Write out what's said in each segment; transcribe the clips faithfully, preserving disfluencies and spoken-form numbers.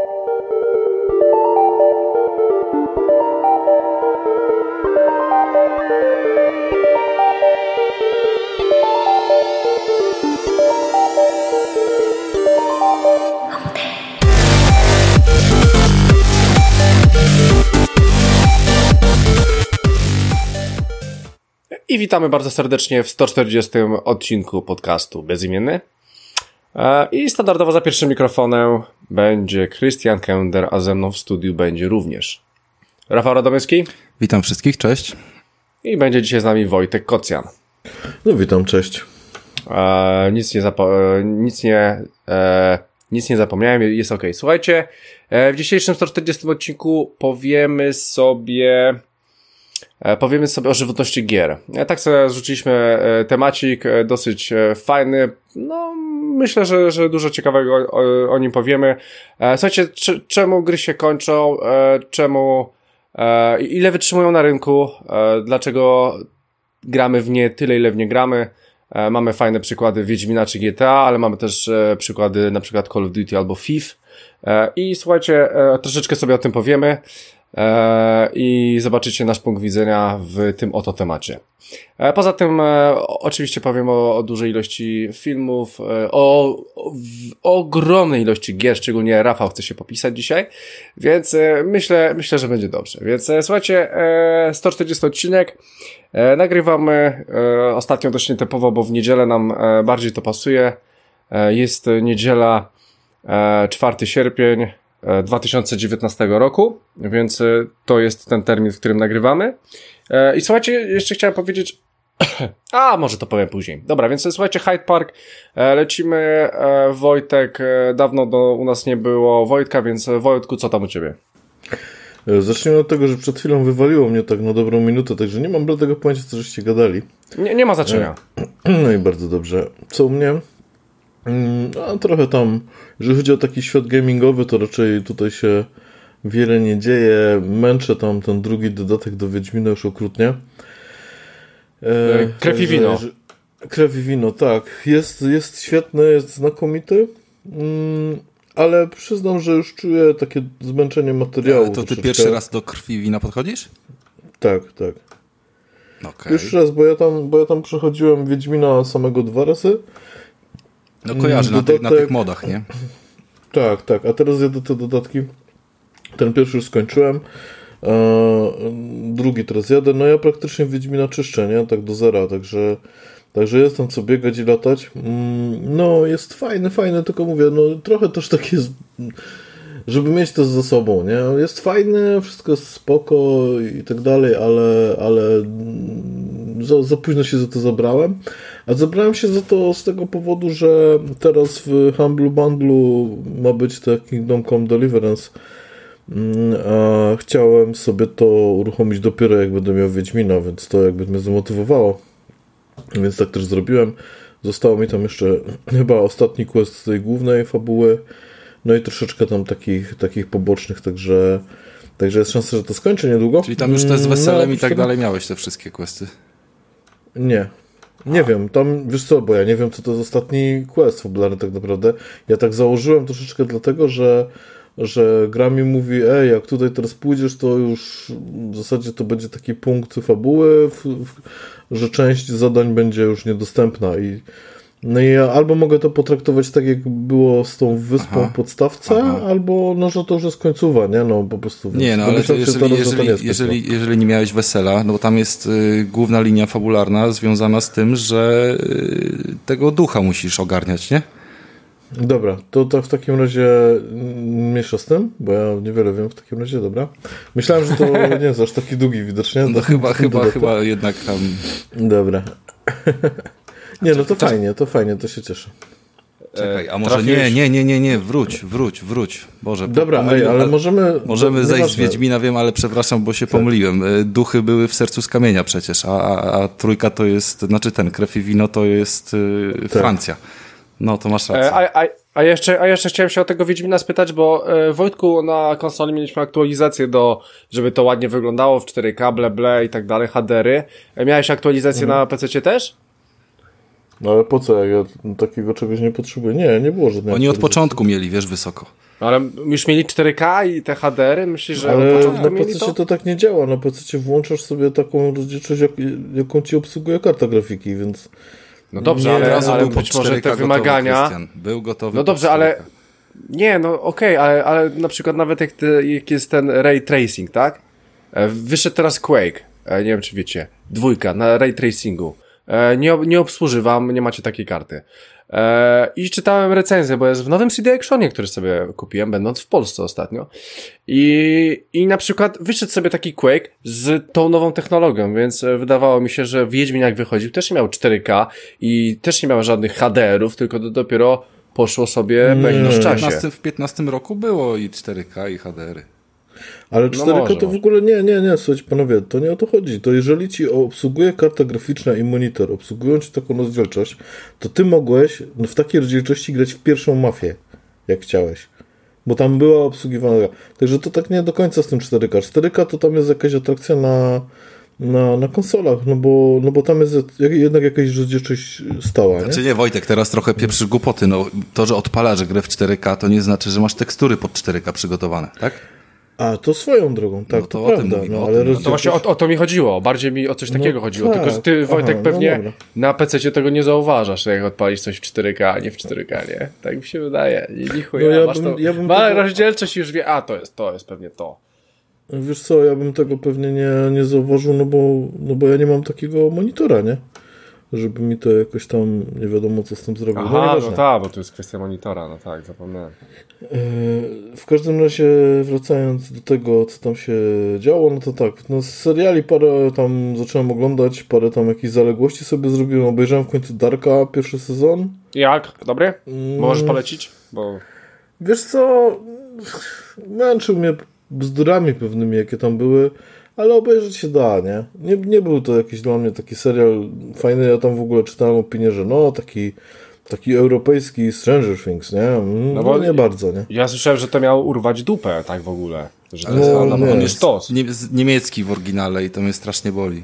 I witamy bardzo serdecznie w sto czterdziestym odcinku podcastu Bezimienny. I standardowo za pierwszym mikrofonem będzie Krystian Kender, a ze mną w studiu będzie również Rafał Radomyski. Witam wszystkich, cześć. I będzie dzisiaj z nami Wojtek Kocjan. No witam, cześć. E, nic nie zapo- nic nie e, nic nie zapomniałem, jest okej. Słuchajcie, e, w dzisiejszym sto czterdziestym odcinku powiemy sobie Powiemy sobie o żywotności gier. Tak sobie zrzuciliśmy temacik dosyć fajny. No, myślę, że, że dużo ciekawego o, o, o nim powiemy. Słuchajcie, c- czemu gry się kończą? Czemu, ile wytrzymują na rynku? Dlaczego gramy w nie tyle, ile w nie gramy? Mamy fajne przykłady Wiedźmina czy G T A, ale mamy też przykłady na przykład Call of Duty albo F I F. I słuchajcie, troszeczkę sobie o tym powiemy. I zobaczycie nasz punkt widzenia w tym oto temacie. Poza tym oczywiście powiem o, o dużej ilości filmów, o, o ogromnej ilości gier, szczególnie Rafał chce się popisać dzisiaj, więc myślę, myślę, że będzie dobrze. Więc słuchajcie, sto czterdziesty odcinek, nagrywamy ostatnio dość nietypowo, bo w niedzielę nam bardziej to pasuje. Jest niedziela czwartego sierpnia dwa tysiące dziewiętnastego roku, więc to jest ten termin, w którym nagrywamy. I słuchajcie, jeszcze chciałem powiedzieć, a może to powiem później. Dobra, więc słuchajcie, Hyde Park, lecimy. Wojtek, dawno do, u nas nie było Wojtka, więc Wojtku, co tam u ciebie? Zacznijmy od tego, że przed chwilą wywaliło mnie tak na dobrą minutę, także nie mam bladego pojęcia, co żeście gadali. Nie, nie ma znaczenia. No i bardzo dobrze. Co u mnie? A trochę tam, jeżeli chodzi o taki świat gamingowy, to raczej tutaj się wiele nie dzieje. Męczę tam ten drugi dodatek do Wiedźmina już okrutnie. E, krew i wino. Że, krew i wino, tak. Jest, jest świetny, jest znakomity, mm, ale przyznam, że już czuję takie zmęczenie materiału. Ale to ty troszeczkę. Pierwszy raz do krwi i wina podchodzisz? Tak, tak. Okay. Pierwszy raz, bo ja tam, bo ja tam przechodziłem Wiedźmina samego dwa razy. No kojarzę na, tych, na tych modach, nie? Tak, tak. A teraz jadę te dodatki. Ten pierwszy już skończyłem. E, drugi teraz jadę. No ja praktycznie Wiedźmina czyszczę, nie? Tak do zera, także także jest tam co biegać i latać. Mm, no jest fajny, fajny, tylko mówię, no trochę też tak jest, żeby mieć to ze sobą, nie? Jest fajny, wszystko jest spoko i tak dalej, ale, ale za, za późno się za to zabrałem. A zabrałem się za to z tego powodu, że teraz w Humble Bundlu ma być to Kingdom Come Deliverance, a chciałem sobie to uruchomić dopiero jak będę miał Wiedźmina, więc to jakby mnie zmotywowało. Więc tak też zrobiłem. Zostało mi tam jeszcze chyba ostatni quest z tej głównej fabuły, no i troszeczkę tam takich, takich pobocznych, także, także jest szansa, że to skończę niedługo. Czyli tam już te z weselem no, i tak tego... dalej miałeś te wszystkie questy? Nie. Nie A. wiem, tam, wiesz co, bo ja nie wiem, co to jest ostatni quest fabularny tak naprawdę. Ja tak założyłem troszeczkę dlatego, że że gra mi mówi, ej, jak tutaj teraz pójdziesz, to już w zasadzie to będzie taki punkt fabuły, w, w, że część zadań będzie już niedostępna i no i ja albo mogę to potraktować tak, jak było z tą wyspą aha, w podstawce, aha. albo no, że to już jest końcowa, nie? No po prostu. Nie, no ale to jeżeli, teraz, jeżeli, nie jeżeli, jeżeli nie miałeś wesela, no bo tam jest y, główna linia fabularna związana z tym, że y, tego ducha musisz ogarniać, nie? Dobra, to, to w takim razie miesza z tym, bo ja niewiele wiem w takim razie, dobra. Myślałem, że to nie jest aż taki długi widocznie. No chyba, chyba, chyba jednak tam... Dobra. Nie, no to fajnie, to fajnie, to się cieszę. Czekaj, a może nie, nie, nie, nie, nie, wróć, wróć, wróć. Boże, dobra, ej, ale możemy... Możemy zejść z Wiedźmina, wiem, ale przepraszam, bo się tak. pomyliłem. Duchy były w sercu z kamienia przecież, a, a, a trójka to jest, znaczy ten, krew i wino to jest y, tak. Francja. No, to masz rację. A, a, a, jeszcze, a jeszcze chciałem się o tego Wiedźmina spytać, bo e, Wojtku, na konsoli mieliśmy aktualizację do, żeby to ładnie wyglądało w cztery K, ble, ble i tak dalej, H D R y. Miałeś aktualizację mhm. na P C-cie też? No ale po co, jak ja takiego czegoś nie potrzebuję? Nie, nie było żadnego. Oni od początku mieli, wiesz, wysoko. Ale już mieli cztery K i te H D R y? Myślisz, że ale od początku na mieli P C to? to tak nie działa. Na P C włączasz sobie taką rozdzielczość, jak, jaką ci obsługuje karta grafiki, więc... No dobrze, Nie, ale, razu ale był pod być może cztery K te gotowy, wymagania... Krystian. Był gotowy No pod dobrze, cztery K. ale... Nie, no okej, okay, ale, ale na przykład nawet jak, te, jak jest ten ray tracing, tak? E, Wyszedł teraz Quake, e, nie wiem czy wiecie, dwójka na ray tracingu. E, Nie, nie obsłuży wam, nie macie takiej karty. E, I czytałem recenzję, bo jest w nowym C D Actionie, który sobie kupiłem, będąc w Polsce ostatnio. I, I na przykład wyszedł sobie taki Quake z tą nową technologią, więc wydawało mi się, że Wiedźmin jak wychodził też nie miał cztery K i też nie miał żadnych H D R ów, tylko to dopiero poszło sobie pewno w czasie. W piętnastym roku było i cztery K i H D R y. Ale cztery K może, to może. w ogóle nie, nie, nie, słuchajcie panowie, to nie o to chodzi. To jeżeli ci obsługuje karta graficzna i monitor, obsługują ci taką rozdzielczość, to ty mogłeś no, w takiej rozdzielczości grać w pierwszą mafię, jak chciałeś. Bo tam była obsługiwana. Także to tak nie do końca z tym cztery K. cztery K to tam jest jakaś atrakcja na, na, na konsolach, no bo, no bo tam jest jednak jakaś rozdzielczość stała, nie? Znaczy nie, Wojtek, teraz trochę pieprzysz głupoty. No, to, że odpalasz grę w cztery K, to nie znaczy, że masz tekstury pod cztery K przygotowane, tak? A, to swoją drogą, tak, No to to, o tym prawda. mówimy, no, o ale tym. No to właśnie o, o to mi chodziło, bardziej mi o coś takiego No chodziło, tak, tylko że ty, Wojtek, aha, no pewnie dobra. na P C tego nie zauważasz, jak odpalisz coś w cztery K, a nie w cztery K, nie? Tak mi się wydaje. I chuja, No ja masz bym- to, ja bym ma tego- rozdzielczość i już wie, a to jest, to jest pewnie to. Wiesz co, ja bym tego pewnie nie, nie zauważył, no bo, no bo ja nie mam takiego monitora, nie? Żeby mi to jakoś tam nie wiadomo co z tym zrobił. no, Aha, no nieważne. tak, bo to jest kwestia monitora, no tak, zapomniałem. Yy, W każdym razie wracając do tego, co tam się działo, no to tak, no z seriali parę tam zacząłem oglądać, parę tam jakichś zaległości sobie zrobiłem, obejrzałem w końcu Darka, pierwszy sezon. Jak? Dobry? Mm. Możesz polecić? Bo... Wiesz co, męczył mnie bzdurami pewnymi, jakie tam były, ale obejrzeć się da, nie? Nie, nie był to jakiś dla mnie taki serial fajny, ja tam w ogóle czytałem opinię, że no, taki, taki europejski Stranger Things, nie? Mm, No No, bo- nie bardzo, nie? Ja słyszałem, że to miało urwać dupę, tak w ogóle. Że to No, jest, nie. on, on jest tos. Nie, niemiecki w oryginale i to mnie strasznie boli.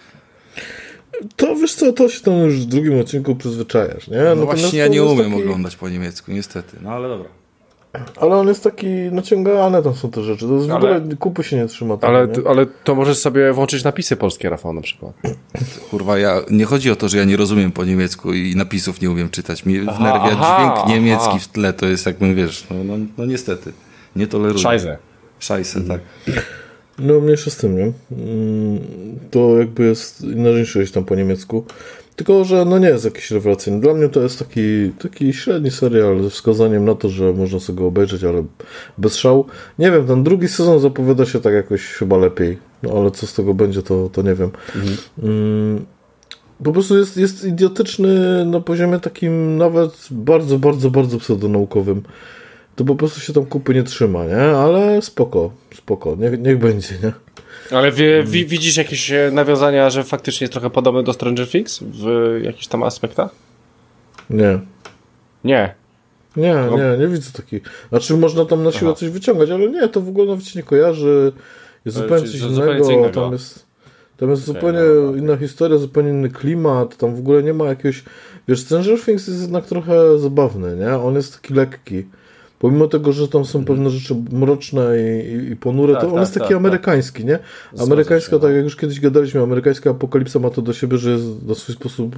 To wiesz co, to się tam już w drugim odcinku przyzwyczajasz, nie? No Natomiast właśnie ja on nie jest umiem taki, oglądać po niemiecku, niestety. No ale dobra. Ale on jest taki naciągany, tam są te rzeczy. To jest w Ale- ogóle kupy się nie trzyma tego, Ale, nie? ale to możesz sobie włączyć napisy polskie, Rafał, na przykład. Kurwa, ja, nie chodzi o to, że ja nie rozumiem po niemiecku i napisów nie umiem czytać. Mi Aha, wnerwia aha, dźwięk niemiecki aha. w tle, to jest jakbym, wiesz, no, no, no niestety. Nie toleruję. Szajzę. Szajsę, tak. No mniejsza z tym, nie? Mm, To jakby jest inna rzeczywistość tam po niemiecku. Tylko, że no nie jest jakiś rewelacyjny. Dla mnie to jest taki, taki średni serial ze wskazaniem na to, że można sobie go obejrzeć, ale bez szału. Nie wiem, ten drugi sezon zapowiada się tak jakoś chyba lepiej. No ale co z tego będzie, to, to nie wiem. Mm, Po prostu jest, jest idiotyczny na poziomie takim nawet bardzo, bardzo, bardzo pseudonaukowym. To po prostu się tam kupy nie trzyma, nie? Ale spoko, spoko, niech, niech będzie, nie? Ale wie, wi, widzisz jakieś e, nawiązania, że faktycznie jest trochę podobny do Stranger Things w jakichś tam aspektach? Nie. Nie. Nie, nie, nie widzę takich. Znaczy można tam na siłę Aha. coś wyciągać, ale nie, to w ogóle nawet się nie kojarzy. Jest Ale zupełnie czyli coś to zupełnie innego, co innego. tam jest, tam jest Okej, zupełnie no dobra. inna historia, zupełnie inny klimat, tam w ogóle nie ma jakiegoś... Wiesz, Stranger Things jest jednak trochę zabawny, nie? On jest taki lekki. Pomimo tego, że tam są pewne rzeczy mroczne i, i, i ponure, Tak, to on tak, jest taki tak, amerykański, nie? Zgadza Amerykańska, się, no. tak jak już kiedyś gadaliśmy, amerykańska apokalipsa ma to do siebie, że jest na swój sposób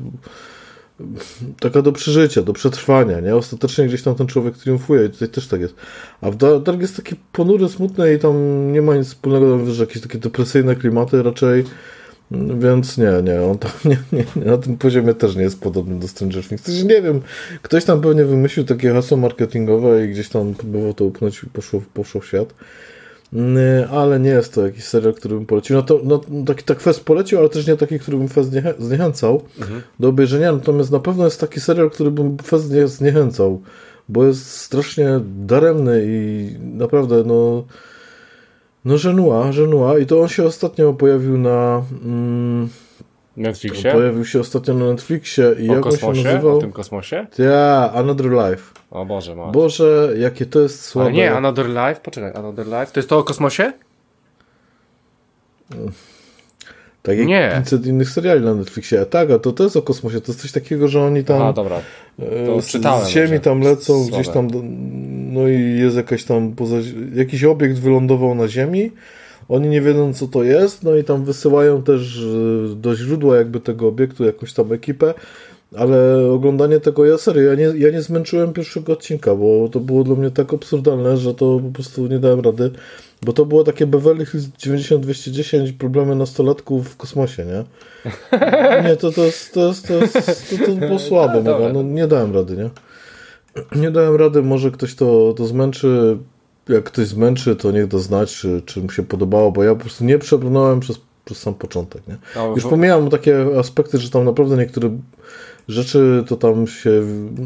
taka do przeżycia, do przetrwania, nie? Ostatecznie gdzieś tam ten człowiek triumfuje i tutaj też tak jest. A w Dark jest taki ponury, smutny i tam nie ma nic wspólnego, tam, wiesz, jakieś takie depresyjne klimaty raczej, więc nie, nie, on tam nie, nie, nie, na tym poziomie też nie jest podobny do Stranger Things. Też nie wiem, ktoś tam pewnie wymyślił takie hasło marketingowe i gdzieś tam próbował to upchnąć i poszło, poszło w świat. Nie, ale nie jest to jakiś serial, który bym polecił. No to no, taki tak Fest polecił, ale też nie taki, który bym Fest zniechę- zniechęcał Mhm. do obejrzenia. Natomiast na pewno jest taki serial, który bym Fest nie zniechęcał, bo jest strasznie daremny i naprawdę no no żenua, żenua i to on się ostatnio pojawił na mm, Netflixie? pojawił się ostatnio na Netflixie i O jak on się kosmosie? nazywał? O tym kosmosie? Ja, Another Life. O Boże, ma. Boże, jakie to jest słabe. Ale nie, Another Life? Poczekaj, Another Life? To jest to o kosmosie? Tak jak Nie. pięćset innych seriali na Netflixie. A tak, a to to jest o kosmosie. To jest coś takiego, że oni tam A, dobra. To z, czytałem, z Ziemi że tam lecą, słabe. gdzieś tam, no i jest jakaś tam, poza, jakiś obiekt wylądował na Ziemi, oni nie wiedzą, co to jest, no i tam wysyłają też do źródła jakby tego obiektu jakąś tam ekipę, ale oglądanie tego, ja serio, ja nie, ja nie zmęczyłem pierwszego odcinka, bo to było dla mnie tak absurdalne, że to po prostu nie dałem rady, bo to było takie Beverly Hills dziewięćdziesiąt dwieście dziesięć, problemy nastolatków w kosmosie, nie? Nie, to, to, jest, to, jest, to, jest, to, to było słabe, No, mega. No, nie dałem rady, nie? Nie dałem rady, może ktoś to, to zmęczy, jak ktoś zmęczy, to niech da znać, czy, czy mu się podobało, bo ja po prostu nie przebrnąłem przez, przez sam początek, nie? No, Już w- pomijam takie aspekty, że tam naprawdę niektóre rzeczy to tam się...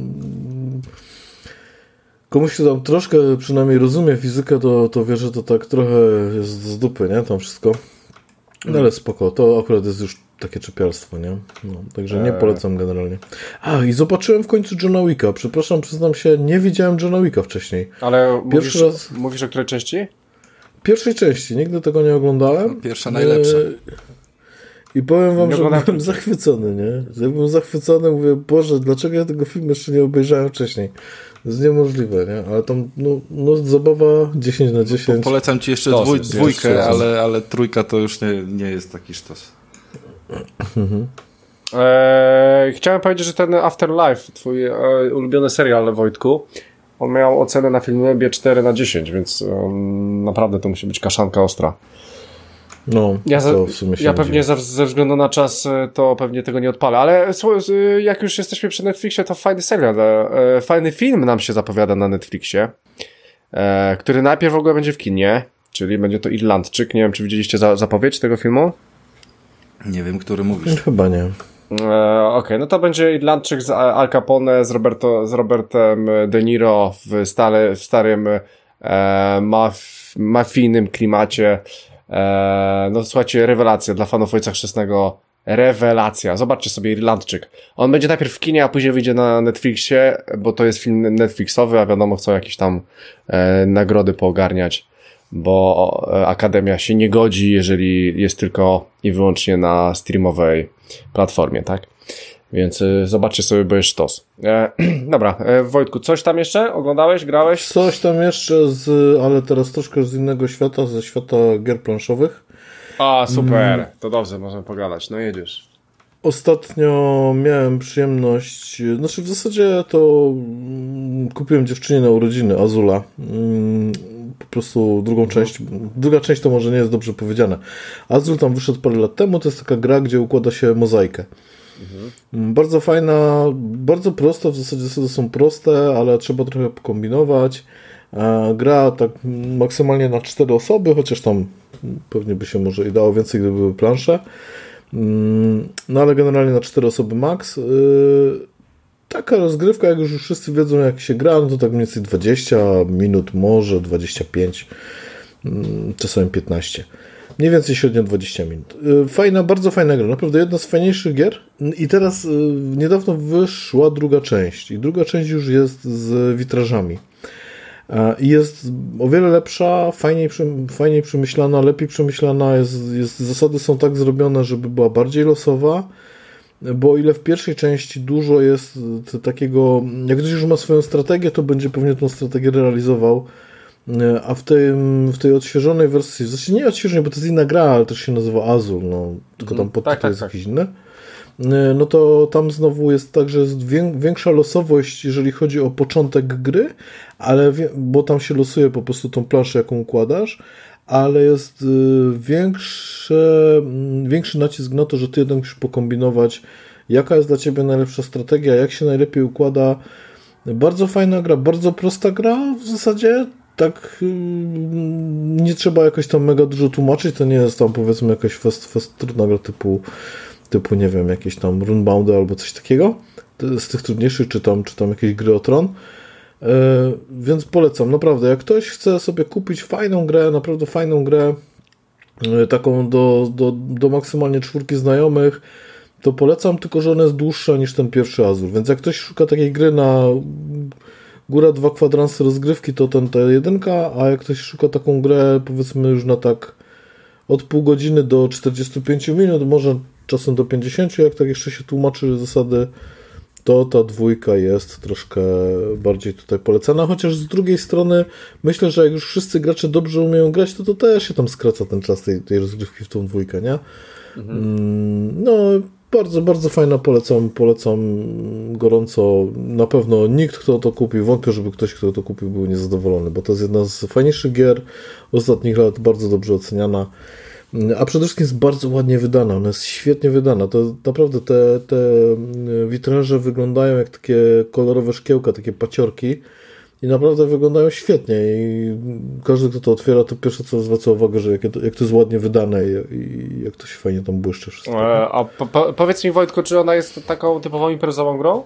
Komuś, kto tam troszkę przynajmniej rozumie fizykę, to, to wie, że to tak trochę jest z dupy, nie? Tam wszystko. No ale spoko, to akurat jest już takie czepialstwo, nie? No, także nie polecam generalnie. A, i zobaczyłem w końcu Johna Wicka. Przepraszam, przyznam się, nie widziałem Johna Wicka wcześniej. Ale Pierwszy mówisz, raz- mówisz o której części? Pierwszej części, nigdy tego nie oglądałem. Pierwsza najlepsza. E, I powiem wam, Nie że oglądałem byłem zachwycony, nie? Ja byłem zachwycony, mówię, Boże, dlaczego ja tego filmu jeszcze nie obejrzałem wcześniej? To jest niemożliwe, nie? Ale tam, no, no zabawa dziesięć na dziesięć. Polecam ci jeszcze Dosyć, dwój, jest dwójkę, sens. ale, ale trójka to już nie, nie jest taki sztos. Eee, chciałem powiedzieć, że ten Afterlife, twój e, ulubiony serial, Wojtku, on miał ocenę na Filmwebie cztery na dziesięć, więc um, naprawdę to musi być kaszanka ostra. No, Ja, za, to w sumie się ja nie pewnie dziwię. ze, ze względu na czas e, to pewnie tego nie odpalę, ale słuchaj, z- jak już jesteśmy przy Netflixie, to fajny serial, e, fajny film nam się zapowiada na Netflixie, e, który najpierw w ogóle będzie w kinie, czyli będzie to Irlandczyk. Nie wiem, czy widzieliście za, zapowiedź tego filmu? Nie wiem, który mówisz. Chyba nie. E, Okej, no to będzie Irlandczyk z Al Capone, z, Roberto, z Robertem De Niro w, stale, w starym e, maf, mafijnym klimacie. E, no słuchajcie, rewelacja dla fanów Ojca Chrzestnego. Rewelacja. Zobaczcie sobie Irlandczyk. On będzie najpierw w kinie, a później wyjdzie na Netflixie, bo to jest film Netflixowy, a wiadomo, chcą jakieś tam e, nagrody poogarniać, bo e, Akademia się nie godzi, jeżeli jest tylko i wyłącznie na streamowej platformie, tak? Więc y, zobaczcie sobie, bo jest sztos. E, dobra, e, Wojtku, coś tam jeszcze? Oglądałeś? Grałeś? Coś tam jeszcze z, ale teraz troszkę z innego świata, ze świata gier planszowych. A, super. To dobrze, możemy pogadać. No jedziesz. Ostatnio miałem przyjemność, znaczy w zasadzie to mm, kupiłem dziewczynie na urodziny Azula. Mm, Po prostu drugą część, druga część to może nie jest dobrze powiedziane. Azul tam wyszedł parę lat temu, to jest taka gra, gdzie układa się mozaikę. Mhm. Bardzo fajna, bardzo prosta, w zasadzie zasady są proste, ale trzeba trochę pokombinować. A gra tak maksymalnie na cztery osoby, chociaż tam pewnie by się może i dało więcej, gdyby były plansze. No ale generalnie na cztery osoby max. Taka rozgrywka, jak już wszyscy wiedzą, jak się gra, no to tak mniej więcej dwadzieścia minut, może dwadzieścia pięć, czasami piętnaście. Mniej więcej średnio dwadzieścia minut. Fajna, bardzo fajna gra, naprawdę jedna z fajniejszych gier. I teraz niedawno wyszła druga część. I druga część już jest z witrażami. I jest o wiele lepsza, fajniej, fajniej przemyślana, lepiej przemyślana. Jest, jest, zasady są tak zrobione, żeby była bardziej losowa. Bo o ile w pierwszej części dużo jest takiego, jak ktoś już ma swoją strategię, to będzie pewnie tą strategię realizował, a w tej, w tej odświeżonej wersji, znaczy nie odświeżonej, bo to jest inna gra, ale też się nazywa Azul, no, tylko tam podtytuł tak, tak, jest tak. jakiś inny, no to tam znowu jest tak, że jest większa losowość, jeżeli chodzi o początek gry, ale bo tam się losuje po prostu tą planszę, jaką układasz, ale jest większy, większy nacisk na to, że ty jednak musisz pokombinować, jaka jest dla ciebie najlepsza strategia, jak się najlepiej układa. Bardzo fajna gra, bardzo prosta gra w zasadzie, tak nie trzeba jakoś tam mega dużo tłumaczyć, to nie jest tam powiedzmy jakaś fast, fast trudna gra typu, typu nie wiem, jakieś tam Runeboundy albo coś takiego, z tych trudniejszych, czy tam, czy tam jakieś gry o tron. Yy, więc polecam, naprawdę, jak ktoś chce sobie kupić fajną grę, naprawdę fajną grę, yy, taką do, do, do maksymalnie czwórki znajomych, to polecam, tylko że ona jest dłuższa niż ten pierwszy Azul, więc jak ktoś szuka takiej gry na góra dwa kwadransy rozgrywki, to ten ta jedynka, a jak ktoś szuka taką grę, powiedzmy już na tak od pół godziny do czterdziestu pięciu minut, może czasem do pięćdziesięciu, jak tak jeszcze się tłumaczy zasady, to ta dwójka jest troszkę bardziej tutaj polecana, chociaż z drugiej strony myślę, że jak już wszyscy gracze dobrze umieją grać, to to też się tam skraca ten czas tej, tej rozgrywki w tą dwójkę, nie? Mhm. No, bardzo, bardzo fajna, polecam, polecam gorąco. Na pewno nikt, kto to kupił, wątpię, żeby ktoś, kto to kupił, był niezadowolony, bo to jest jedna z fajniejszych gier ostatnich lat, bardzo dobrze oceniana. A przede wszystkim jest bardzo ładnie wydana, ona jest świetnie wydana. To naprawdę te, te witraże wyglądają jak takie kolorowe szkiełka, takie paciorki i naprawdę wyglądają świetnie i każdy, kto to otwiera, to pierwsze co zwraca uwagę, że jak, jak to jest ładnie wydane i, i jak to się fajnie tam błyszczy wszystko. E, a po, po, powiedz mi, Wojtku, czy ona jest taką typową imprezową grą?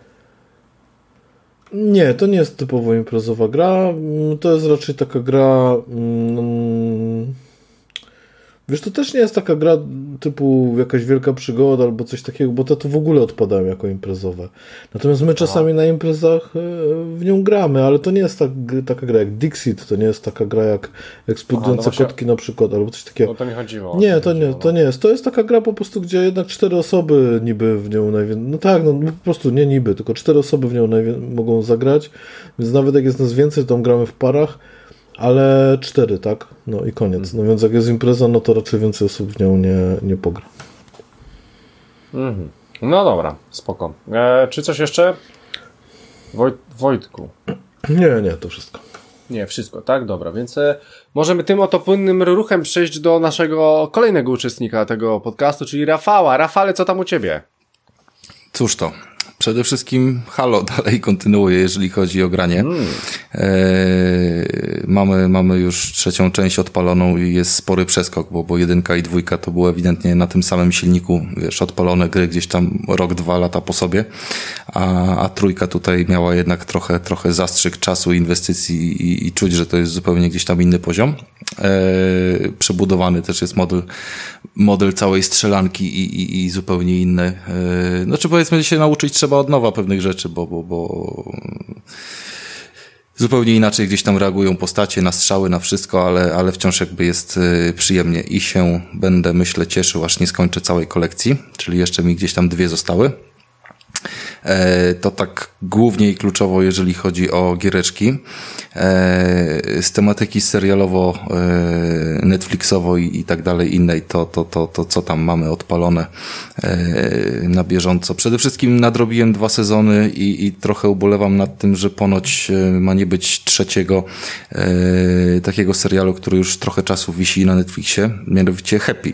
Nie, to nie jest typowo imprezowa gra, to jest raczej taka gra... Mm, wiesz, to też nie jest taka gra typu jakaś wielka przygoda albo coś takiego, bo te to w ogóle odpadają jako imprezowe. Natomiast my czasami Aha. na imprezach w nią gramy, ale to nie jest tak, taka gra jak Dixit, to nie jest taka gra jak Eksplodujące no kotki na przykład, albo coś takiego. O to mi chodziło. Nie, to nie, to nie jest. To jest taka gra po prostu, gdzie jednak cztery osoby niby w nią najwięcej... No tak, no po prostu nie niby, tylko cztery osoby w nią najwię- mogą zagrać, więc nawet jak jest nas więcej, to tam gramy w parach, ale cztery, tak? No i koniec. No więc jak jest impreza, no to raczej więcej osób w nią nie, nie pogra. Mhm. No dobra, spoko. E, czy coś jeszcze? Woj, Wojtku. Nie, nie, to wszystko. Nie, wszystko, tak? Dobra, więc e, możemy tym oto płynnym ruchem przejść do naszego kolejnego uczestnika tego podcastu, czyli Rafała. Rafale, co tam u ciebie? Cóż to? Przede wszystkim Halo dalej kontynuuje, jeżeli chodzi o granie. Mm. Eee, mamy, mamy już trzecią część odpaloną i jest spory przeskok, bo, bo jedynka i dwójka to było ewidentnie na tym samym silniku, wiesz, odpalone gry gdzieś tam rok, dwa lata po sobie, a, a trójka tutaj miała jednak trochę, trochę zastrzyk czasu, inwestycji i, i czuć, że to jest zupełnie gdzieś tam inny poziom. Eee, przebudowany też jest model, model całej strzelanki i, i, i zupełnie inny. Eee, no czy powiedzmy się nauczyć trzeba od nowa pewnych rzeczy, bo, bo, bo zupełnie inaczej gdzieś tam reagują postacie na strzały, na wszystko, ale, ale wciąż jakby jest y, przyjemnie i się będę, myślę, cieszył, aż nie skończę całej kolekcji, czyli jeszcze mi gdzieś tam dwie zostały. E, to tak głównie i kluczowo, jeżeli chodzi o giereczki. E, z tematyki serialowo, e, Netflixowo i, i tak dalej innej, to, to, to, to co tam mamy odpalone e, na bieżąco. Przede wszystkim nadrobiłem dwa sezony i, i trochę ubolewam nad tym, że ponoć ma nie być trzeciego e, takiego serialu, który już trochę czasu wisi na Netflixie, mianowicie Happy.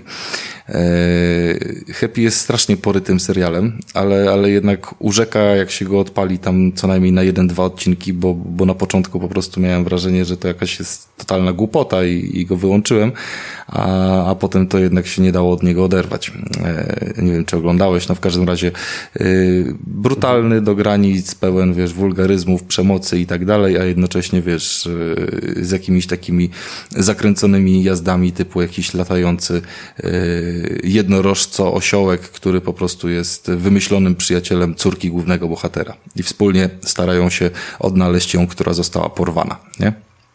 Happy jest strasznie porytym serialem, ale, ale jednak urzeka, jak się go odpali tam co najmniej na jeden, dwa odcinki, bo, bo na początku po prostu miałem wrażenie, że to jakaś jest totalna głupota i, i go wyłączyłem, a, a potem to jednak się nie dało od niego oderwać. Nie wiem, czy oglądałeś, no w każdym razie brutalny do granic, pełen, wiesz, wulgaryzmów, przemocy i tak dalej, a jednocześnie, wiesz, z jakimiś takimi zakręconymi jazdami typu jakiś latający jednorożco osiołek, który po prostu jest wymyślonym przyjacielem córki głównego bohatera i wspólnie starają się odnaleźć ją, która została porwana, nie?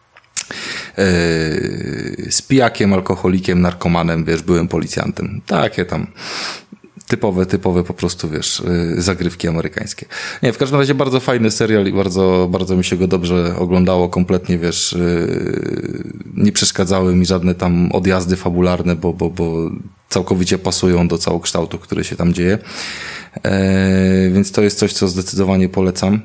Z pijakiem, alkoholikiem, narkomanem, wiesz, byłem policjantem. Takie tam typowe, typowe po prostu, wiesz, zagrywki amerykańskie. Nie, w każdym razie bardzo fajny serial i bardzo, bardzo mi się go dobrze oglądało, kompletnie, wiesz, nie przeszkadzały mi żadne tam odjazdy fabularne, bo, bo, bo całkowicie pasują do całokształtu, który się tam dzieje. E, więc to jest coś, co zdecydowanie polecam.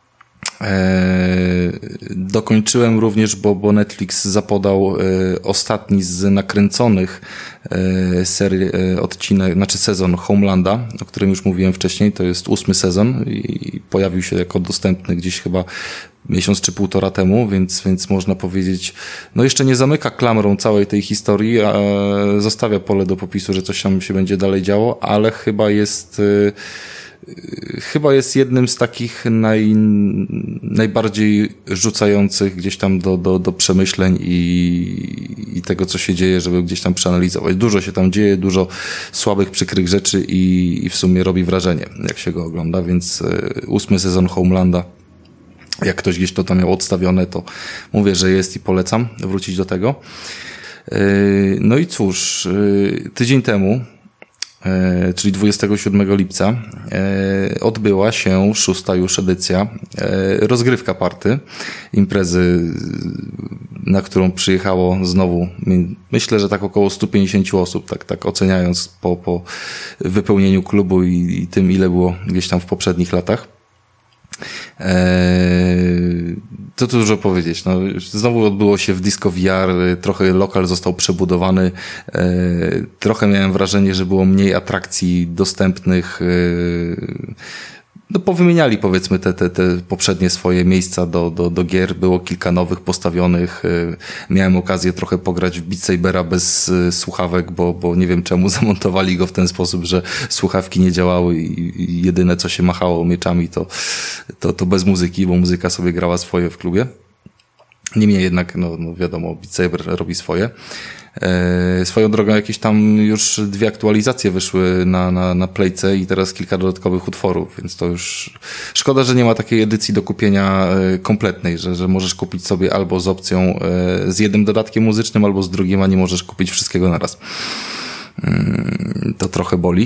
E, dokończyłem również, bo, bo Netflix zapodał e, ostatni z nakręconych e, serii, e, odcinek, znaczy sezon Homelanda, o którym już mówiłem wcześniej, to jest ósmy sezon i pojawił się jako dostępny gdzieś chyba miesiąc czy półtora temu, więc, więc można powiedzieć, no jeszcze nie zamyka klamrą całej tej historii, a zostawia pole do popisu, że coś tam się będzie dalej działo, ale chyba jest e, chyba jest jednym z takich naj, najbardziej rzucających gdzieś tam do, do, do przemyśleń i, i tego, co się dzieje, żeby gdzieś tam przeanalizować. Dużo się tam dzieje, dużo słabych, przykrych rzeczy i, i w sumie robi wrażenie, jak się go ogląda, więc y, ósmy sezon Homelanda, jak ktoś gdzieś to tam miał odstawione, to mówię, że jest i polecam wrócić do tego. No i cóż, tydzień temu, czyli dwudziestego siódmego lipca, odbyła się szósta już edycja rozgrywka party, imprezy, na którą przyjechało znowu, myślę, że tak około stu pięćdziesięciu osób, tak, tak oceniając po, po wypełnieniu klubu i, i tym, ile było gdzieś tam w poprzednich latach. Eee, co tu dużo powiedzieć, no, znowu odbyło się w Disco V R, trochę lokal został przebudowany, eee, trochę miałem wrażenie, że było mniej atrakcji dostępnych, eee, no powymieniali powiedzmy te, te, te poprzednie swoje miejsca do, do, do gier, było kilka nowych postawionych, miałem okazję trochę pograć w Beat Sabera bez słuchawek, bo, bo nie wiem czemu zamontowali go w ten sposób, że słuchawki nie działały i, i jedyne co się machało mieczami to, to, to bez muzyki, bo muzyka sobie grała swoje w klubie. Niemniej jednak, no, no wiadomo, Beat Saber robi swoje. E, swoją drogą jakieś tam już dwie aktualizacje wyszły na, na, na Playce i teraz kilka dodatkowych utworów, więc to już szkoda, że nie ma takiej edycji do kupienia e, kompletnej, że, że możesz kupić sobie albo z opcją e, z jednym dodatkiem muzycznym, albo z drugim, a nie możesz kupić wszystkiego naraz. E, to trochę boli.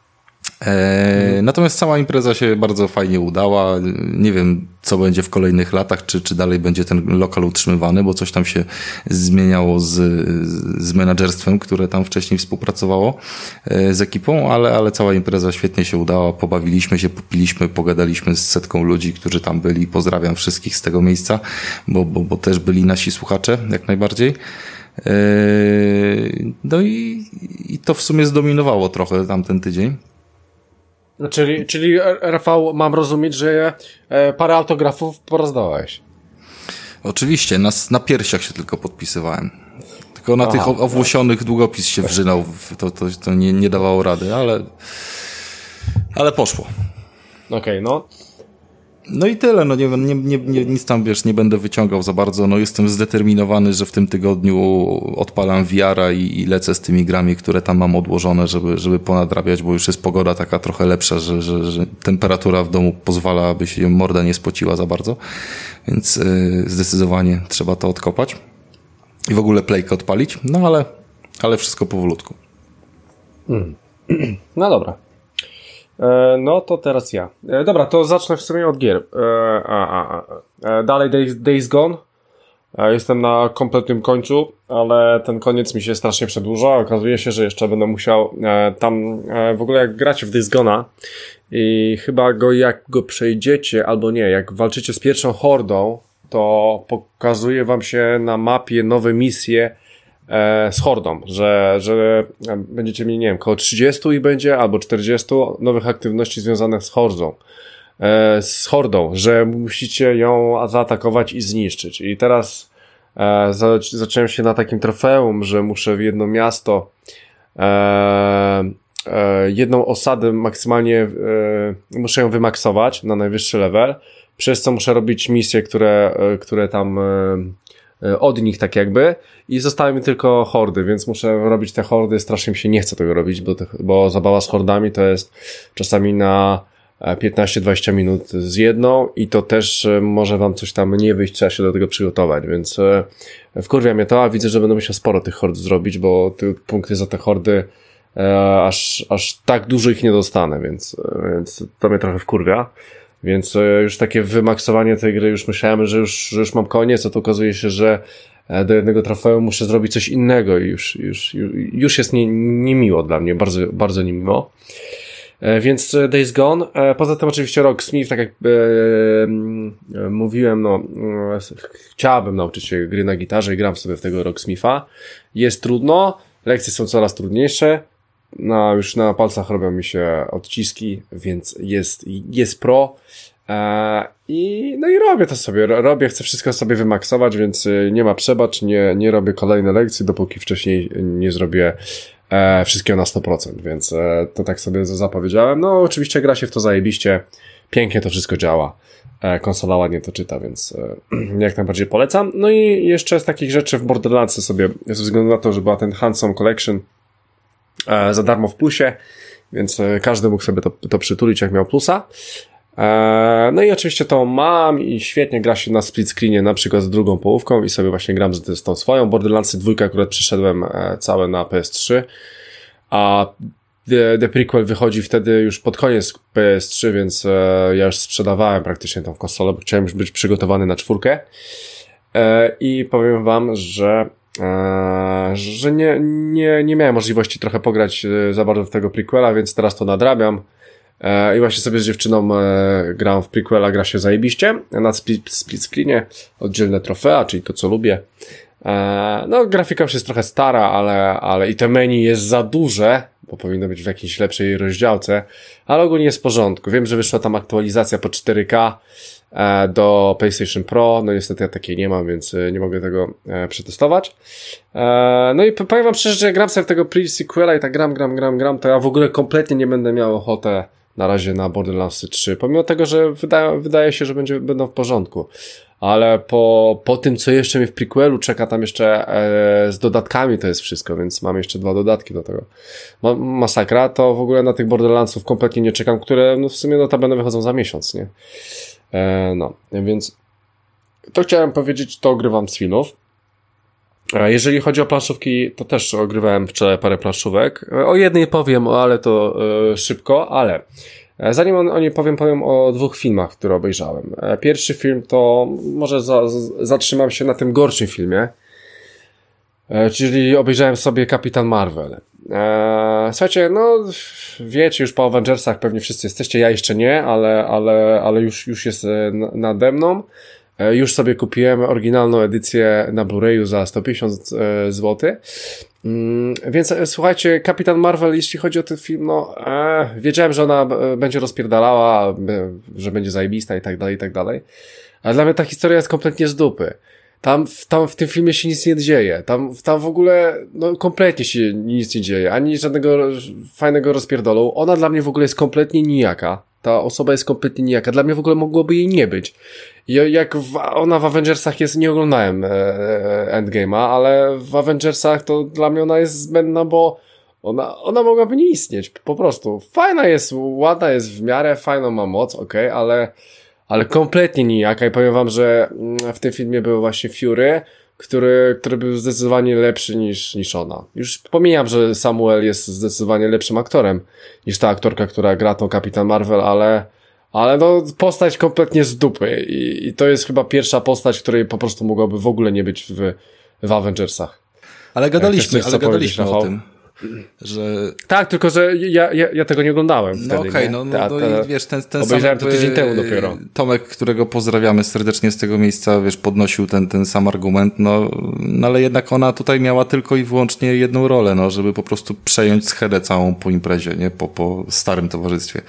E, natomiast cała impreza się bardzo fajnie udała. Nie wiem, co będzie w kolejnych latach, czy, czy dalej będzie ten lokal utrzymywany, bo coś tam się zmieniało z, z menadżerstwem, które tam wcześniej współpracowało e, z ekipą, ale, ale cała impreza świetnie się udała. Pobawiliśmy się, popiliśmy, pogadaliśmy z setką ludzi, którzy tam byli. Pozdrawiam wszystkich z tego miejsca, bo, bo, bo też byli nasi słuchacze, jak najbardziej. E, no i, i to w sumie zdominowało trochę tamten tydzień. Czyli, czyli Rafał, mam rozumieć, że e, parę autografów porozdałeś. Oczywiście, na, na piersiach się tylko podpisywałem. Tylko na Aha, tych owłosionych długopis się wrzynał, to, to, to nie, nie dawało rady, ale, ale poszło. Okej, okay, no. No i tyle, no nie, nie, nie, nie, nic tam, wiesz, nie będę wyciągał za bardzo, no jestem zdeterminowany, że w tym tygodniu odpalam V R-a i, i lecę z tymi grami, które tam mam odłożone, żeby, żeby ponadrabiać, bo już jest pogoda taka trochę lepsza, że, że, że temperatura w domu pozwala, aby się morda nie spociła za bardzo, więc yy, zdecydowanie trzeba to odkopać i w ogóle playkę odpalić, no ale, ale wszystko powolutku. Mm. No dobra. No to teraz ja. Dobra, to zacznę w sumie od gier. A, a, a. Dalej Days, Days Gone. Jestem na kompletnym końcu, ale ten koniec mi się strasznie przedłuża. Okazuje się, że jeszcze będę musiał tam w ogóle jak gracie w Days Gone'a i chyba go jak go przejdziecie, albo nie, jak walczycie z pierwszą hordą, to pokazuje wam się na mapie nowe misje z hordą, że, że będziecie mieli, nie wiem, około trzydziestu ich będzie, albo czterdziestu nowych aktywności związanych z hordą, z hordą, że musicie ją zaatakować i zniszczyć. I teraz e, zacząłem się na takim trofeum, że muszę w jedno miasto e, e, jedną osadę maksymalnie e, muszę ją wymaksować na najwyższy level, przez co muszę robić misje, które, e, które tam e, od nich tak jakby i zostały mi tylko hordy, więc muszę robić te hordy, strasznie mi się nie chce tego robić, bo, te, bo zabawa z hordami to jest czasami na piętnaście dwadzieścia minut z jedną i to też może wam coś tam nie wyjść, trzeba się do tego przygotować, więc wkurwia mnie to, a widzę, że będę musiał sporo tych hord zrobić, bo te punkty za te hordy e, aż, aż tak dużo ich nie dostanę, więc, więc to mnie trochę wkurwia. Więc już takie wymaksowanie tej gry, już myślałem, że już, że już mam koniec, a to okazuje się, że do jednego trofeum muszę zrobić coś innego i już, już, już jest nie, niemiło dla mnie, bardzo, bardzo niemiło. Więc Days Gone. Poza tym oczywiście Rocksmith, tak jak e, mówiłem, no e, chciałbym nauczyć się gry na gitarze i gram sobie w tego Rocksmitha. Jest trudno, lekcje są coraz trudniejsze. No, już na palcach robią mi się odciski, więc jest, jest pro. E, i, no i robię to sobie, robię, chcę wszystko sobie wymaksować, więc nie ma przebacz, nie, nie robię kolejne lekcje, dopóki wcześniej nie zrobię e, wszystkiego na sto procent, więc e, to tak sobie zapowiedziałem. No oczywiście gra się w to zajebiście, pięknie to wszystko działa, e, konsola ładnie to czyta, więc e, jak najbardziej polecam. No i jeszcze z takich rzeczy w Borderlandsy sobie, ze względu na to, że była ten Handsome Collection za darmo w plusie, więc każdy mógł sobie to, to przytulić, jak miał plusa. Eee, no i oczywiście to mam i świetnie gra się na split screenie, na przykład z drugą połówką i sobie właśnie gram z, z tą swoją. Borderlandsy dwa akurat przeszedłem e, całe na P S trzy, a The, The Prequel wychodzi wtedy już pod koniec P S trzy, więc e, ja już sprzedawałem praktycznie tą konsolę, bo chciałem już być przygotowany na czwórkę. E, I powiem wam, że e, że nie, nie, nie miałem możliwości trochę pograć e, za bardzo w tego prequela, więc teraz to nadrabiam. E, I właśnie sobie z dziewczyną e, gram w prequela, gra się zajebiście. Na split, split screenie oddzielne trofea, czyli to co lubię. E, no grafika już jest trochę stara, ale, ale i te menu jest za duże, bo powinno być w jakiejś lepszej rozdziałce, ale ogólnie jest w porządku. Wiem, że wyszła tam aktualizacja po cztery K e, do PlayStation Pro, no niestety ja takiej nie mam, więc nie mogę tego e, przetestować. E, no i powiem wam szczerze, że jak gram sobie w tego pre-sequela i tak gram, gram, gram, gram, to ja w ogóle kompletnie nie będę miał ochotę na razie na Borderlandsy trzy, pomimo tego, że wyda, wydaje się, że będzie, będą w porządku. Ale po, po tym, co jeszcze mnie w prequelu czeka, tam jeszcze e, z dodatkami to jest wszystko, więc mam jeszcze dwa dodatki do tego. Ma, masakra, to w ogóle na tych Borderlandsów kompletnie nie czekam, które no w sumie notabene wychodzą za miesiąc, nie? E, no, więc to chciałem powiedzieć, to ogrywam z filmów. A jeżeli chodzi o planszówki, to też ogrywałem wczoraj parę planszówek. O jednej powiem, ale to e, szybko, ale zanim o, o niej powiem, powiem o dwóch filmach, które obejrzałem. Pierwszy film to, może za, z, zatrzymam się na tym gorszym filmie, e, czyli obejrzałem sobie Kapitan Marvel. E, słuchajcie, no wiecie już po Avengersach, pewnie wszyscy jesteście, ja jeszcze nie, ale, ale, ale już, już jest nade mną. E, już sobie kupiłem oryginalną edycję na Blu-rayu za sto pięćdziesiąt złotych. Mm, więc słuchajcie, Kapitan Marvel, jeśli chodzi o ten film, no e, wiedziałem, że ona e, będzie rozpierdalała, e, że będzie zajebista i tak dalej, i tak dalej, ale dla mnie ta historia jest kompletnie z dupy. Tam, tam w tym filmie się nic nie dzieje, tam, tam w ogóle no kompletnie się nic nie dzieje, ani żadnego fajnego rozpierdolu. Ona dla mnie w ogóle jest kompletnie nijaka. Ta osoba jest kompletnie nijaka. Dla mnie w ogóle mogłoby jej nie być. I jak w, ona w Avengersach jest, nie oglądałem e, Endgame'a, ale w Avengersach to dla mnie ona jest zbędna, bo ona, ona mogłaby nie istnieć. Po prostu. Fajna jest, ładna jest w miarę, fajną ma moc, okej, okay, ale, ale kompletnie nijaka. I powiem wam, że w tym filmie był właśnie Fury, który, który był zdecydowanie lepszy niż, niż ona. Już pomijam, że Samuel jest zdecydowanie lepszym aktorem niż ta aktorka, która gra tą Kapitan Marvel, ale, ale no postać kompletnie z dupy i, i to jest chyba pierwsza postać, której po prostu mogłaby w ogóle nie być w, w Avengersach. Ale gadaliśmy, ale gadaliśmy o tym. Że... Tak, tylko że ja, ja, ja tego nie oglądałem wtedy. No okej, okay, no, no, ta, ta, no i wiesz, ten, ten obejrzałem sam to tydzień temu dopiero. Tomek, którego pozdrawiamy serdecznie z tego miejsca, wiesz, podnosił ten, ten sam argument, no, no ale jednak ona tutaj miała tylko i wyłącznie jedną rolę, no, żeby po prostu przejąć schedę całą po imprezie, nie, po, po starym towarzystwie,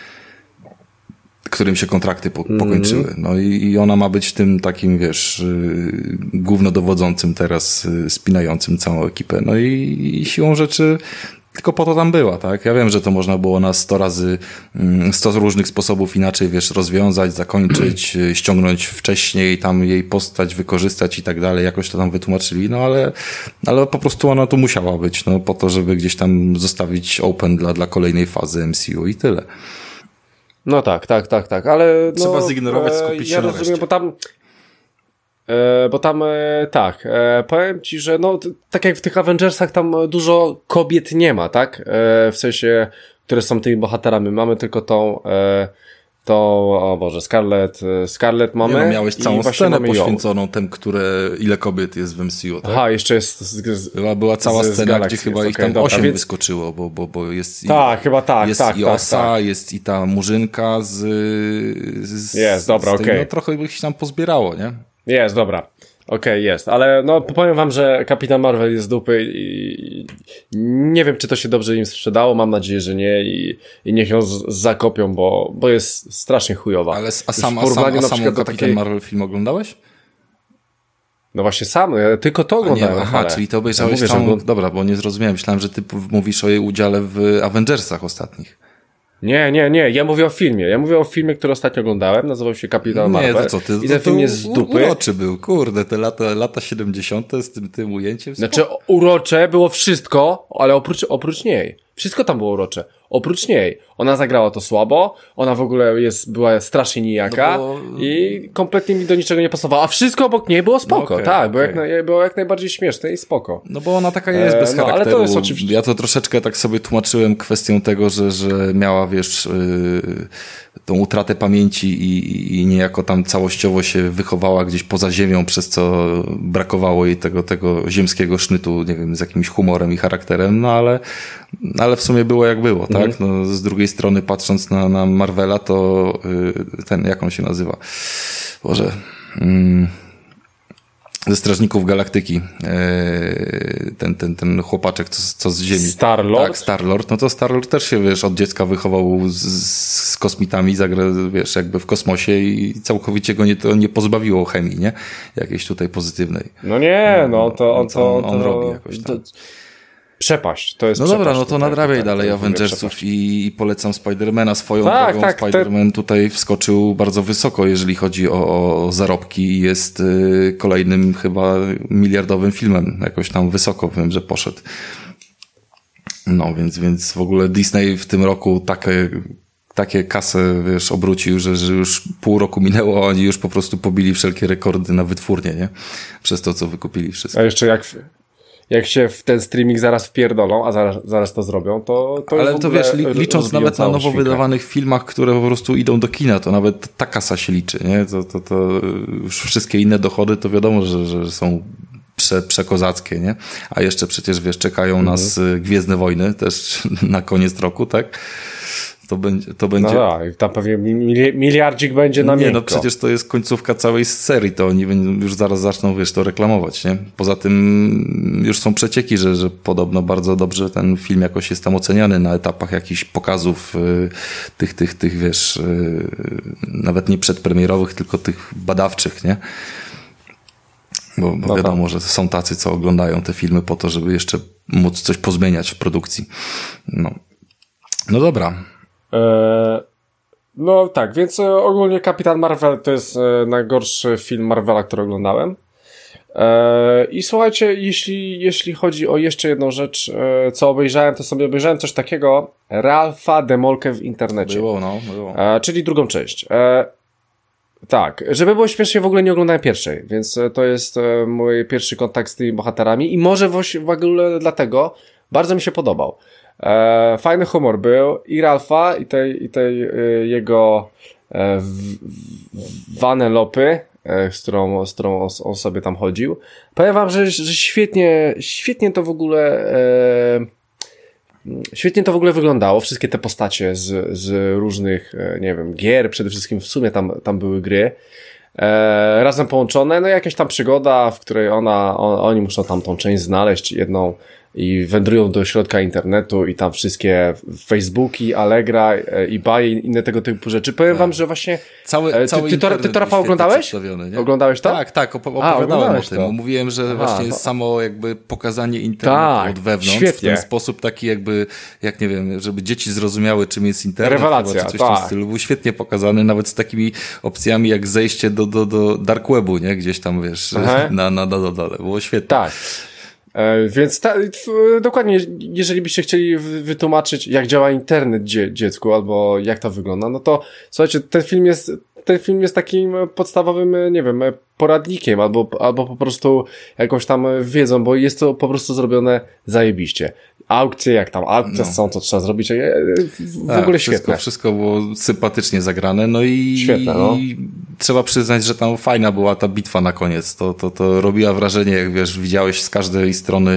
którym się kontrakty po, pokończyły. No i, i ona ma być tym takim, wiesz, yy, głównodowodzącym teraz, yy, spinającym całą ekipę. No i, i siłą rzeczy tylko po to tam była, tak? Ja wiem, że to można było na sto razy, yy, sto różnych sposobów inaczej, wiesz, rozwiązać, zakończyć, yy, ściągnąć wcześniej, tam jej postać wykorzystać i tak dalej, jakoś to tam wytłumaczyli, no ale, ale po prostu ona tu musiała być, no po to, żeby gdzieś tam zostawić open dla, dla kolejnej fazy M C U i tyle. No tak, tak, tak, tak, ale trzeba no, zignorować, skupić się ja na rozumiem, reszcie. bo tam e, bo tam e, tak, e, powiem ci, że no t- tak jak w tych Avengersach tam dużo kobiet nie ma, tak? E, w sensie, które są tymi bohaterami. Mamy tylko tą e, tą, o Boże, Scarlet, Scarlet mamy. Nie, no, miałeś całą scenę poświęconą ją. tym, które, ile kobiet jest w M C U, tak? Aha, jeszcze jest z, z, była, była cała z, scena, z gdzie chyba ich okay, tam dobra, osiem więc... wyskoczyło, bo, bo, bo jest tak, i, chyba tak, jest tak, i tak, Osa, tak. jest i ta Murzynka z, z jest, dobra, okej. Okay. No trochę ich się tam pozbierało, nie? Jest, dobra. Okej, okay, jest, ale no powiem wam, że Kapitan Marvel jest z dupy i nie wiem, czy to się dobrze im sprzedało, mam nadzieję, że nie i, i niech ją z- zakopią, bo, bo jest strasznie chujowa. Ale a sam, a sam, a samą Kapitan takiej... Marvel film oglądałeś? No właśnie sam, ja tylko to oglądałem. Nie, aha, ale... czyli to obejrzałeś ja mówię, tam... Że... Dobra, bo nie zrozumiałem, myślałem, że ty mówisz o jej udziale w Avengersach ostatnich. Nie, nie, nie, ja mówię o filmie. Ja mówię o filmie, który ostatnio oglądałem, nazywał się Kapitan Marvel. Nie, to co, ty, i ten film jest z dupy. Uroczy był, kurde, te lata, lata siedemdziesiąte z tym, tym ujęciem. Znaczy, urocze było wszystko, ale oprócz, oprócz niej. Wszystko tam było urocze. Oprócz niej. Ona zagrała to słabo, ona w ogóle jest, była strasznie nijaka no bo... i kompletnie mi do niczego nie pasowała. A wszystko obok niej było spoko, no okay, tak, okay. Było, jak na, było jak najbardziej śmieszne i spoko. No bo ona taka jest bez e, no, charakteru. Ale to jest oczywiście... Ja to troszeczkę tak sobie tłumaczyłem kwestią tego, że, że miała, wiesz, yy, tą utratę pamięci i, i niejako tam całościowo się wychowała gdzieś poza ziemią, przez co brakowało jej tego, tego ziemskiego sznytu, nie wiem, z jakimś humorem i charakterem, no ale, ale w sumie było jak było, tak? No, z drugiej strony patrząc na, na Marvela, to yy, ten, jak on się nazywa? Boże... Yy, ze Strażników Galaktyki, yy, ten, ten, ten chłopaczek, co, co z Ziemi. Star-Lord? Tak, Star-Lord. No to Star-Lord też się, wiesz, od dziecka wychował z, z kosmitami, zagra, wiesz, jakby w kosmosie i całkowicie go nie, to nie pozbawiło chemii, nie? Jakiejś tutaj pozytywnej. No nie, no to on, to, on, on to, robi jakoś tam. To... Przepaść, to jest No przepaść. dobra, no to tutaj, nadrabiaj tutaj, dalej Avengersów i, i polecam Spidermana. Swoją tak, drogą tak, Spider-Man te... tutaj wskoczył bardzo wysoko, jeżeli chodzi o, o zarobki i jest y, kolejnym chyba miliardowym filmem. Jakoś tam wysoko wiem, że poszedł. No więc, więc w ogóle Disney w tym roku takie, takie kasy, wiesz, obrócił, że, że już pół roku minęło, a oni już po prostu pobili wszelkie rekordy na wytwórnie, nie? Przez to, co wykupili wszystko. A jeszcze jak... Jak się w ten streaming zaraz wpierdolą, a zaraz, zaraz to zrobią, to... to ale to wiesz, li, licząc nawet na nowo świnkę. wydawanych filmach, które po prostu idą do kina, to nawet ta kasa się liczy, nie? To, to, to już wszystkie inne dochody, to wiadomo, że, że są prze, przekozackie, nie? A jeszcze przecież, wiesz, czekają mhm. nas Gwiezdne Wojny też na koniec roku, tak? To będzie, to będzie... No tak, tam pewnie miliardzik będzie na miękko. Nie, no przecież to jest końcówka całej serii, to oni już zaraz zaczną, wiesz, to reklamować, nie? Poza tym już są przecieki, że, że podobno bardzo dobrze ten film jakoś jest tam oceniany na etapach jakichś pokazów y, tych, tych, tych, wiesz, y, nawet nie przedpremierowych, tylko tych badawczych, nie? Bo, bo no wiadomo, że są tacy, co oglądają te filmy po to, żeby jeszcze móc coś pozmieniać w produkcji. No, no dobra. No tak, więc ogólnie Kapitan Marvel to jest najgorszy film Marvela, który oglądałem. I słuchajcie, jeśli, jeśli chodzi o jeszcze jedną rzecz, co obejrzałem, to sobie obejrzałem coś takiego, Ralfa Demolkę w internecie. Było, no, było. Czyli drugą część. Tak, żeby było śmiesznie, w ogóle nie oglądałem pierwszej, więc to jest mój pierwszy kontakt z tymi bohaterami i może w ogóle dlatego bardzo mi się podobał. E, fajny humor był i Ralfa, i tej, i tej y, jego e, w, w, Vanelopy, e, z którą, z którą on, on sobie tam chodził. Powiem wam, że, że świetnie, świetnie to w ogóle e, świetnie to w ogóle wyglądało. Wszystkie te postacie z, z różnych, e, nie wiem, gier, przede wszystkim w sumie tam, tam były gry. E, razem połączone, no jakaś tam przygoda, w której ona, on, oni muszą tam tą część znaleźć, jedną i wędrują do środka internetu i tam wszystkie Facebooki, Allegra, eBay i inne tego typu rzeczy. Powiem tak. wam, że właśnie... Cały, ty, cały ty, to, ty to, Rafał, oglądałeś? Nie? Oglądałeś to? Tak, tak, op- opowiadałem A, o tym. To. Mówiłem, że Aha, właśnie to... samo jakby pokazanie internetu tak, od wewnątrz świetnie. w ten sposób taki jakby, jak nie wiem, żeby dzieci zrozumiały, czym jest internet. Rewelacja, chyba, czy coś tak. w tym stylu. Był świetnie pokazany, nawet z takimi opcjami jak zejście do, do, do dark webu, nie? Gdzieś tam, wiesz, na, na, na dole. Było świetnie. Tak. E, więc ta, f, dokładnie, jeżeli byście chcieli wytłumaczyć, jak działa internet dzie, dziecku, albo jak to wygląda, no to słuchajcie, ten film jest, ten film jest takim podstawowym, nie wiem, poradnikiem, albo, albo po prostu jakąś tam wiedzą, bo jest to po prostu zrobione zajebiście. Aukcje, jak tam aukcje no. są, to trzeba zrobić. W tak, ogóle wszystko, świetne. Wszystko było sympatycznie zagrane, no i, świetne, no. i trzeba przyznać, że tam fajna była ta bitwa na koniec. To, to, to robiła wrażenie, jak wiesz, widziałeś z każdej strony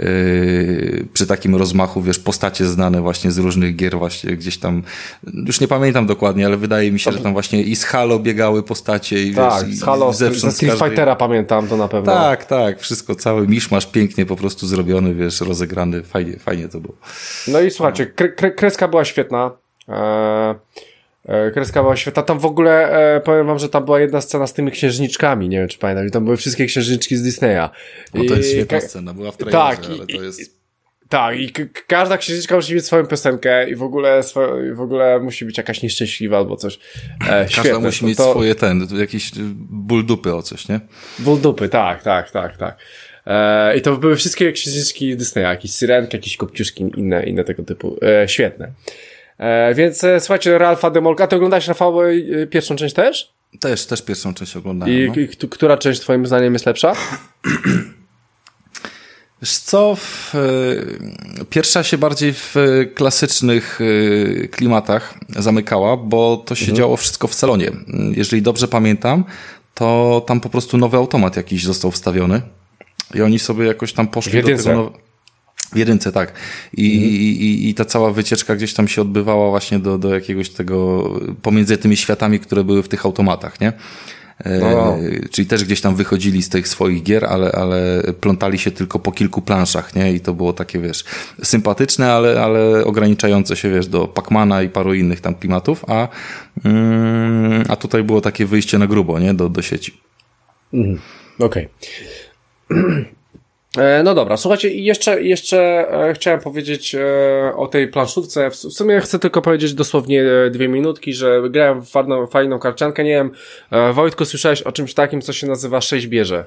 yy, przy takim rozmachu, wiesz, postacie znane właśnie z różnych gier, właśnie gdzieś tam, już nie pamiętam dokładnie, ale wydaje mi się, że tam właśnie i z Halo biegały postacie i tak, wiesz, z Halo, ze Street każdej... Fightera pamiętam to na pewno. Tak, tak, wszystko, cały miszmasz pięknie po prostu zrobiony, wiesz, rozegrany, fajnie, fajnie to było. No i słuchajcie, kre, kre, kreska była świetna. Eee, e, kreska była świetna. Tam w ogóle e, powiem wam, że tam była jedna scena z tymi księżniczkami, nie wiem czy pamiętam, tam były wszystkie księżniczki z Disneya. No to jest świetna scena, była w trailerze, tak, ale to jest... Tak, i k- każda księżniczka musi mieć swoją piosenkę i w ogóle swo- i w ogóle musi być jakaś nieszczęśliwa albo coś. E, Każda świetne. musi to, mieć to... swoje ten, jakiś ból dupy o coś, nie? Ból dupy, tak, tak, tak, tak. E, I to były wszystkie księżniczki Disneya, jakieś syrenki, jakieś kopciuszki, inne, inne tego typu. E, świetne. E, więc e, słuchajcie, Ralfa Demolka, ty oglądałeś, Rafał, e, pierwszą część też? Też, też pierwszą część oglądałem. I, no. i k- która część twoim zdaniem jest lepsza? Wiesz co, w, y, pierwsza się bardziej w klasycznych y, klimatach zamykała, bo to się mhm. działo wszystko w salonie. Jeżeli dobrze pamiętam, to tam po prostu nowy automat jakiś został wstawiony i oni sobie jakoś tam poszli do tego... Now... W jedynce, tak. I, mhm. i, i, I ta cała wycieczka gdzieś tam się odbywała właśnie do, do jakiegoś tego, pomiędzy tymi światami, które były w tych automatach, nie? No. E, czyli też gdzieś tam wychodzili z tych swoich gier, ale, ale plątali się tylko po kilku planszach, nie? I to było takie, wiesz, sympatyczne, ale, ale ograniczające się, wiesz, do Pac-Mana i paru innych tam klimatów, a, mm, a tutaj było takie wyjście na grubo, nie? Do, do sieci. Mhm. Okej. Okay. No dobra, słuchajcie, jeszcze, jeszcze e, chciałem powiedzieć e, o tej planszówce. W, w sumie chcę tylko powiedzieć dosłownie e, dwie minutki, że grałem w fajną, fajną karciankę. Nie wiem, e, Wojtku, słyszałeś o czymś takim, co się nazywa sześć bierze?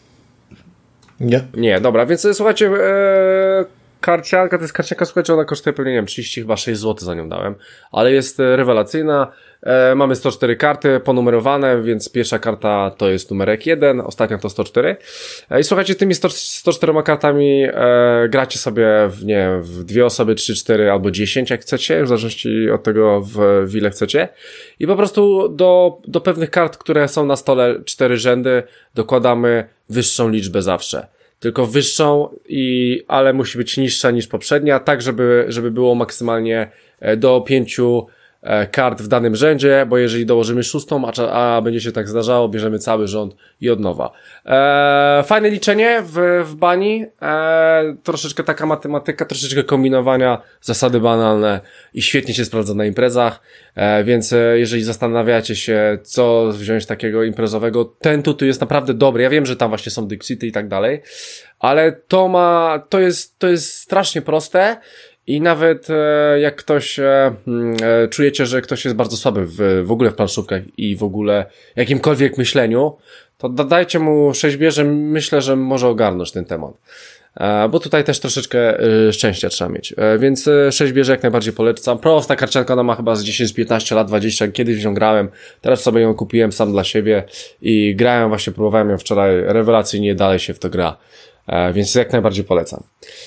Nie. Nie, dobra, więc słuchajcie, e, karcianka, to jest karcianka, słuchajcie, ona kosztuje pewnie, nie wiem, trzydzieści chyba sześć złotych za nią dałem, ale jest e, rewelacyjna. E, mamy sto cztery karty ponumerowane, więc pierwsza karta to jest numerek jeden, ostatnia to sto cztery. E, I słuchajcie, tymi sto, sto czterema kartami e, gracie sobie w, nie wiem, w dwie osoby, trzy, cztery albo dziesięć, jak chcecie, w zależności od tego, w, w ile chcecie. I po prostu do, do pewnych kart, które są na stole, cztery rzędy, dokładamy wyższą liczbę zawsze. Tylko wyższą, i, ale musi być niższa niż poprzednia, tak żeby, żeby było maksymalnie do pięciu kart w danym rzędzie, bo jeżeli dołożymy szóstą, a, a będzie się tak zdarzało, bierzemy cały rząd i od nowa. E, fajne liczenie w, w bani, e, troszeczkę taka matematyka, troszeczkę kombinowania, zasady banalne i świetnie się sprawdza na imprezach, e, więc e, jeżeli zastanawiacie się, co wziąć takiego imprezowego, ten tutu jest naprawdę dobry. Ja wiem, że tam właśnie są Dixity i tak dalej, ale to ma, to jest, to jest strasznie proste. I nawet e, jak ktoś e, e, czujecie, że ktoś jest bardzo słaby w, w ogóle w planszówkach i w ogóle jakimkolwiek myśleniu, to dodajcie mu sześć bierze, myślę, że może ogarnąć ten temat. E, bo tutaj też troszeczkę e, szczęścia trzeba mieć. E, więc e, sześć bierze jak najbardziej polecam. Prosta karcianka, ona ma chyba z dziesięć piętnaście lat, dwadzieścia, kiedyś ją grałem, teraz sobie ją kupiłem sam dla siebie i grałem, właśnie próbowałem ją wczoraj, rewelacyjnie dalej się w to gra. E, więc jak najbardziej polecam.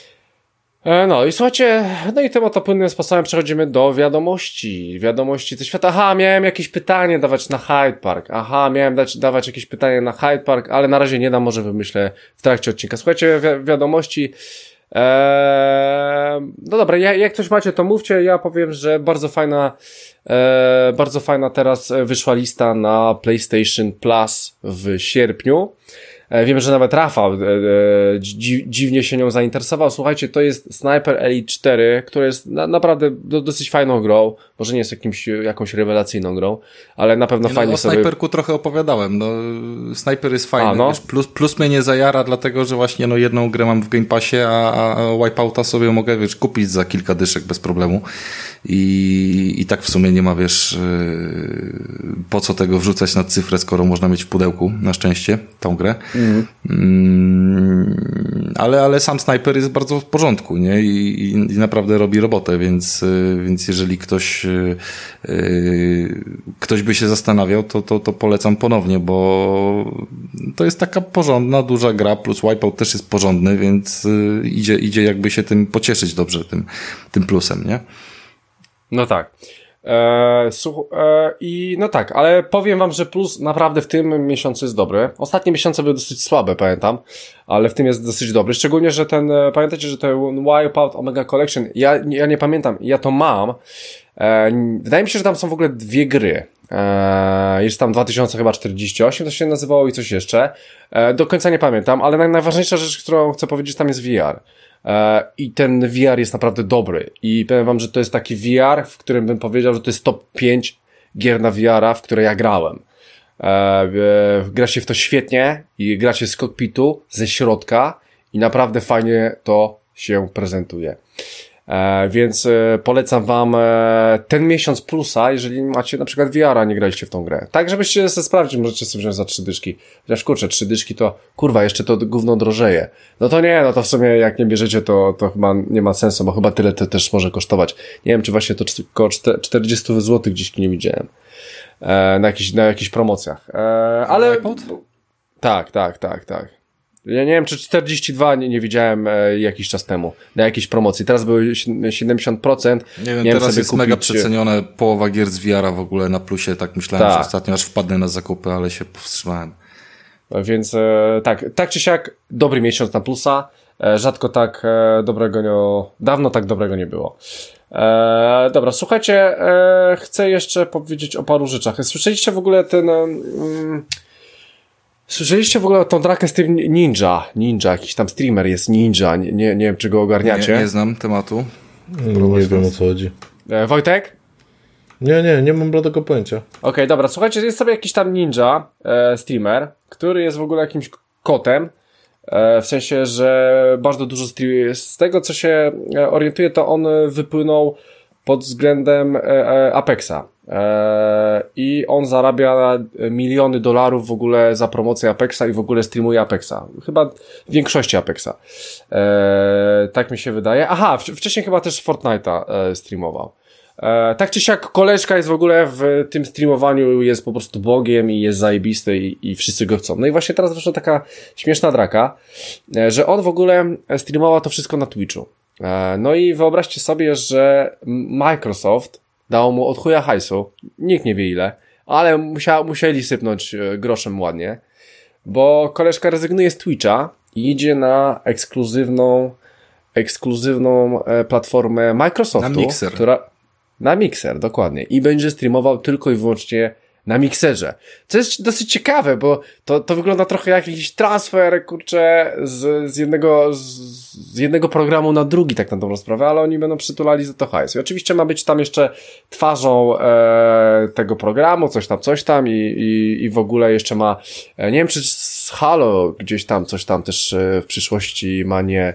No i słuchajcie, no i temat płynnym sposobem przechodzimy do wiadomości. Wiadomości ze świata. Aha, miałem jakieś pytanie dawać na Hyde Park. Aha, miałem dać, dawać jakieś pytanie na Hyde Park, ale na razie nie dam, może wymyślę w trakcie odcinka. Słuchajcie, wi- wiadomości. Eee, no dobra, ja, jak coś macie, to mówcie. Ja powiem, że bardzo fajna, e, bardzo fajna teraz wyszła lista na PlayStation Plus w sierpniu. Wiem, że nawet Rafał e, e, dzi, dziwnie się nią zainteresował. Słuchajcie, to jest Sniper Elite cztery, która jest na, naprawdę do, dosyć fajną grą. Może nie jest jakimś, jakąś rewelacyjną grą, ale na pewno nie, fajnie no, sobie... O Sniperku trochę opowiadałem. No, Sniper jest fajny. A, no. Wiesz, plus, plus mnie nie zajara, dlatego że właśnie no, jedną grę mam w Game Passie, a, a Wipeouta sobie mogę, wiesz, kupić za kilka dyszek bez problemu. I, i tak w sumie nie ma, wiesz, yy, po co tego wrzucać na cyfrę, skoro można mieć w pudełku, na szczęście, tą grę. Mm. Mm, ale, ale sam Sniper jest bardzo w porządku, nie? I, i, i naprawdę robi robotę, więc, yy, więc jeżeli ktoś yy, ktoś by się zastanawiał, to, to, to polecam ponownie, bo to jest taka porządna, duża gra, plus Wipeout też jest porządny, więc yy, idzie, idzie jakby się tym pocieszyć dobrze, tym, tym plusem, nie? No tak. Eee, słuch- e, I no tak, ale powiem wam, że plus naprawdę w tym miesiącu jest dobry. Ostatnie miesiące były dosyć słabe, pamiętam, ale w tym jest dosyć dobry. Szczególnie, że ten, pamiętacie, że ten Wipeout Omega Collection, ja, ja nie pamiętam, ja to mam. Eee, wydaje mi się, że tam są w ogóle dwie gry. Eee, jest tam dwa tysiące czterdzieści osiem, to się nazywało, i coś jeszcze. Eee, do końca nie pamiętam, ale naj- najważniejsza rzecz, którą chcę powiedzieć, tam jest V R. I ten V R jest naprawdę dobry i powiem wam, że to jest taki V R, w którym bym powiedział, że to jest top pięć gier na V R-a, w które ja grałem. Gra się w to świetnie i gra się z kokpitu, ze środka i naprawdę fajnie to się prezentuje. E, więc e, polecam wam e, ten miesiąc plusa, jeżeli macie na przykład V R a, nie graliście w tą grę. Tak, żebyście sobie sprawdzić, możecie sobie wziąć za trzy dyszki. Chociaż kurczę, trzy dyszki to, kurwa, jeszcze to gówno drożeje. No to nie, no to w sumie jak nie bierzecie, to, to chyba nie ma sensu, bo chyba tyle to też może kosztować. Nie wiem, czy właśnie to około czterdzieści złotych gdzieś nie widziałem. E, na jakichś, na jakichś promocjach. E, ale... Tak, tak, tak, tak. Ja nie wiem, czy czterdzieści dwa nie, nie widziałem e, jakiś czas temu na jakiejś promocji. Teraz były siedemdziesiąt procent. Nie wiem, nie teraz jest kupić... mega przecenione. Połowa gier z V R a w ogóle na plusie. Tak myślałem, tak. że ostatnio aż wpadnę na zakupy, ale się powstrzymałem. Więc e, tak, tak czy siak, dobry miesiąc na plusa. E, rzadko tak e, dobrego nie... Dawno tak dobrego nie było. E, dobra, słuchajcie, e, chcę jeszcze powiedzieć o paru rzeczach. Słyszeliście w ogóle ten... Mm, Słyszeliście w ogóle o tą drakę z tym Ninja? Ninja, jakiś tam streamer jest Ninja, nie, nie, nie wiem, czy go ogarniacie. Nie, nie znam tematu. Nie, nie wiem, o co chodzi. E, Wojtek? Nie, nie, nie mam bladego pojęcia. Okej, okay, dobra, słuchajcie, jest sobie jakiś tam Ninja e, streamer, który jest w ogóle jakimś kotem, e, w sensie, że bardzo dużo streamuje. Z tego, co się orientuję, to on wypłynął pod względem e, e, Apexa. I on zarabia miliony dolarów w ogóle za promocję Apexa i w ogóle streamuje Apexa. Chyba w większości Apexa. Eee, tak mi się wydaje. Aha, w, wcześniej chyba też Fortnite'a e, streamował. E, tak czy siak koleżka jest w ogóle w tym streamowaniu, jest po prostu bogiem i jest zajebisty i, i wszyscy go chcą. No i właśnie teraz wyszła taka śmieszna draka, e, że on w ogóle streamował to wszystko na Twitchu. E, no i wyobraźcie sobie, że Microsoft dało mu od chuja hajsu, nikt nie wie ile, ale musiał, musieli sypnąć groszem ładnie, bo koleżka rezygnuje z Twitcha i idzie na ekskluzywną ekskluzywną platformę Microsoftu. Na Mixer. Która, na Mixer, dokładnie. I będzie streamował tylko i wyłącznie na Mixerze. Co jest dosyć ciekawe, bo to, to wygląda trochę jak jakiś transfer, kurczę, z, z jednego z, z jednego programu na drugi, tak na dobrą sprawę, ale oni będą przytulali za to hajs. I oczywiście ma być tam jeszcze twarzą e, tego programu, coś tam, coś tam i, i, i w ogóle jeszcze ma, e, nie wiem, czy z Halo gdzieś tam, coś tam też e, w przyszłości ma nie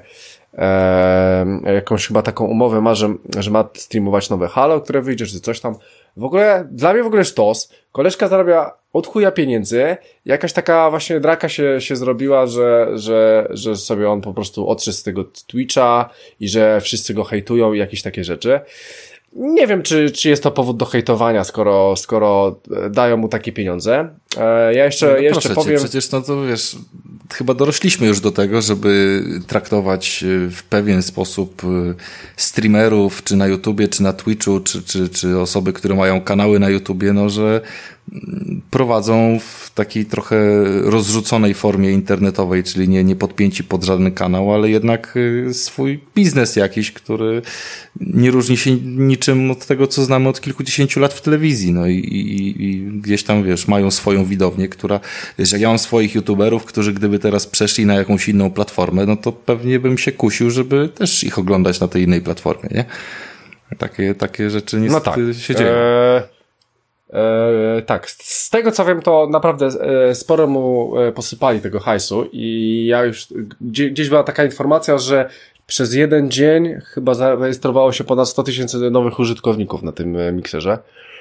e, jakąś chyba taką umowę ma, że, że ma streamować nowe Halo, które wyjdzie, czy coś tam. W ogóle, dla mnie w ogóle sztos. Koleżka zarabia od chuja pieniędzy. Jakaś taka właśnie draka się, się zrobiła, że, że, że sobie on po prostu odszedł z tego Twitcha i że wszyscy go hejtują i jakieś takie rzeczy. Nie wiem, czy, czy jest to powód do hejtowania, skoro, skoro dają mu takie pieniądze. E, ja jeszcze, no, no jeszcze proszę powiem... Cię, przecież no to wiesz, chyba dorośliśmy już do tego, żeby traktować w pewien sposób streamerów, czy na YouTubie, czy na Twitchu, czy, czy, czy osoby, które mają kanały na YouTubie, no, że prowadzą w takiej trochę rozrzuconej formie internetowej, czyli nie, nie podpięci pod żaden kanał, ale jednak swój biznes jakiś, który nie różni się niczym od tego, co znamy od kilkudziesięciu lat w telewizji. No i, i, i gdzieś tam, wiesz, mają swoją widownię, która, wiesz, jak ja mam swoich youtuberów, którzy gdyby teraz przeszli na jakąś inną platformę, no to pewnie bym się kusił, żeby też ich oglądać na tej innej platformie, nie? Takie, takie rzeczy niestety no tak. się dzieją. Eee... Eee, tak, z tego co wiem, to naprawdę e, sporo mu e, posypali tego hajsu i ja już gdzie, gdzieś była taka informacja, że przez jeden dzień chyba zarejestrowało się ponad sto tysięcy nowych użytkowników na tym e, mikserze.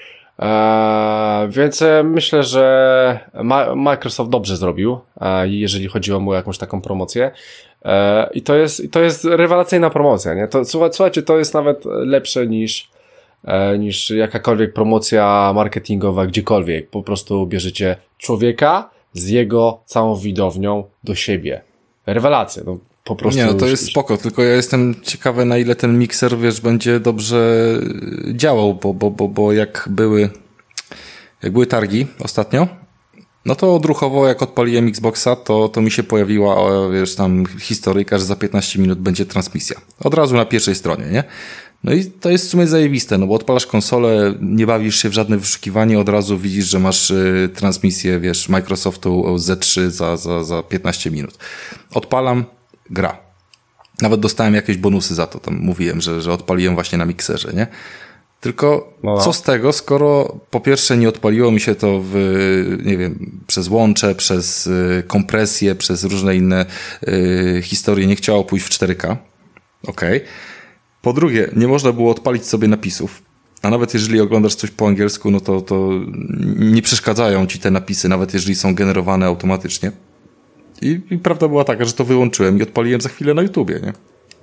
Eee, więc e, myślę, że Ma- Microsoft dobrze zrobił, e, jeżeli chodziło mu o jakąś taką promocję. E, I to jest, to jest rewelacyjna promocja, nie? To, słuchajcie, to jest nawet lepsze niż niż jakakolwiek promocja marketingowa gdziekolwiek. Po prostu bierzecie człowieka z jego całą widownią do siebie. Rewelacja, no po prostu. Nie, no to jest spoko, tylko ja jestem ciekawy, na ile ten mikser, wiesz, będzie dobrze działał, bo, bo, bo, bo jak były jak były targi ostatnio, no to odruchowo jak odpaliłem Xboxa, to, to mi się pojawiła, wiesz, tam historyjka, że za piętnaście minut będzie transmisja. Od razu na pierwszej stronie, nie? No i to jest w sumie zajebiste, no bo odpalasz konsolę, nie bawisz się w żadne wyszukiwanie, od razu widzisz, że masz y, transmisję, wiesz, Microsoftu Z trzy za, za, za piętnaście minut. Odpalam, gra. Nawet dostałem jakieś bonusy za to, tam mówiłem, że, że odpaliłem właśnie na mikserze, nie? Tylko no. Co z tego, skoro po pierwsze nie odpaliło mi się to w, nie wiem, przez łącze, przez y, kompresję, przez różne inne y, historie, nie chciało pójść w cztery K. Okej. Okay. Po drugie, nie można było odpalić sobie napisów. A nawet jeżeli oglądasz coś po angielsku, no to, to nie przeszkadzają ci te napisy, nawet jeżeli są generowane automatycznie. I, i prawda była taka, że to wyłączyłem i odpaliłem za chwilę na YouTubie, nie?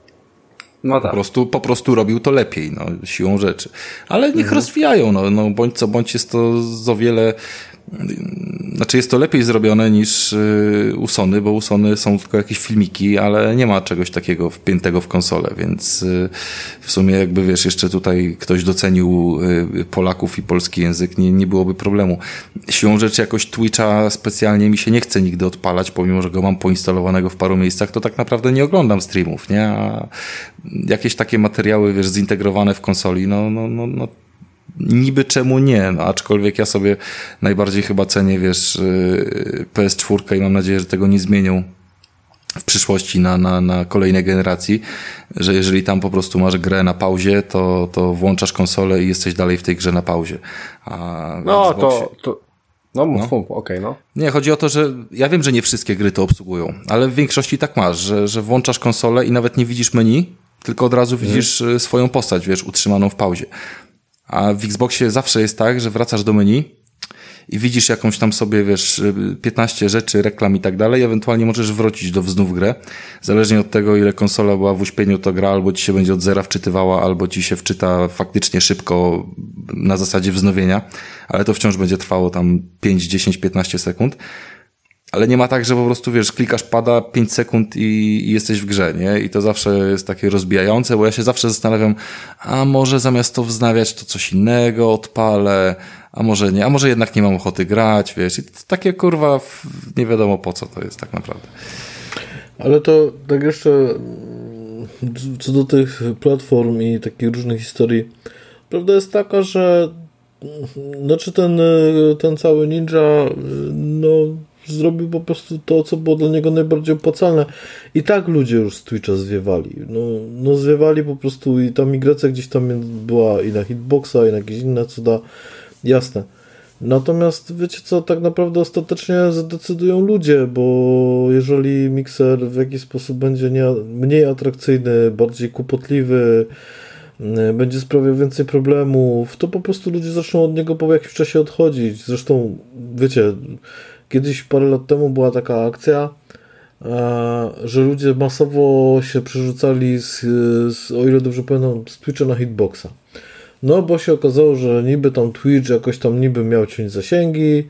No tak. Po prostu, po prostu robił to lepiej, no, siłą rzeczy. Ale niech mhm. rozwijają, no, no, bądź co, bądź jest to o wiele, znaczy jest to lepiej zrobione niż yy, u Sony, bo u Sony są tylko jakieś filmiki, ale nie ma czegoś takiego wpiętego w konsolę, więc yy, w sumie jakby wiesz, jeszcze tutaj ktoś docenił yy, Polaków i polski język, nie, nie byłoby problemu. Siłą rzeczy jakoś Twitcha specjalnie mi się nie chce nigdy odpalać, pomimo że go mam poinstalowanego w paru miejscach, to tak naprawdę nie oglądam streamów, nie? A jakieś takie materiały, wiesz, zintegrowane w konsoli, no, no, no, no niby czemu nie, no, aczkolwiek ja sobie najbardziej chyba cenię, wiesz, P S cztery i mam nadzieję, że tego nie zmienią w przyszłości na, na, na kolejnej generacji, że jeżeli tam po prostu masz grę na pauzie, to, to włączasz konsolę i jesteś dalej w tej grze na pauzie. A no to, to no mów, no. okej, okay, no. Nie, chodzi o to, że ja wiem, że nie wszystkie gry to obsługują, ale w większości tak masz, że, że włączasz konsolę i nawet nie widzisz menu, tylko od razu widzisz hmm. swoją postać, wiesz, utrzymaną w pauzie. A w Xboxie zawsze jest tak, że wracasz do menu i widzisz jakąś tam sobie, wiesz, piętnaście rzeczy, reklam i tak dalej, ewentualnie możesz wrócić do znów grę. Zależnie od tego, ile konsola była w uśpieniu, to gra albo ci się będzie od zera wczytywała, albo ci się wczyta faktycznie szybko na zasadzie wznowienia, ale to wciąż będzie trwało tam pięć, dziesięć, piętnaście sekund. Ale nie ma tak, że po prostu, wiesz, klikasz pada pięć sekund i, i jesteś w grze, nie? I to zawsze jest takie rozbijające, bo ja się zawsze zastanawiam, a może zamiast to wznawiać, to coś innego odpalę, a może nie, a może jednak nie mam ochoty grać, wiesz? I to takie, kurwa, nie wiadomo po co to jest tak naprawdę. Ale to tak jeszcze co do tych platform i takich różnych historii, prawda jest taka, że znaczy ten, ten cały Ninja, no zrobił po prostu to, co było dla niego najbardziej opłacalne. I tak ludzie już z Twitcha zwiewali. No, no zwiewali po prostu i ta migracja gdzieś tam była i na Hitboxa, i na jakieś inne cuda. Jasne. Natomiast wiecie co, tak naprawdę ostatecznie zadecydują ludzie, bo jeżeli mikser w jakiś sposób będzie nie, mniej atrakcyjny, bardziej kłopotliwy, będzie sprawiał więcej problemów, to po prostu ludzie zaczną od niego po jakimś czasie odchodzić. Zresztą, wiecie, kiedyś parę lat temu była taka akcja, że ludzie masowo się przerzucali, z, z, o ile dobrze pamiętam, z Twitcha na Hitboxa. No bo się okazało, że niby tam Twitch jakoś tam niby miał ciąć zasięgi,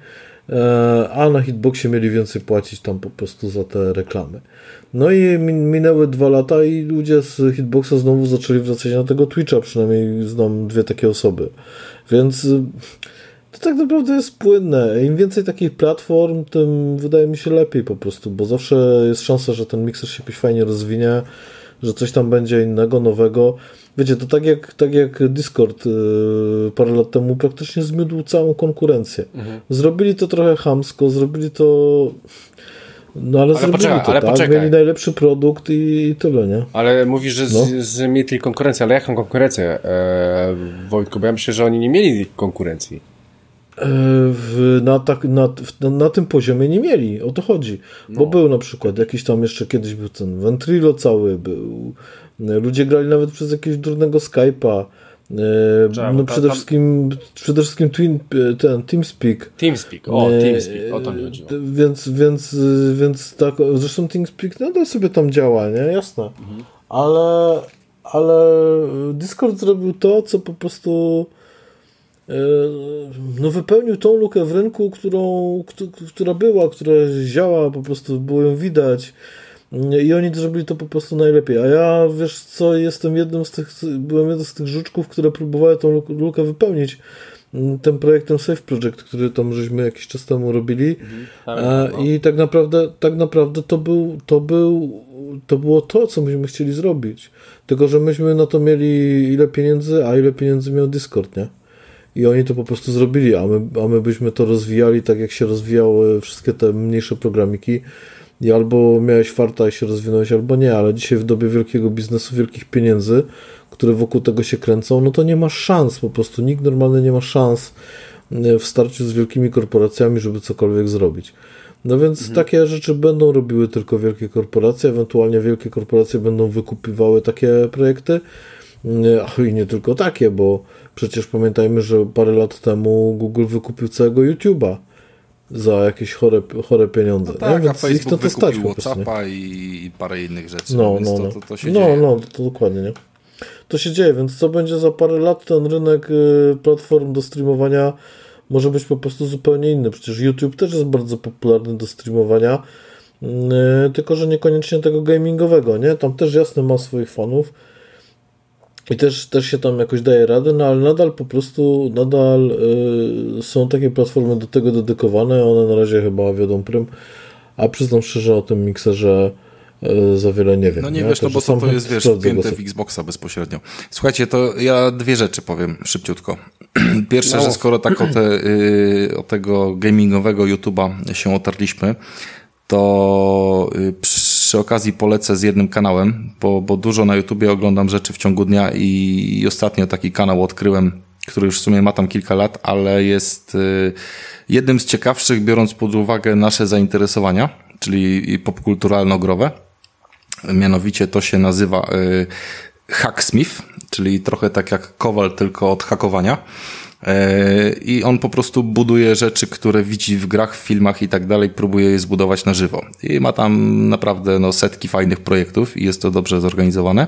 a na Hitboxie mieli więcej płacić tam po prostu za te reklamy. No i minęły dwa lata i ludzie z Hitboxa znowu zaczęli wracać na tego Twitcha, przynajmniej znam dwie takie osoby. Więc to tak naprawdę jest płynne. Im więcej takich platform, tym wydaje mi się lepiej po prostu, bo zawsze jest szansa, że ten mikser się jakoś fajnie rozwinie, że coś tam będzie innego, nowego. Wiecie, to tak jak, tak jak Discord yy, parę lat temu praktycznie zmiódł całą konkurencję. Mhm. Zrobili to trochę chamsko, zrobili to... No ale, ale zrobili poczekaj, to, ale tak? Poczekaj. Mieli najlepszy produkt i, i tyle, nie? Ale mówisz, że no. z, zmietli konkurencję, ale jaką konkurencję, e, Wojtku? Bo ja myślę, że oni nie mieli konkurencji. W, na, tak, na, na, na tym poziomie nie mieli, o to chodzi. No. Bo był na przykład jakiś tam jeszcze kiedyś był ten Ventrilo cały, był. Ludzie grali nawet przez jakiegoś durnego Skype'a. Czemu? No przede tam... wszystkim przede wszystkim twin, ten Teamspeak. Teamspeak, o Teamspeak, o to mi chodziło. Więc, więc, więc tak, zresztą Teamspeak nadal sobie tam działa, nie? Jasne. Mhm. Ale, ale Discord zrobił to, co po prostu no wypełnił tą lukę w rynku, którą, która była, która działa, po prostu było ją widać i oni zrobili to po prostu najlepiej, a ja, wiesz co, jestem jednym z tych, byłem jednym z tych żuczków, które próbowały tą lukę wypełnić tym projektem Safe Project, który tam żeśmy jakiś czas temu robili. Mhm, i tak naprawdę tak naprawdę to był, to był to było to, co myśmy chcieli zrobić, tylko że myśmy na to mieli ile pieniędzy, a ile pieniędzy miał Discord, nie? I oni to po prostu zrobili, a my, a my byśmy to rozwijali tak, jak się rozwijały wszystkie te mniejsze programiki i albo miałeś farta i się rozwinąłeś, albo nie, ale dzisiaj w dobie wielkiego biznesu, wielkich pieniędzy, które wokół tego się kręcą, no to nie masz szans, po prostu nikt normalny nie ma szans w starciu z wielkimi korporacjami, żeby cokolwiek zrobić. No więc mhm. takie rzeczy będą robiły tylko wielkie korporacje, ewentualnie wielkie korporacje będą wykupywały takie projekty. I nie tylko takie, bo przecież pamiętajmy, że parę lat temu Google wykupił całego YouTube'a za jakieś chore, chore pieniądze. No tak, nie? a Facebook ich to wykupił stać WhatsAppa i parę innych rzeczy. No, no, no, to, to, to się no, dzieje. no, to dokładnie, nie? To się dzieje, więc co będzie za parę lat, ten rynek platform do streamowania może być po prostu zupełnie inny. Przecież YouTube też jest bardzo popularny do streamowania, tylko że niekoniecznie tego gamingowego, nie? Tam też jasne ma swoich fanów i też, też się tam jakoś daje radę, no ale nadal po prostu, nadal y, są takie platformy do tego dedykowane, one na razie chyba wiodą prym, a przyznam szczerze, o tym mikserze y, za wiele nie wiem. No nie, nie? wiesz, no bo to, to jest, wiesz, wpięte w Xboxa bezpośrednio. Słuchajcie, to ja dwie rzeczy powiem szybciutko. Pierwsze, no. że skoro tak o, te, y, o tego gamingowego YouTube'a się otarliśmy, to y, przy okazji polecę z jednym kanałem, bo, bo dużo na YouTubie oglądam rzeczy w ciągu dnia i, i ostatnio taki kanał odkryłem, który już w sumie ma tam kilka lat, ale jest y, jednym z ciekawszych, biorąc pod uwagę nasze zainteresowania, czyli popkulturalno-growe. Mianowicie to się nazywa y, Hacksmith, czyli trochę tak jak Kowal, tylko od hakowania. I on po prostu buduje rzeczy, które widzi w grach, w filmach i tak dalej, próbuje je zbudować na żywo. I ma tam naprawdę no, setki fajnych projektów i jest to dobrze zorganizowane.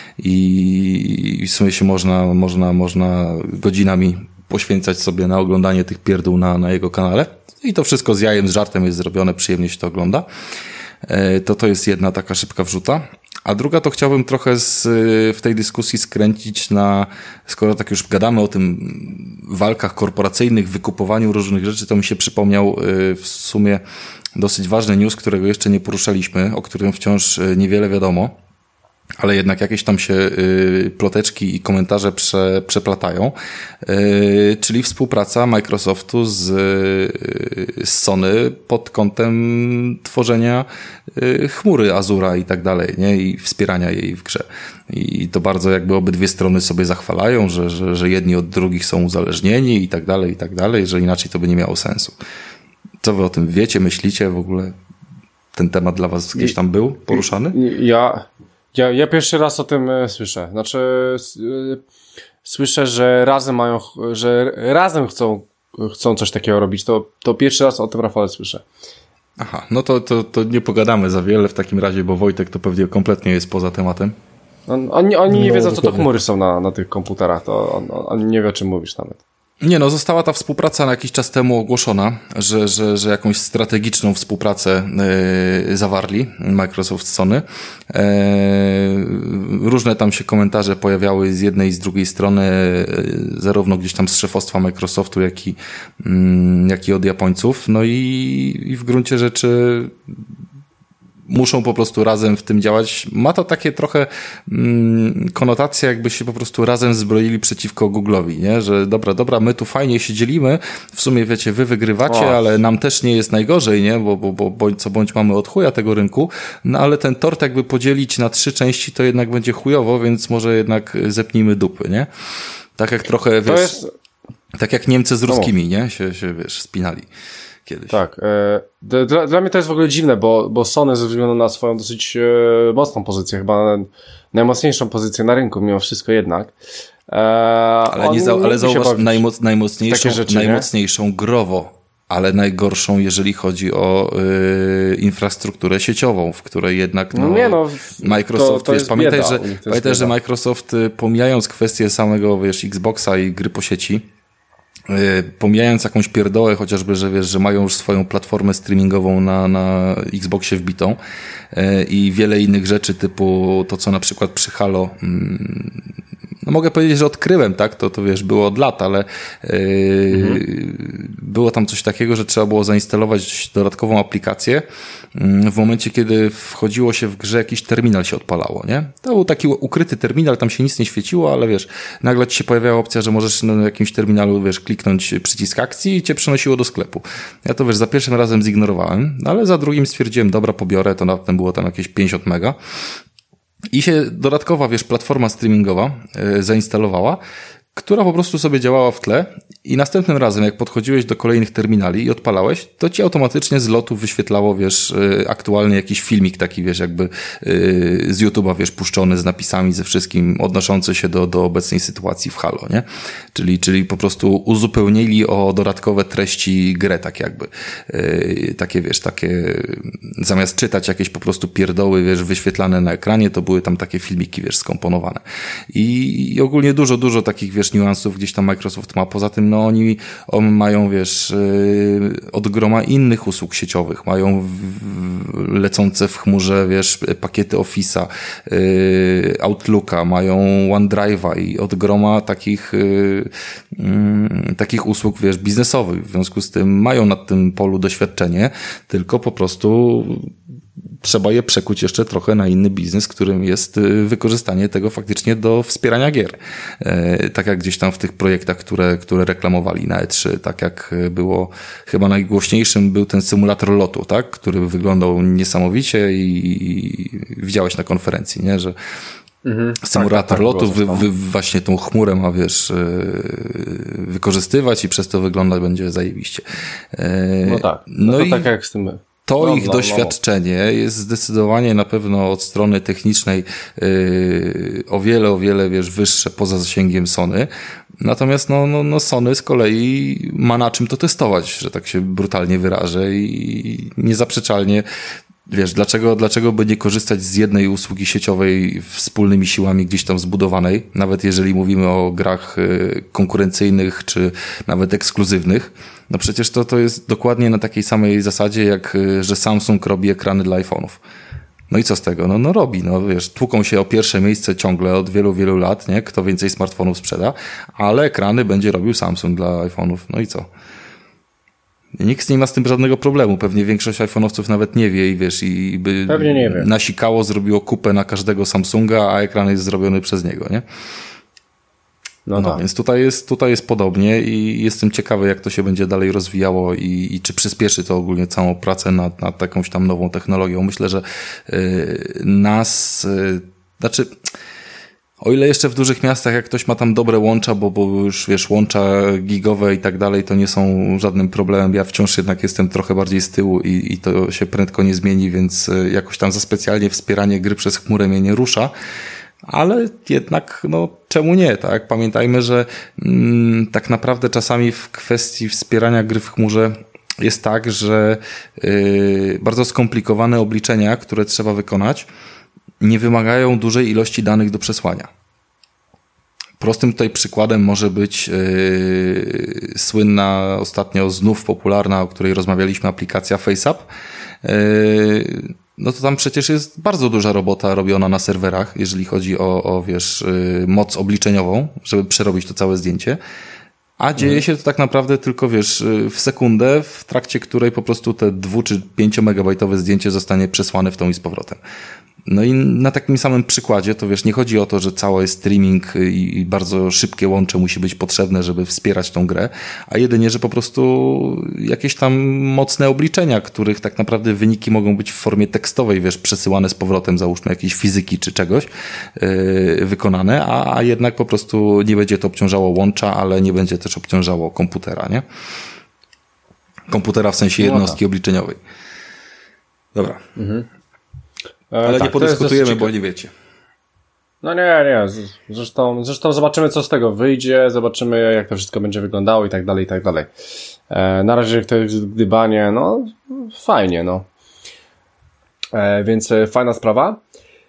I w sumie się można, można, można godzinami poświęcać sobie na oglądanie tych pierdół na, na jego kanale. I to wszystko z jajem, z żartem jest zrobione, przyjemnie się to ogląda. To to jest jedna taka szybka wrzuta. A druga to chciałbym trochę z, w tej dyskusji skręcić na, skoro tak już gadamy o tym walkach korporacyjnych, wykupowaniu różnych rzeczy, to mi się przypomniał w sumie dosyć ważny news, którego jeszcze nie poruszaliśmy, o którym wciąż niewiele wiadomo, ale jednak jakieś tam się y, ploteczki i komentarze prze, przeplatają, y, czyli współpraca Microsoftu z, y, z Sony pod kątem tworzenia y, chmury Azura i tak dalej, nie? I wspierania jej w grze. I to bardzo jakby obydwie strony sobie zachwalają, że, że, że jedni od drugich są uzależnieni i tak dalej, i tak dalej, że inaczej to by nie miało sensu. Co wy o tym wiecie, myślicie w ogóle? Ten temat dla was gdzieś tam był poruszany? Ja... Ja, ja pierwszy raz o tym e, słyszę. Znaczy, e, słyszę, że razem mają, że razem chcą, chcą coś takiego robić. To, to pierwszy raz o tym, Rafale, słyszę. Aha, no to, to, to nie pogadamy za wiele w takim razie, bo Wojtek to pewnie kompletnie jest poza tematem. On, oni oni nie no, wiedzą, co to dokładnie. chmury są na, na tych komputerach. To on, on nie wie, o czym mówisz nawet. Nie no, została ta współpraca na jakiś czas temu ogłoszona, że, że, że jakąś strategiczną współpracę yy, zawarli Microsoft z Sony. Yy, różne tam się komentarze pojawiały z jednej i z drugiej strony, yy, zarówno gdzieś tam z szefostwa Microsoftu, jak i, yy, jak i od Japońców. No i, i w gruncie rzeczy muszą po prostu razem w tym działać. Ma to takie trochę mm, konotacje, jakby się po prostu razem zbroili przeciwko Google'owi, nie? Że dobra, dobra, my tu fajnie się dzielimy, w sumie wiecie, wy wygrywacie, o. ale nam też nie jest najgorzej, nie? Bo, bo, bo bądź co bądź mamy od chuja tego rynku, no ale ten tort jakby podzielić na trzy części, to jednak będzie chujowo, więc może jednak zepnijmy dupy, nie? Tak jak trochę, wiesz, jest... tak jak Niemcy z ruskimi, nie? Się, się wiesz, spinali. Kiedyś. Tak. E, dla, dla mnie to jest w ogóle dziwne, bo, bo Sony ze względu na swoją dosyć e, mocną pozycję, chyba najmocniejszą pozycję na rynku, mimo wszystko jednak. E, ale nie za, ale zauważ najmoc, najmocniejszą, rzeczy, najmocniejszą growo, ale najgorszą, jeżeli chodzi o y, infrastrukturę sieciową, w której jednak no, nie, no, Microsoft, to, to wiesz, pamiętaj, bieda, że, pamiętaj że Microsoft, pomijając kwestię samego, wiesz, Xboxa i gry po sieci, pomijając jakąś pierdołę, chociażby, że wiesz, że mają już swoją platformę streamingową na, na Xboxie wbitą i wiele innych rzeczy typu to, co na przykład przy Halo, no mogę powiedzieć, że odkryłem, tak, to, to wiesz, było od lat, ale yy, mhm. było tam coś takiego, że trzeba było zainstalować dodatkową aplikację w momencie, kiedy wchodziło się w grze, jakiś terminal się odpalało, nie? To był taki ukryty terminal, tam się nic nie świeciło, ale wiesz, nagle ci się pojawiała opcja, że możesz na jakimś terminalu, wiesz, kliknąć przycisk akcji i cię przenosiło do sklepu. Ja to, wiesz, za pierwszym razem zignorowałem, ale za drugim stwierdziłem, dobra, pobiorę, to nawet było tam jakieś pięćdziesiąt mega. I się dodatkowa, wiesz, platforma streamingowa yy, zainstalowała, która po prostu sobie działała w tle i następnym razem, jak podchodziłeś do kolejnych terminali i odpalałeś, to ci automatycznie z lotu wyświetlało, wiesz, aktualnie jakiś filmik taki, wiesz, jakby z YouTube'a, wiesz, puszczony z napisami, ze wszystkim odnoszący się do, do obecnej sytuacji w Halo, nie? Czyli, czyli po prostu uzupełnili o dodatkowe treści grę, tak jakby. Takie, wiesz, takie, zamiast czytać jakieś po prostu pierdoły, wiesz, wyświetlane na ekranie, to były tam takie filmiki, wiesz, skomponowane. I, i ogólnie dużo, dużo takich, wiesz, niuansów gdzieś tam Microsoft ma. Poza tym, no oni, oni mają, wiesz, yy, od groma innych usług sieciowych. Mają w, w, lecące w chmurze, wiesz, pakiety Office'a, yy, Outlooka, mają OneDrive'a i od groma takich, yy, yy, takich usług, wiesz, biznesowych. W związku z tym mają na tym polu doświadczenie, tylko po prostu trzeba je przekuć jeszcze trochę na inny biznes, którym jest wykorzystanie tego faktycznie do wspierania gier. E, tak jak gdzieś tam w tych projektach, które, które reklamowali na E trzy, tak jak było chyba najgłośniejszym był ten symulator lotu, tak, który wyglądał niesamowicie i, i widziałeś na konferencji, nie, że Mhm. Symulator tak, tak, lotu wy, wy, właśnie tą chmurę ma, wiesz, wykorzystywać i przez to wyglądać będzie zajebiście. No tak, no, no to i tak jak z tym... To no, ich no, doświadczenie no. jest zdecydowanie na pewno od strony technicznej yy, o wiele, o wiele, wiesz, wyższe poza zasięgiem Sony. Natomiast no, no, no Sony z kolei ma na czym to testować, że tak się brutalnie wyrażę i niezaprzeczalnie wiesz, dlaczego, dlaczego by nie korzystać z jednej usługi sieciowej wspólnymi siłami gdzieś tam zbudowanej, nawet jeżeli mówimy o grach konkurencyjnych czy nawet ekskluzywnych. No przecież to, to jest dokładnie na takiej samej zasadzie, jak że Samsung robi ekrany dla iPhone'ów. No i co z tego? No, no robi, no wiesz, tłuką się o pierwsze miejsce ciągle od wielu, wielu lat, nie? Kto więcej smartfonów sprzeda, ale ekrany będzie robił Samsung dla iPhone'ów. No i co? Nikt nie ma z tym żadnego problemu. Pewnie większość iPhone'owców nawet nie wie i wiesz, i by Pewnie nie wie. nasikało, zrobiło kupę na każdego Samsunga, a ekran jest zrobiony przez niego, nie? No, no tak. Więc tutaj jest, tutaj jest podobnie i jestem ciekawy, jak to się będzie dalej rozwijało i, i czy przyspieszy to ogólnie całą pracę nad, nad jakąś tam nową technologią. Myślę, że yy, nas, yy, znaczy... O ile jeszcze w dużych miastach, jak ktoś ma tam dobre łącza, bo, bo już wiesz, łącza gigowe i tak dalej, to nie są żadnym problemem. Ja wciąż jednak jestem trochę bardziej z tyłu i, i to się prędko nie zmieni, więc jakoś tam za specjalnie wspieranie gry przez chmurę mnie nie rusza. Ale jednak, no, czemu nie, tak? Pamiętajmy, że mm, tak naprawdę czasami w kwestii wspierania gry w chmurze jest tak, że yy, bardzo skomplikowane obliczenia, które trzeba wykonać, nie wymagają dużej ilości danych do przesłania. Prostym tutaj przykładem może być yy, słynna ostatnio znów popularna, o której rozmawialiśmy, aplikacja FaceApp. Yy, no to tam przecież jest bardzo duża robota robiona na serwerach, jeżeli chodzi o, o wiesz, yy, moc obliczeniową, żeby przerobić to całe zdjęcie. A dzieje się to tak naprawdę tylko, wiesz, w sekundę, w trakcie której po prostu te dwu czy pięciomegabajtowe zdjęcie zostanie przesłane w tą i z powrotem. No i na takim samym przykładzie to wiesz, nie chodzi o to, że cały streaming i, i bardzo szybkie łącze musi być potrzebne, żeby wspierać tą grę, a jedynie, że po prostu jakieś tam mocne obliczenia, których tak naprawdę wyniki mogą być w formie tekstowej, wiesz, przesyłane z powrotem, załóżmy jakiejś fizyki czy czegoś yy, wykonane, a, a jednak po prostu nie będzie to obciążało łącza, ale nie będzie też obciążało komputera, nie? Komputera w sensie jednostki obliczeniowej. Dobra. Mhm. Ale tak, nie podyskutujemy, bo nie wiecie. No nie, nie. Zresztą, zresztą zobaczymy, co z tego wyjdzie, zobaczymy, jak to wszystko będzie wyglądało i tak dalej, i tak dalej. E, na razie to jest gdybanie, no fajnie, no. E, więc fajna sprawa.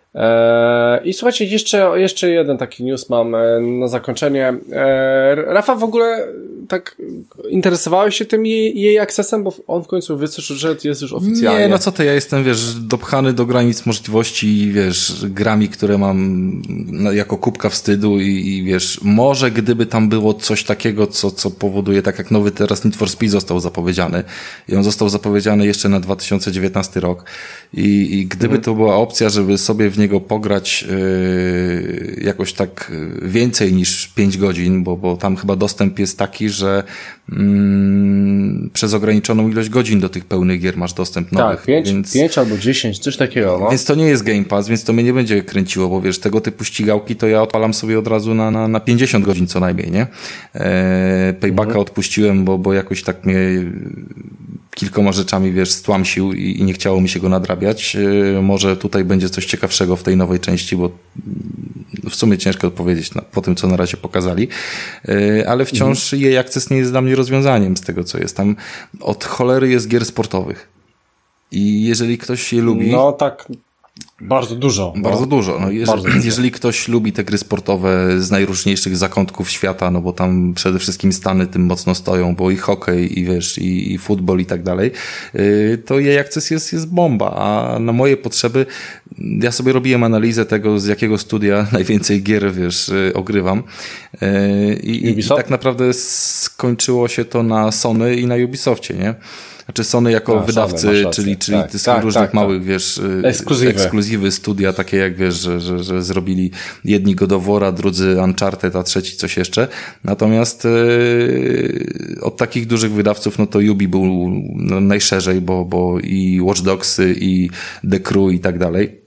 E, I słuchajcie, jeszcze, jeszcze jeden taki news mam e, na zakończenie. E, Rafa, w ogóle tak interesowałeś się tym jej, jej accessem, bo on w końcu wyszedł, że jest już oficjalnie. Nie, no co ty, ja jestem, wiesz, dopchany do granic możliwości, wiesz, grami, które mam jako kubka wstydu i, i wiesz, może gdyby tam było coś takiego, co, co powoduje, tak jak nowy teraz Need for Speed został zapowiedziany i on został zapowiedziany jeszcze na dwa tysiące dziewiętnasty rok i, i gdyby mhm. to była opcja, żeby sobie w niego pograć yy, jakoś tak więcej niż pięć godzin, bo, bo tam chyba dostęp jest taki, że yy, przez ograniczoną ilość godzin do tych pełnych gier masz dostęp nowych. Tak, pięć, więc, pięć albo dziesięć, coś takiego. No. Więc to nie jest Game Pass, więc to mnie nie będzie kręciło, bo wiesz, tego typu ścigałki to ja odpalam sobie od razu na, na, na pięćdziesiąt godzin co najmniej, nie? Eee, Paybacka mhm. odpuściłem, bo, bo jakoś tak mnie kilkoma rzeczami, wiesz, stłamsił i, i nie chciało mi się go nadrabiać. Eee, może tutaj będzie coś ciekawszego w tej nowej części, bo w sumie ciężko odpowiedzieć na, po tym, co na razie pokazali, eee, ale wciąż mhm. E A Access nie jest dla mnie rozwiązaniem z tego, co jest. Tam od cholery jest gier sportowych. I jeżeli ktoś je lubi... No tak, bardzo dużo. Bardzo no. dużo. No, jeżeli, jeżeli ktoś lubi te gry sportowe z najróżniejszych zakątków świata, no bo tam przede wszystkim Stany tym mocno stoją, bo i hokej, i wiesz, i, i futbol i tak dalej, yy, to E A Access jest, jest bomba, a na moje potrzeby ja sobie robiłem analizę tego, z jakiego studia najwięcej gier, wiesz, yy, ogrywam. Yy, i, i tak naprawdę skończyło się to na Sony i na Ubisoftie, nie? Znaczy Sony jako A, wydawcy, Sony, czyli, czyli tak, tych tak, różnych tak, małych, tak. wiesz, ekskluzywy. ekskluzywy, studia, takie jak wiesz, że, że, że zrobili jedni God of War'a, drudzy Uncharted, a trzeci coś jeszcze. Natomiast yy, od takich dużych wydawców, no to Ubi był no, najszerzej, bo, bo i Watch Dogsy, i The Crew i tak dalej.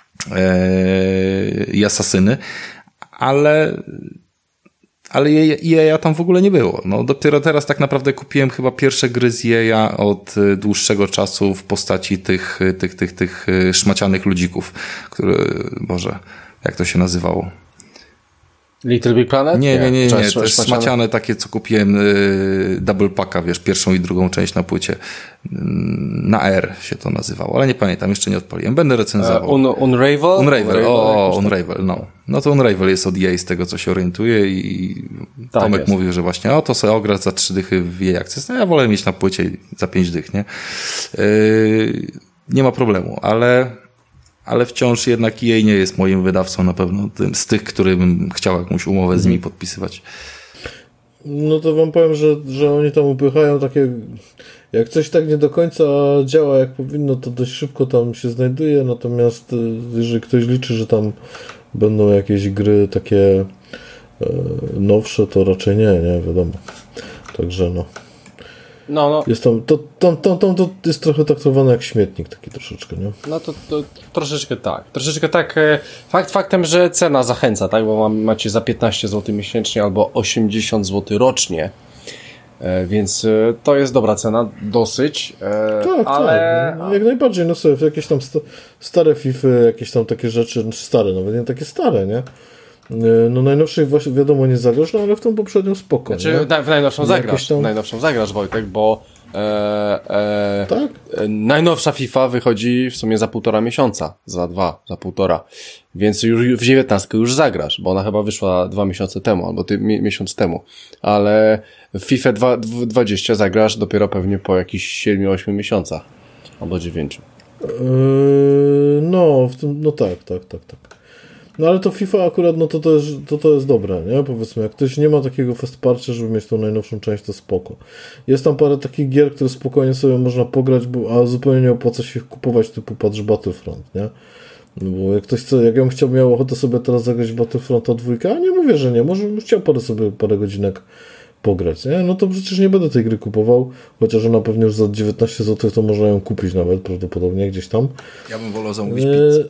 Yy, I Asasyny. Ale... ale E A tam w ogóle nie było. No dopiero teraz tak naprawdę kupiłem chyba pierwsze gry z E A od dłuższego czasu w postaci tych, tych, tych, tych szmacianych ludzików, które, Boże, jak to się nazywało? Little Big Planet? Nie, nie, nie, nie. nie. Te szmaciane takie, co kupiłem y, double packa, wiesz, pierwszą i drugą część na płycie. Na R się to nazywało, ale nie pamiętam, jeszcze nie odpaliłem. Będę recenzował. Uh, un, Unravel? Unravel, Unravel, o, Unravel, no. No to Unravel jest od E A z tego, co się orientuje i tak Tomek jest. Mówił, że właśnie, o to sobie ograsz za trzy dychy w E A Access. No ja wolę mieć na płycie za pięć dych, nie? Yy, nie ma problemu, ale... ale wciąż jednak E A nie jest moim wydawcą na pewno, tym, z tych, który bym chciał jakąś umowę z nimi podpisywać. No to wam powiem, że, że oni tam upychają takie, jak coś tak nie do końca działa jak powinno, to dość szybko tam się znajduje, natomiast jeżeli ktoś liczy, że tam będą jakieś gry takie e, nowsze, to raczej nie, nie, wiadomo. Także no. No, no. Jest tam, to, tam, tam, tam to jest trochę traktowane jak śmietnik taki troszeczkę, nie? No to, to troszeczkę tak. Troszeczkę tak. Fakt faktem, że cena zachęca, tak? Bo macie za piętnaście złotych miesięcznie albo osiemdziesiąt złotych rocznie. E, więc to jest dobra cena, dosyć. E, tak, ale... tak. Jak najbardziej, no sobie jakieś tam sta- stare fify, jakieś tam takie rzeczy, stare, nawet nie takie stare, nie? No najnowszej właśnie wiadomo nie zagrasz, no ale w tą poprzednią spoko. Znaczy nie? w najnowszą zagrasz, tam... w najnowszą zagrasz, Wojtek, bo e, e, tak? e, najnowsza FIFA wychodzi w sumie za półtora miesiąca, za dwa, za półtora, więc już w dziewiętnastkę już zagrasz, bo ona chyba wyszła dwa miesiące temu, albo ty, mi, miesiąc temu, ale w FIFA dwadzieścia zagrasz dopiero pewnie po jakichś siedmiu ośmiu miesiącach, albo dziewięciu. Yy, no, w tym, no tak, tak, tak, tak. No ale to FIFA akurat, no to to jest, to, to jest dobre, nie? Powiedzmy, jak ktoś nie ma takiego fast parcia, żeby mieć tą najnowszą część, to spoko. Jest tam parę takich gier, które spokojnie sobie można pograć, bo, a zupełnie nie opłaca się kupować, typu patrz Battlefront, nie? No bo jak ktoś chce, jak ja bym chciał, miał ochotę sobie teraz zagrać Battlefronta dwójkę, a nie mówię, że nie, może bym chciał parę sobie parę godzinek pograć, nie? No to przecież nie będę tej gry kupował, chociaż ona pewnie już za dziewiętnaście złotych to można ją kupić nawet, prawdopodobnie gdzieś tam. Ja bym wolał zamówić pizzę.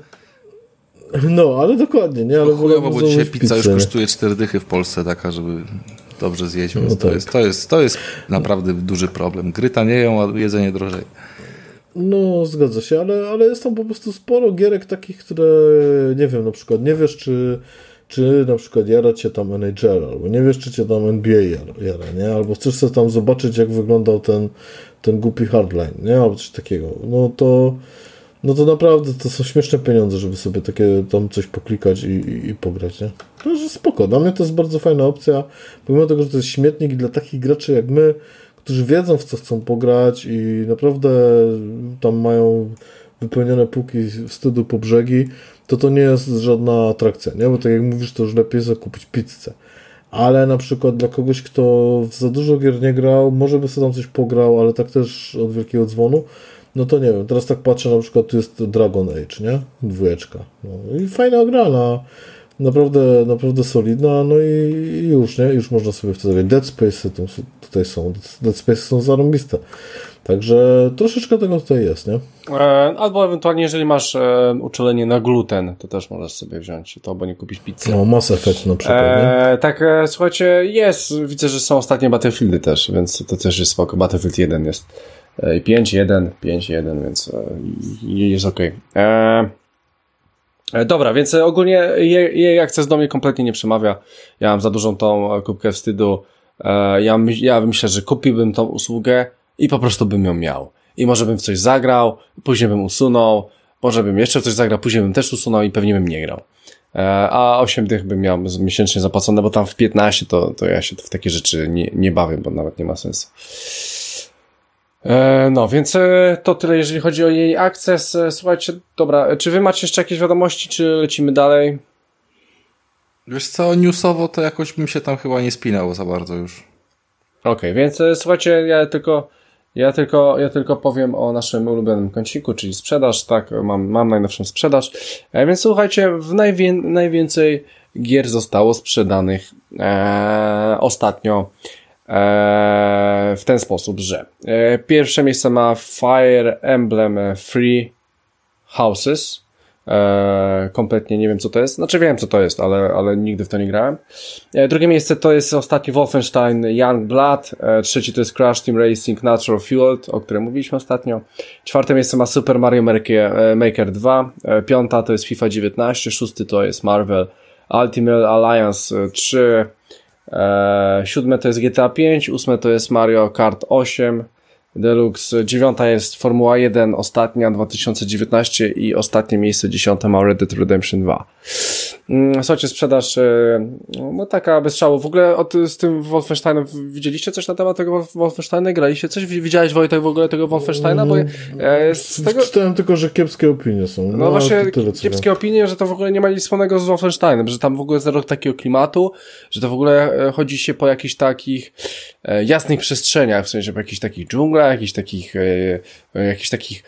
No, ale dokładnie, nie? Ale chujowo, bo dzisiaj pizza już kosztuje cztery dychy w Polsce, taka, żeby dobrze zjeść, więc no to, tak. jest, to, jest, to jest naprawdę duży problem. Gry tanieją, a jedzenie drożej. No, zgadza się, ale, ale jest tam po prostu sporo gierek takich, które, nie wiem, na przykład nie wiesz, czy, czy na przykład jara cię tam N H L, albo nie wiesz, czy cię tam N B A jara, nie? Albo chcesz sobie tam zobaczyć, jak wyglądał ten, ten głupi hardline, nie? Albo coś takiego. No to... No to naprawdę to są śmieszne pieniądze, żeby sobie takie tam coś poklikać i, i, i pograć, nie? To że spoko. Dla mnie to jest bardzo fajna opcja, pomimo tego, że to jest śmietnik dla takich graczy jak my, którzy wiedzą, w co chcą pograć i naprawdę tam mają wypełnione półki wstydu po brzegi, to to nie jest żadna atrakcja, nie? Bo tak jak mówisz, to już lepiej zakupić pizzę. Ale na przykład dla kogoś, kto za dużo gier nie grał, może by sobie tam coś pograł, ale tak też od wielkiego dzwonu, no to nie wiem, teraz tak patrzę, na przykład tu jest Dragon Age, nie? Dwójeczka. No i fajna gra, na, naprawdę, naprawdę solidna, no i, i już, nie? Już można sobie wtedy grać. Dead Space tutaj są, Dead Space są zarąbiste. Także troszeczkę tego tutaj jest, nie? Albo ewentualnie, jeżeli masz e, uczulenie na gluten, to też możesz sobie wziąć to, bo nie kupić pizzy. No, Mass Effect na przykład, e, nie? Tak, e, słuchajcie, jest, widzę, że są ostatnie Battlefieldy też, więc to też jest spoko. Battlefield jeden jest e, pięć jeden, pięć jeden, więc e, jest okej. Okay. E, dobra, więc ogólnie jej, jej akces do mnie kompletnie nie przemawia. Ja mam za dużą tą kubkę wstydu. E, ja, ja myślę, że kupiłbym tą usługę i po prostu bym ją miał. I może bym w coś zagrał, później bym usunął, może bym jeszcze w coś zagrał, później bym też usunął i pewnie bym nie grał. E, a osiem dych bym miał miesięcznie zapłacone, bo tam w piętnaście to, to ja się w takie rzeczy nie, nie bawię, bo nawet nie ma sensu. E, no, więc e, to tyle, jeżeli chodzi o jej akces. E, słuchajcie, dobra, czy wy macie jeszcze jakieś wiadomości, czy lecimy dalej? Wiesz co, newsowo to jakoś bym się tam chyba nie spinał za bardzo już. Okej, okay, więc e, słuchajcie, ja tylko Ja tylko, ja tylko powiem o naszym ulubionym kąciku, czyli sprzedaż, tak, mam, mam najnowszą sprzedaż, e, więc słuchajcie, w najwię, najwięcej gier zostało sprzedanych e, ostatnio e, w ten sposób, że e, pierwsze miejsce ma Fire Emblem Three Houses. Eee, kompletnie nie wiem co to jest, znaczy wiem co to jest, ale, ale nigdy w to nie grałem. Eee, drugie miejsce to jest ostatni Wolfenstein Young Blood, eee, trzeci to jest Crash Team Racing Natural Fueled, o którym mówiliśmy ostatnio. Czwarte miejsce ma Super Mario Maker, Maker dwa, eee, piąta to jest FIFA dziewiętnaście, szósty to jest Marvel Ultimate Alliance trzy, eee, siódme to jest G T A pięć, ósme to jest Mario Kart osiem Deluxe, dziewiąta jest Formuła jeden, ostatnia dwa tysiące dziewiętnaście i ostatnie miejsce dziesiąte ma Red Dead Redemption dwa. Słuchajcie, sprzedaż no taka bez szału. W ogóle od, z tym Wolfensteinem widzieliście coś na temat tego Wolfensteina? Graliście coś? Widziałeś, Wojtek, w ogóle tego Wolfensteina? Bo e, z tego... Czytałem tylko, że kiepskie opinie są. No, no właśnie, tyle, kiepskie wiem. opinie, że to w ogóle nie ma nic wspólnego z Wolfensteinem, że tam w ogóle zero takiego klimatu, że to w ogóle chodzi się po jakichś takich e, jasnych przestrzeniach, w sensie po jakichś takich dżunglach, jakichś takich e, jakichś takich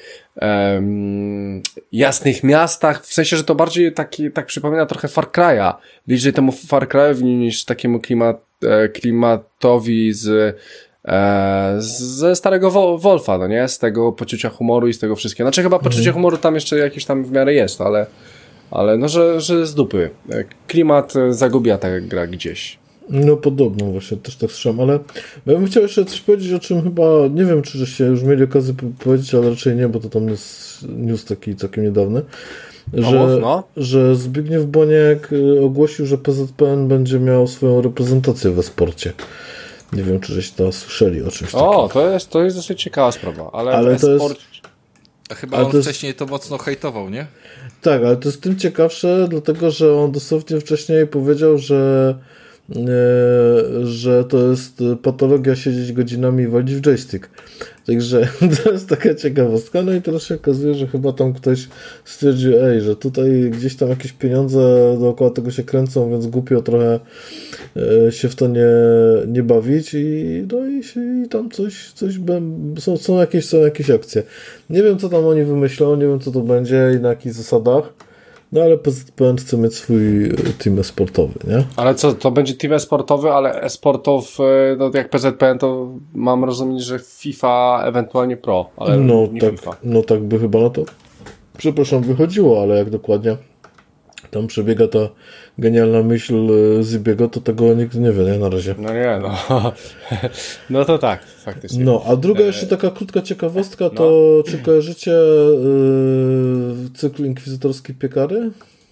Um, jasnych miastach, w sensie, że to bardziej taki, tak przypomina trochę Far Cry'a, bliżej temu Far Cry'owi niż takiemu klimat, e, klimatowi z e, ze starego Wo- Wolfa, no nie? Z tego poczucia humoru i z tego wszystkiego. Znaczy chyba poczucie mhm. humoru tam jeszcze jakieś tam w miarę jest, ale, ale no, że, że z dupy. Klimat zagubia ta gra gdzieś. No podobno właśnie, też tak słyszałem, ale ja bym chciał jeszcze coś powiedzieć, o czym chyba, nie wiem, czy żeście już mieli okazję powiedzieć, ale raczej nie, bo to tam jest news taki całkiem niedawny, że, no. że Zbigniew Boniek ogłosił, że P Z P N będzie miał swoją reprezentację we sporcie. Nie wiem, czy żeście to słyszeli o czymś takim. O, to jest, to jest dosyć ciekawa sprawa, ale, ale to jest... A chyba ale on to jest... wcześniej to mocno hejtował, nie? Tak, ale to jest tym ciekawsze, dlatego, że on dosłownie wcześniej powiedział, że że to jest patologia siedzieć godzinami i walić w joystick. Także to jest taka ciekawostka. No i teraz się okazuje, że chyba tam ktoś stwierdził, ej, że tutaj gdzieś tam jakieś pieniądze dookoła tego się kręcą, więc głupio trochę się w to nie, nie bawić i, no i, się, i tam coś, coś są, są, jakieś, są jakieś akcje. Nie wiem, co tam oni wymyślą, nie wiem, co to będzie i na jakich zasadach. No ale P Z P N chce mieć swój team e-sportowy, nie? Ale co, to będzie team e-sportowy, ale e-sportow, no jak P Z P N, to mam rozumieć, że FIFA, ewentualnie Pro, ale no, nie tak, FIFA. No tak by chyba na to, przepraszam, wychodziło, ale jak dokładnie tam przebiega ta genialna myśl Zibiego, to tego nikt nie wie, nie? Na razie. No nie, no. No to tak, faktycznie. No, a druga jeszcze taka krótka ciekawostka, to no. Czy kojarzycie yy, cykl inkwizytorski Piekary?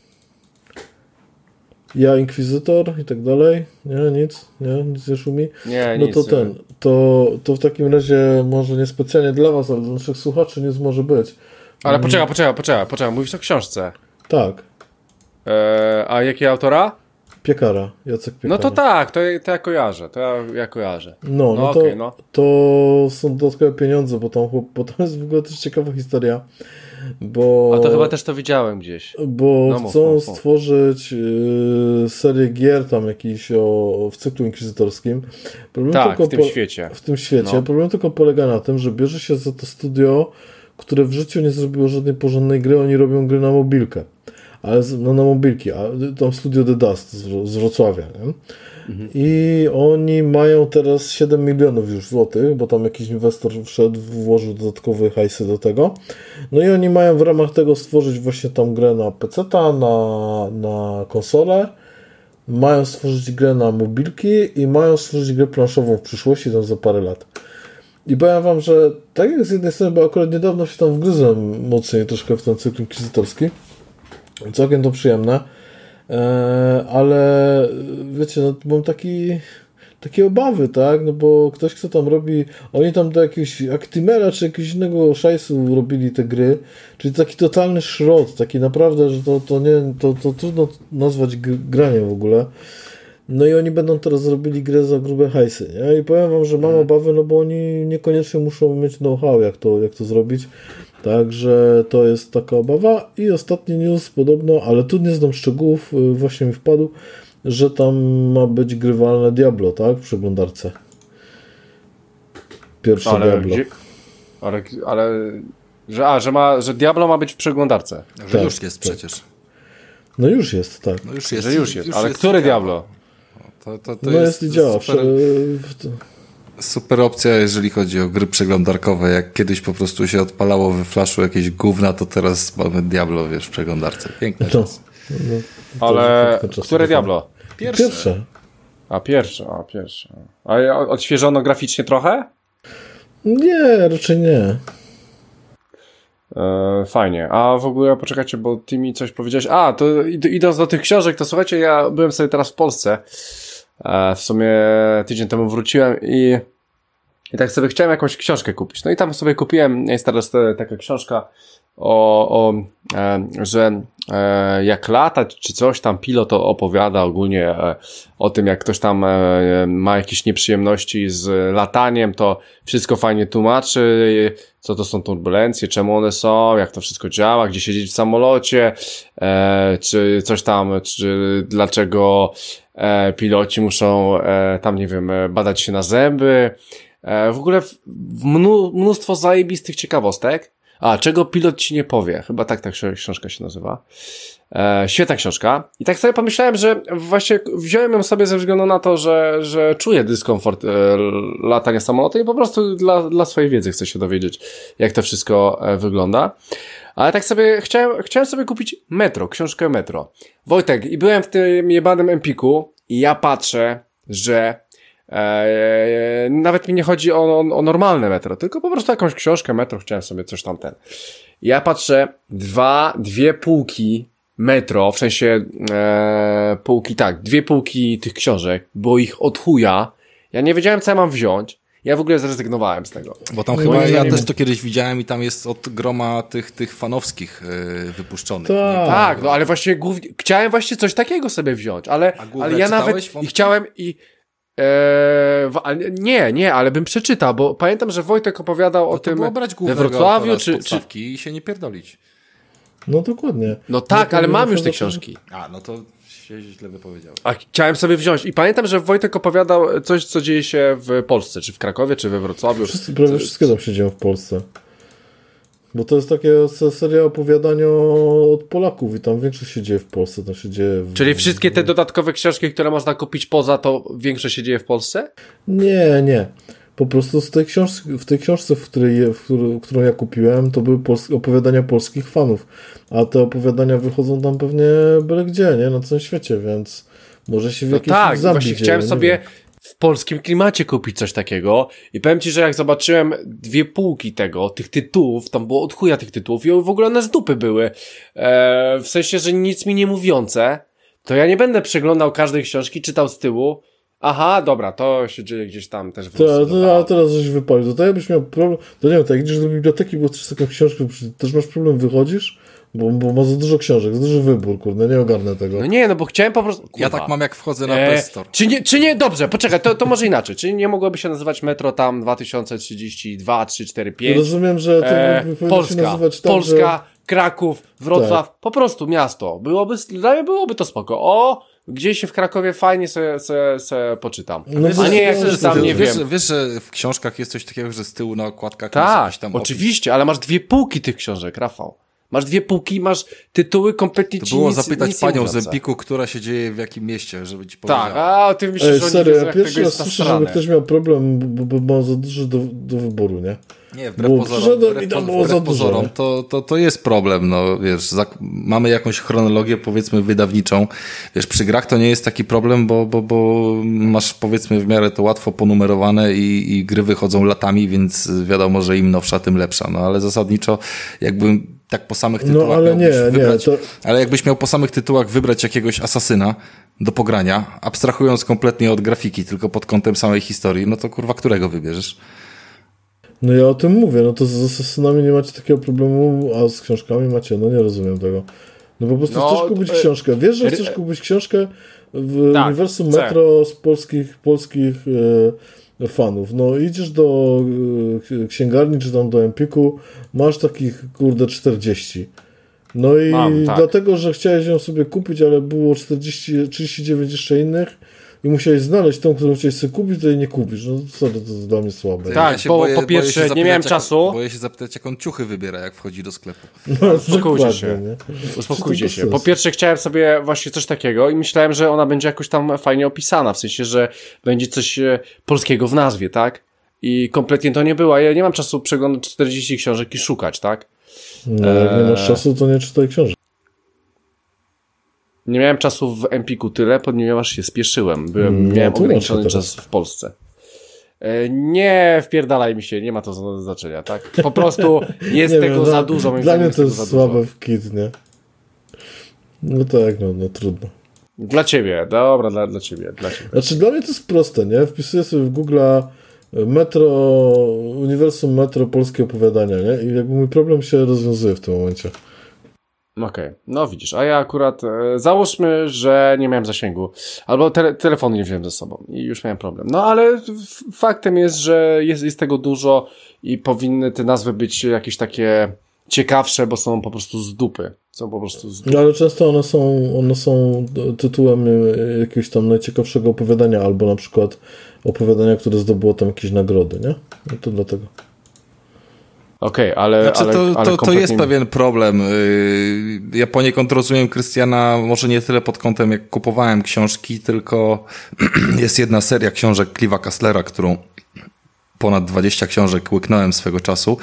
Ja Inkwizytor i tak dalej? Nie, nic? Nie, nic nie szumi? Nie, no nic. to ten, to, to w takim razie może niespecjalnie dla was, ale dla naszych słuchaczy nic może być. Ale poczekaj, poczekaj, poczekaj, poczekaj, mówisz o książce. Tak. Eee, a jakiego autora? Piekara, Jacek Piekara. No to tak, to, to ja kojarzę, to ja, ja kojarzę. No, no, no, to, okay, no to są dodatkowe pieniądze, bo tam, bo tam jest w ogóle też ciekawa historia. Bo, a to chyba też to widziałem gdzieś. Bo no, chcą mów, mów. stworzyć y, serię gier tam jakiś o, w cyklu inkwizytorskim. Problem tak, tylko w tym po, świecie. W tym świecie. No. Problem tylko polega na tym, że bierze się za to studio, które w życiu nie zrobiło żadnej porządnej gry, oni robią gry na mobilkę. Ale z, no, na mobilki, a tam Studio The Dust z, z Wrocławia, nie? Mhm. I oni mają teraz siedem milionów już złotych, bo tam jakiś inwestor wszedł, włożył dodatkowe hajsy do tego. No i oni mają w ramach tego stworzyć właśnie tam grę na peceta, na, na konsolę, mają stworzyć grę na mobilki i mają stworzyć grę planszową w przyszłości, tam za parę lat. I powiem wam, że tak jak z jednej strony, bo akurat niedawno się tam wgryzłem mocniej troszkę w ten cykl inkwizytorski, całkiem to przyjemne, ale wiecie, no, mam taki, takie obawy, tak, no bo ktoś, kto tam robi, oni tam do jakiegoś Actimela czy jakiegoś innego szajsu robili te gry, czyli taki totalny szrot, taki naprawdę, że to, to nie, to, to trudno nazwać graniem w ogóle. No i oni będą teraz robili grę za grube hajsy, nie? I powiem wam, że mam obawy, no bo oni niekoniecznie muszą mieć know-how, jak to, jak to zrobić. Także to jest taka obawa. I ostatni news podobno, ale tu nie znam szczegółów, właśnie mi wpadł, że tam ma być grywalne Diablo, tak? W przeglądarce. Pierwsze ale Diablo. Gdzie, ale, ale że, a, że, ma, że Diablo ma być w przeglądarce. Że tak, już jest tak. przecież. No już jest, tak. No już jest. Że już jest. Już ale jest który Diablo? Diablo? To, to, to no jest, jest i działa. super, Prze... super opcja, jeżeli chodzi o gry przeglądarkowe. Jak kiedyś po prostu się odpalało we flashu jakieś gówna, to teraz mamy Diablo, wiesz, w przeglądarce. Piękne No, czas. no, Ale czas, które Diablo? Pierwsze. Pierwsze. A pierwsze, a pierwsze. A odświeżono graficznie trochę? Nie, raczej nie. E, fajnie. A w ogóle poczekajcie, bo ty mi coś powiedziałeś. A, to id- idąc do tych książek, to słuchajcie, ja byłem sobie teraz w Polsce. E, w sumie tydzień temu wróciłem i, i tak sobie chciałem jakąś książkę kupić. No i tam sobie kupiłem, jest teraz taka książka o, o e, że e, jak latać, czy coś tam, pilot opowiada ogólnie e, o tym, jak ktoś tam e, ma jakieś nieprzyjemności z lataniem, to wszystko fajnie tłumaczy, co to są turbulencje, czemu one są, jak to wszystko działa, gdzie siedzieć w samolocie, e, czy coś tam, czy dlaczego e, piloci muszą e, tam, nie wiem, badać się na zęby. E, w ogóle w, mnó, mnóstwo zajebistych ciekawostek. A, czego pilot ci nie powie? Chyba tak ta książka się nazywa. E, świetna książka. I tak sobie pomyślałem, że właśnie wziąłem ją sobie ze względu na to, że, że czuję dyskomfort e, latania samolotem i po prostu dla, dla swojej wiedzy chcę się dowiedzieć, jak to wszystko e, wygląda. Ale tak sobie chciałem, chciałem sobie kupić Metro, książkę Metro. Wojtek, i byłem w tym jebanym Empiku i ja patrzę, że Eee, nawet mi nie chodzi o, o, o normalne metro, tylko po prostu jakąś książkę metro, chciałem sobie coś tam ten. Ja patrzę, dwa, dwie półki metro, w sensie e, półki, tak, dwie półki tych książek, bo ich od chuja. Ja nie wiedziałem, co ja mam wziąć. Ja w ogóle zrezygnowałem z tego. Bo tam No chyba, nie ja wiem. też to kiedyś widziałem i tam jest od groma tych, tych fanowskich yy, wypuszczonych. Tak. Tak, no ale właśnie głównie, chciałem właśnie coś takiego sobie wziąć, ale, A główne ale ja czytałeś nawet wątki? i chciałem i Eee, w- ale nie, nie, ale bym przeczytał, bo pamiętam, że Wojtek opowiadał o No to tym było brać we głównego Wrocławiu, autora z czy, czy... podstawki i się nie pierdolić. No dokładnie. No tak, No, ale to mam nie już te muszę książki. A, no to się źle wypowiedziałeś. A chciałem sobie wziąć i pamiętam, że Wojtek opowiadał coś, co dzieje się w Polsce, czy w Krakowie, czy we Wrocławiu. Wszyscy, prawie wszystkie tam się dzieją w Polsce. Bo to jest takie se- seria opowiadań o- od Polaków i tam większość się dzieje w Polsce, to się dzieje w... Czyli wszystkie te dodatkowe książki, które można kupić poza, to większość się dzieje w Polsce? Nie, nie. Po prostu z tej książki, w tej książce, w której, je- w którą, którą ja kupiłem, to były pols- opowiadania polskich fanów. A te opowiadania wychodzą tam pewnie byle gdzie, nie? Na całym świecie, więc może się w No jakiejś tak, Zambii właśnie dzieje, chciałem nie sobie wiem. w polskim klimacie kupić coś takiego i powiem ci, że jak zobaczyłem dwie półki tego, tych tytułów, tam było od chuja tych tytułów i w ogóle one z dupy były, eee, w sensie, że nic mi nie mówiące, to ja nie będę przeglądał każdej książki, czytał z tyłu, aha, dobra, to się dzieje gdzieś tam też w To, Rosji. to, a teraz żeś wypalił. To, to jakbyś miał problem, to nie wiem, tak jak idziesz do biblioteki, bo chcesz taką książkę, też masz problem, wychodzisz, bo, bo ma za dużo książek, za duży wybór, kurde, nie ogarnę tego. No nie, no bo chciałem po prostu... Ja kurwa. tak mam, jak wchodzę na Eee, Play Store. czy nie, czy nie, dobrze, poczekaj, to, to może inaczej, czy nie mogłoby się nazywać Metro tam dwa tysiące trzydzieści dwa, trzy, cztery, pięć? Rozumiem, że to E, powinno się Polska, nazywać tak, Polska, że... Kraków, Wrocław, po prostu miasto. Byłoby, dla mnie byłoby to spoko. O, gdzieś w Krakowie fajnie sobie, sobie, sobie poczytam. No a nie jak wiesz, tam, nie wiesz, wiem. Wiesz, że w książkach jest coś takiego, że z tyłu na okładkach tak, jakiś tam opis. oczywiście, ale masz dwie półki tych książek, Rafał. Masz dwie półki, masz tytuły kompletnie To ci było nic, zapytać nic panią nie z mówiące. Empiku, która się dzieje w jakim mieście, żeby ci Tak, powiedziała. a ty myślisz, Ej, że oni serio, wiedzą, ja jak tego pierwszy raz jest słyszę, żeby nasrane. ktoś miał problem, bo, bo, bo ma za dużo do, do wyboru, nie? Nie, wbrew Bo pozorom, przyszedłem wbrew, i tam po- było za wbrew dużo, pozorom nie? to, to, to jest problem, no wiesz, zak- mamy jakąś chronologię, powiedzmy, wydawniczą. Wiesz, przy grach to nie jest taki problem, bo, bo, bo masz, powiedzmy, w miarę to łatwo ponumerowane i, i gry wychodzą latami, więc wiadomo, że im nowsza, tym lepsza. No ale zasadniczo, jakbym tak po samych tytułach No ale miałbyś nie, wybrać, nie, to... ale jakbyś miał po samych tytułach wybrać jakiegoś asasyna do pogrania, abstrahując kompletnie od grafiki, tylko pod kątem samej historii, no to kurwa, którego wybierzesz? No ja o tym mówię, no to z asasynami nie macie takiego problemu, a z książkami macie, no nie rozumiem tego. No po prostu No, chcesz kupić e, książkę, wiesz, że e, chcesz kupić książkę w tak, uniwersum chcę. Metro z polskich, polskich e, fanów. No idziesz do e, księgarni, czy tam do Empiku, masz takich, kurde, czterdzieści. No i Mam, tak. dlatego, że chciałeś ją sobie kupić, ale było czterdzieści, trzydzieści dziewięć jeszcze innych i musiałeś znaleźć tą, którą chciałeś sobie kupić, to jej nie kupisz. No sorry, to jest dla mnie słabe. Tak, się bo boję- po boję pierwsze się nie zapytać, miałem jak- czasu. Boję się zapytać, jak on ciuchy wybiera, jak wchodzi do sklepu. No, Uspokójcie dokładnie, się. nie? Uspokójcie Czy to się. Po sens? pierwsze chciałem sobie właśnie coś takiego i myślałem, że ona będzie jakoś tam fajnie opisana, w sensie, że będzie coś e, polskiego w nazwie, tak? I kompletnie to nie było. Ja nie mam czasu przeglądać czterdzieści książek i szukać, tak? No, jak nie masz Eee. czasu, to nie czytaj książek. Nie miałem czasu w Empiku tyle, ponieważ się spieszyłem. Byłem, No, miałem to ograniczony masz czas w Polsce. E, Nie wpierdalaj mi się, nie ma to za- znaczenia, tak? Po prostu jest Nie tego wiem, za dla- dużo. moim Dla zdaniem mnie jest to tego jest za dużo. słabe w kit, nie? No tak, no, no trudno. Dla ciebie, dobra, dla, dla ciebie, dla ciebie. Znaczy dla mnie to jest proste, nie? Wpisuję sobie w Google Metro, Uniwersum Metro, polskie opowiadania, nie? I jakby mój problem się rozwiązuje w tym momencie. Okej, no widzisz, a ja akurat, e, załóżmy, że nie miałem zasięgu, albo te, telefonu nie wziąłem ze sobą i już miałem problem. No ale f- faktem jest, że jest, jest tego dużo i powinny te nazwy być jakieś takie ciekawsze, bo są po prostu z dupy. Są po prostu z dupy. No ale często one są, one są tytułem y, jakiegoś tam najciekawszego opowiadania, albo na przykład opowiadania, które zdobyło tam jakieś nagrody, nie? No to dlatego. Okej, ale, Znaczy, ale, to, ale to, to kompletnie- jest pewien problem. Yy, Ja poniekąd rozumiem Krystiana, może nie tyle pod kątem, jak kupowałem książki, tylko jest jedna seria książek Clive'a Casslera, którą ponad dwadzieścia książek łyknąłem swego czasu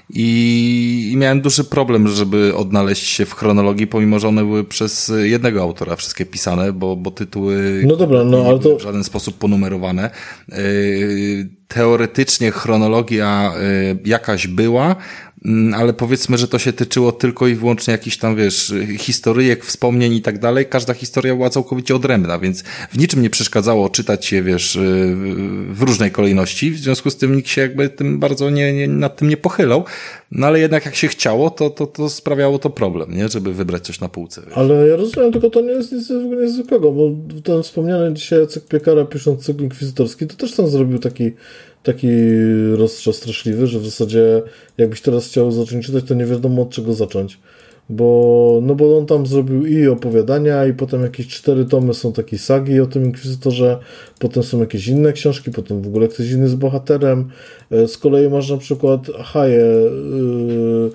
i, i miałem duży problem, żeby odnaleźć się w chronologii, pomimo że one były przez jednego autora wszystkie pisane, bo, bo tytuły No dobra, no, nie ale były to- w żaden sposób ponumerowane. Yy, Teoretycznie chronologia yy, jakaś była, mm, ale powiedzmy, że to się tyczyło tylko i wyłącznie jakichś tam, wiesz, historyjek, wspomnień i tak dalej. Każda historia była całkowicie odrębna, więc w niczym nie przeszkadzało czytać je, wiesz, yy, w różnej kolejności. W związku z tym nikt się jakby tym bardzo nie, nie, nad tym nie pochylał. No ale jednak jak się chciało, to, to, to sprawiało to problem, nie? Żeby wybrać coś na półce. Wiesz. Ale ja rozumiem, tylko to nie jest nic niezwykłego, bo ten wspomniany dzisiaj Jacek Piekara, pisząc cykl inkwizytorski, to też tam zrobił taki, taki rozstrzał straszliwy, że w zasadzie jakbyś teraz chciał zacząć czytać, to nie wiadomo od czego zacząć. Bo, no bo on tam zrobił i opowiadania, i potem jakieś cztery tomy są takie sagi o tym inkwizytorze, potem są jakieś inne książki, potem w ogóle ktoś inny jest bohaterem. Z kolei masz na przykład Ahaję, yy,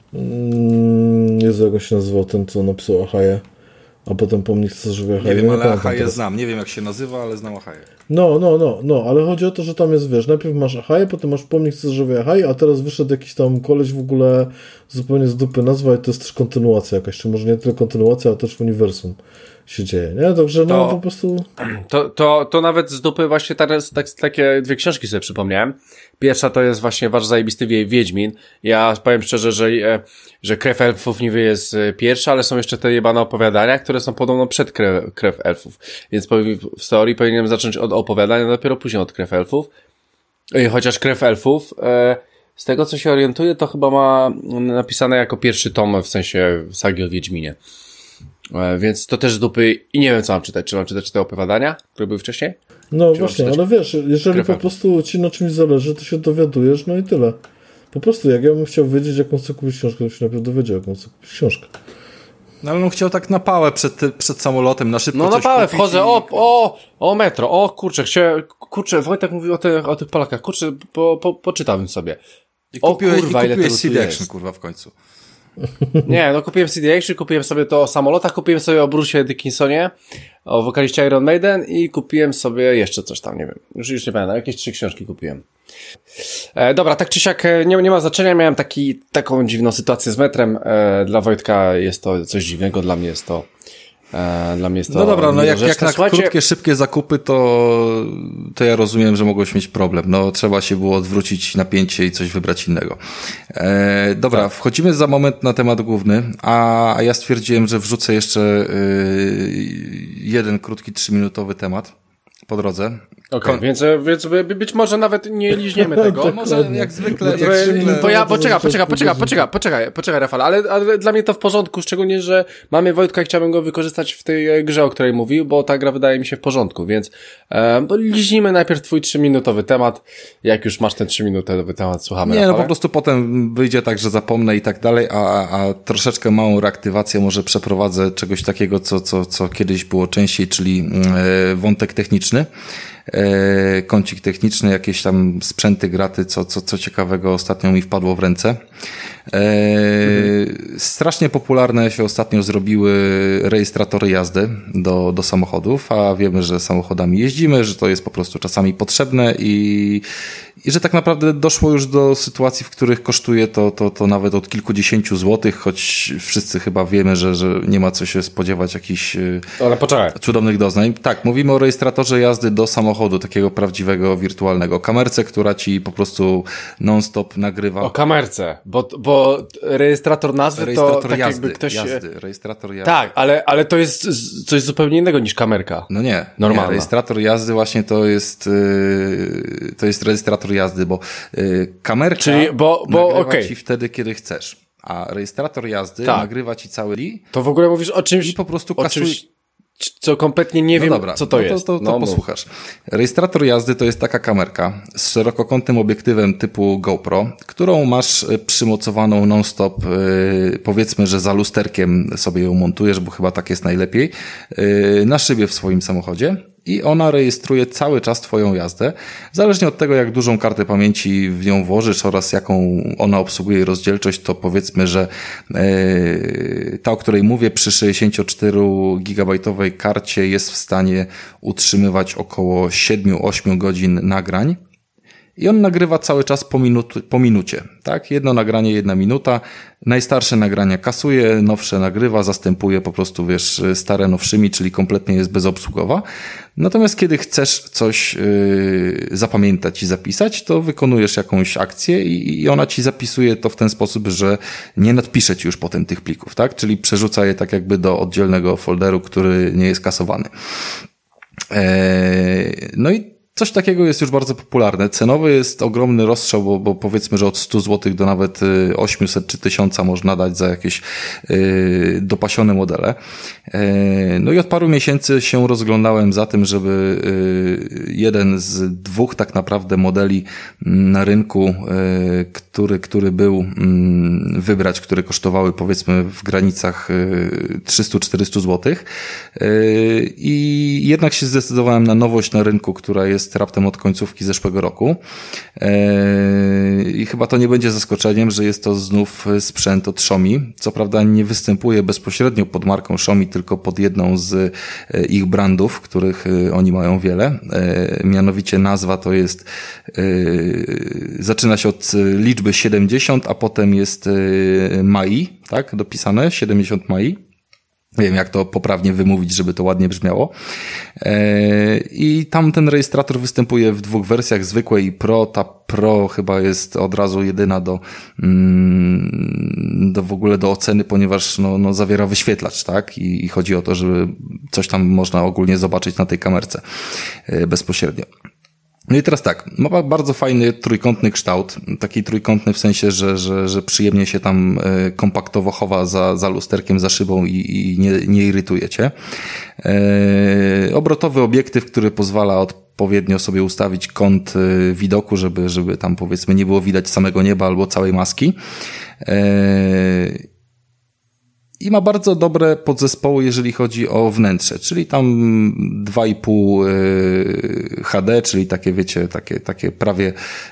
yy, Jezu, jak on się nazywał ten, co napisał Ahaję, a potem pomnik Cesarzowi Ahaję. Nie wiem, ale pamiętam Ahaję teraz. znam. Nie wiem, jak się nazywa, ale znam Ahaję. No, no, no, no, ale chodzi o to, że tam jest, wiesz, najpierw masz Ahaję, potem masz pomnik Cesarzowi Ahaję, a teraz wyszedł jakiś tam koleś w ogóle zupełnie z dupy nazwa i to jest też kontynuacja jakaś, czy może nie tyle kontynuacja, ale też w uniwersum się dzieje, nie? Także no To- po prostu... To, to, to nawet z dupy właśnie teraz tak, takie dwie książki sobie przypomniałem. Pierwsza to jest właśnie Wasz zajebisty Wie- Wiedźmin. Ja powiem szczerze, że, e, że Krew Elfów niby jest e, pierwsza, ale są jeszcze te jebane opowiadania, które są podobno przed Krew, krew Elfów. Więc powi- w teorii powinienem zacząć od opowiadania, dopiero później od Krew Elfów. I chociaż Krew Elfów, e, z tego co się orientuję, to chyba ma napisane jako pierwszy tom, w sensie sagi o Wiedźminie. E, Więc to też z dupy i nie wiem co mam czytać. Czy mam czytać te opowiadania, które były wcześniej? No Czy mam właśnie, czytać ale wiesz, jeżeli Krew po Elfów? prostu ci na czymś zależy, to się dowiadujesz, no i tyle. Po prostu, jak ja bym chciał wiedzieć, jaką chcę kupić książkę, to się najpierw dowiedział, jaką chcę kupić książkę. No ale on chciał tak na pałę przed, przed samolotem, na szybko No coś na pałę kupić wchodzę, i... o, o, o metro, o kurczę, chciałem, kurczę, Wojtek mówił o, te, o tych Polakach, kurczę, po, po, poczytałem sobie. I O kupiłeś, kurwa, i ile kupiłeś tego C tu D jest. Action, kurwa, w końcu. Nie, no kupiłem C D Action, kupiłem sobie to o samolotach, kupiłem sobie o Bruce'ie Dickinsonie, o wokaliście Iron Maiden i kupiłem sobie jeszcze coś tam, nie wiem, już, już nie pamiętam, jakieś trzy książki kupiłem. E, dobra, tak czy siak nie, nie ma znaczenia, miałem taki, taką dziwną sytuację z metrem, e, dla Wojtka jest to coś dziwnego, dla mnie jest to e, dla mnie jest to No dobra, no jak, jak na Słuchajcie, krótkie, szybkie zakupy, to, to ja rozumiem, że mogłeś mieć problem. No trzeba się było odwrócić napięcie i coś wybrać innego. E, dobra, tak. Wchodzimy za moment na temat główny, a, a ja stwierdziłem, że wrzucę jeszcze y, jeden krótki, trzyminutowy temat po drodze. Okej, okay, więc, więc być może nawet nie liźniemy tego. Może jak zwykle, jak Bo, zwykle. bo ja, poczekaj, poczekaj, poczekaj, poczekaj, poczekaj, poczekaj, Rafał, ale, ale dla mnie to w porządku, szczególnie, że mamy Wojtka i chciałbym go wykorzystać w tej grze, o której mówił, bo ta gra wydaje mi się w porządku, więc e, bo liźnimy najpierw twój trzyminutowy temat, jak już masz ten trzyminutowy temat, słuchamy. Nie, Rafale? no po prostu potem wyjdzie tak, że zapomnę i tak dalej, a, a troszeczkę małą reaktywację może przeprowadzę czegoś takiego, co, co, co kiedyś było częściej, czyli e, wątek techniczny. E, kącik techniczny, jakieś tam sprzęty, graty, co, co, co ciekawego ostatnio mi wpadło w ręce. E, mhm. Strasznie popularne się ostatnio zrobiły rejestratory jazdy do, do samochodów, a wiemy, że samochodami jeździmy, że to jest po prostu czasami potrzebne i, i że tak naprawdę doszło już do sytuacji, w których kosztuje to, to, to nawet od kilkudziesięciu złotych, choć wszyscy chyba wiemy, że, że nie ma co się spodziewać jakichś Ale poczekaj. cudownych doznań. Tak, mówimy o rejestratorze jazdy do samochodu, takiego prawdziwego, wirtualnego. Kamerce, która ci po prostu non-stop nagrywa. O kamerce, bo, bo rejestrator nazwy rejestrator to tak jazdy, jakby ktoś... jazdy, rejestrator jazdy. Tak, ale, ale to jest coś zupełnie innego niż kamerka. No nie, normalna. Nie, rejestrator jazdy właśnie to jest yy, to jest rejestrator jazdy, bo yy, kamerka Czyli, bo, bo, nagrywa okay. ci wtedy, kiedy chcesz, a rejestrator jazdy tak. nagrywa ci cały li. To w ogóle mówisz o czymś... I po prostu o kasuje... czymś, co kompletnie nie wiem, no dobra, co to no jest. To, to, no, to posłuchasz. Rejestrator jazdy to jest taka kamerka z szerokokątnym obiektywem typu GoPro, którą masz przymocowaną non-stop, yy, powiedzmy, że za lusterkiem sobie ją montujesz, bo chyba tak jest najlepiej, yy, na szybie w swoim samochodzie. I ona rejestruje cały czas twoją jazdę, zależnie od tego, jak dużą kartę pamięci w nią włożysz oraz jaką ona obsługuje rozdzielczość, to powiedzmy, że yy, ta, o której mówię, przy sześćdziesięcioczterogigabajtowej karcie jest w stanie utrzymywać około siedem do ośmiu godzin nagrań. I on nagrywa cały czas po, minut, po minucie, tak? Jedno nagranie, jedna minuta. Najstarsze nagrania kasuje, nowsze nagrywa, zastępuje po prostu, wiesz, stare nowszymi, czyli kompletnie jest bezobsługowa. Natomiast kiedy chcesz coś yy, zapamiętać i zapisać, to wykonujesz jakąś akcję i, i ona ci zapisuje to w ten sposób, że nie nadpisze ci już potem tych plików, tak? Czyli przerzuca je tak jakby do oddzielnego folderu, który nie jest kasowany. Eee, no i coś takiego jest już bardzo popularne. Cenowy jest ogromny rozstrzał, bo, bo powiedzmy, że od stu złotych do nawet osiemset czy tysiąca można dać za jakieś yy, dopasione modele. Yy, no i od paru miesięcy się rozglądałem za tym, żeby yy, jeden z dwóch tak naprawdę modeli na rynku, yy, który, który był yy, wybrać, które kosztowały powiedzmy w granicach yy, trzysta do czterystu złotych. Yy, I jednak się zdecydowałem na nowość na rynku, która jest raptem od końcówki zeszłego roku. I chyba to nie będzie zaskoczeniem, że jest to znów sprzęt od Xiaomi. Co prawda nie występuje bezpośrednio pod marką Xiaomi, tylko pod jedną z ich brandów, których oni mają wiele. Mianowicie nazwa to jest, zaczyna się od liczby siedemdziesiąt, a potem jest Mai, tak, dopisane, siedemdziesiąt Mai. Nie wiem, jak to poprawnie wymówić, żeby to ładnie brzmiało. I tam ten rejestrator występuje w dwóch wersjach, zwykłej i Pro. Ta Pro chyba jest od razu jedyna do, do w ogóle do oceny, ponieważ no, no zawiera wyświetlacz, tak? I, i chodzi o to, żeby coś tam można ogólnie zobaczyć na tej kamerce bezpośrednio. No i teraz tak, ma bardzo fajny trójkątny kształt, taki trójkątny w sensie, że, że, że przyjemnie się tam kompaktowo chowa za, za lusterkiem, za szybą i, i nie, nie irytuje cię. E, obrotowy obiektyw, który pozwala odpowiednio sobie ustawić kąt widoku, żeby, żeby tam powiedzmy nie było widać samego nieba albo całej maski. E, I ma bardzo dobre podzespoły, jeżeli chodzi o wnętrze, czyli tam dwa i pół H D, czyli takie, wiecie, takie, takie prawie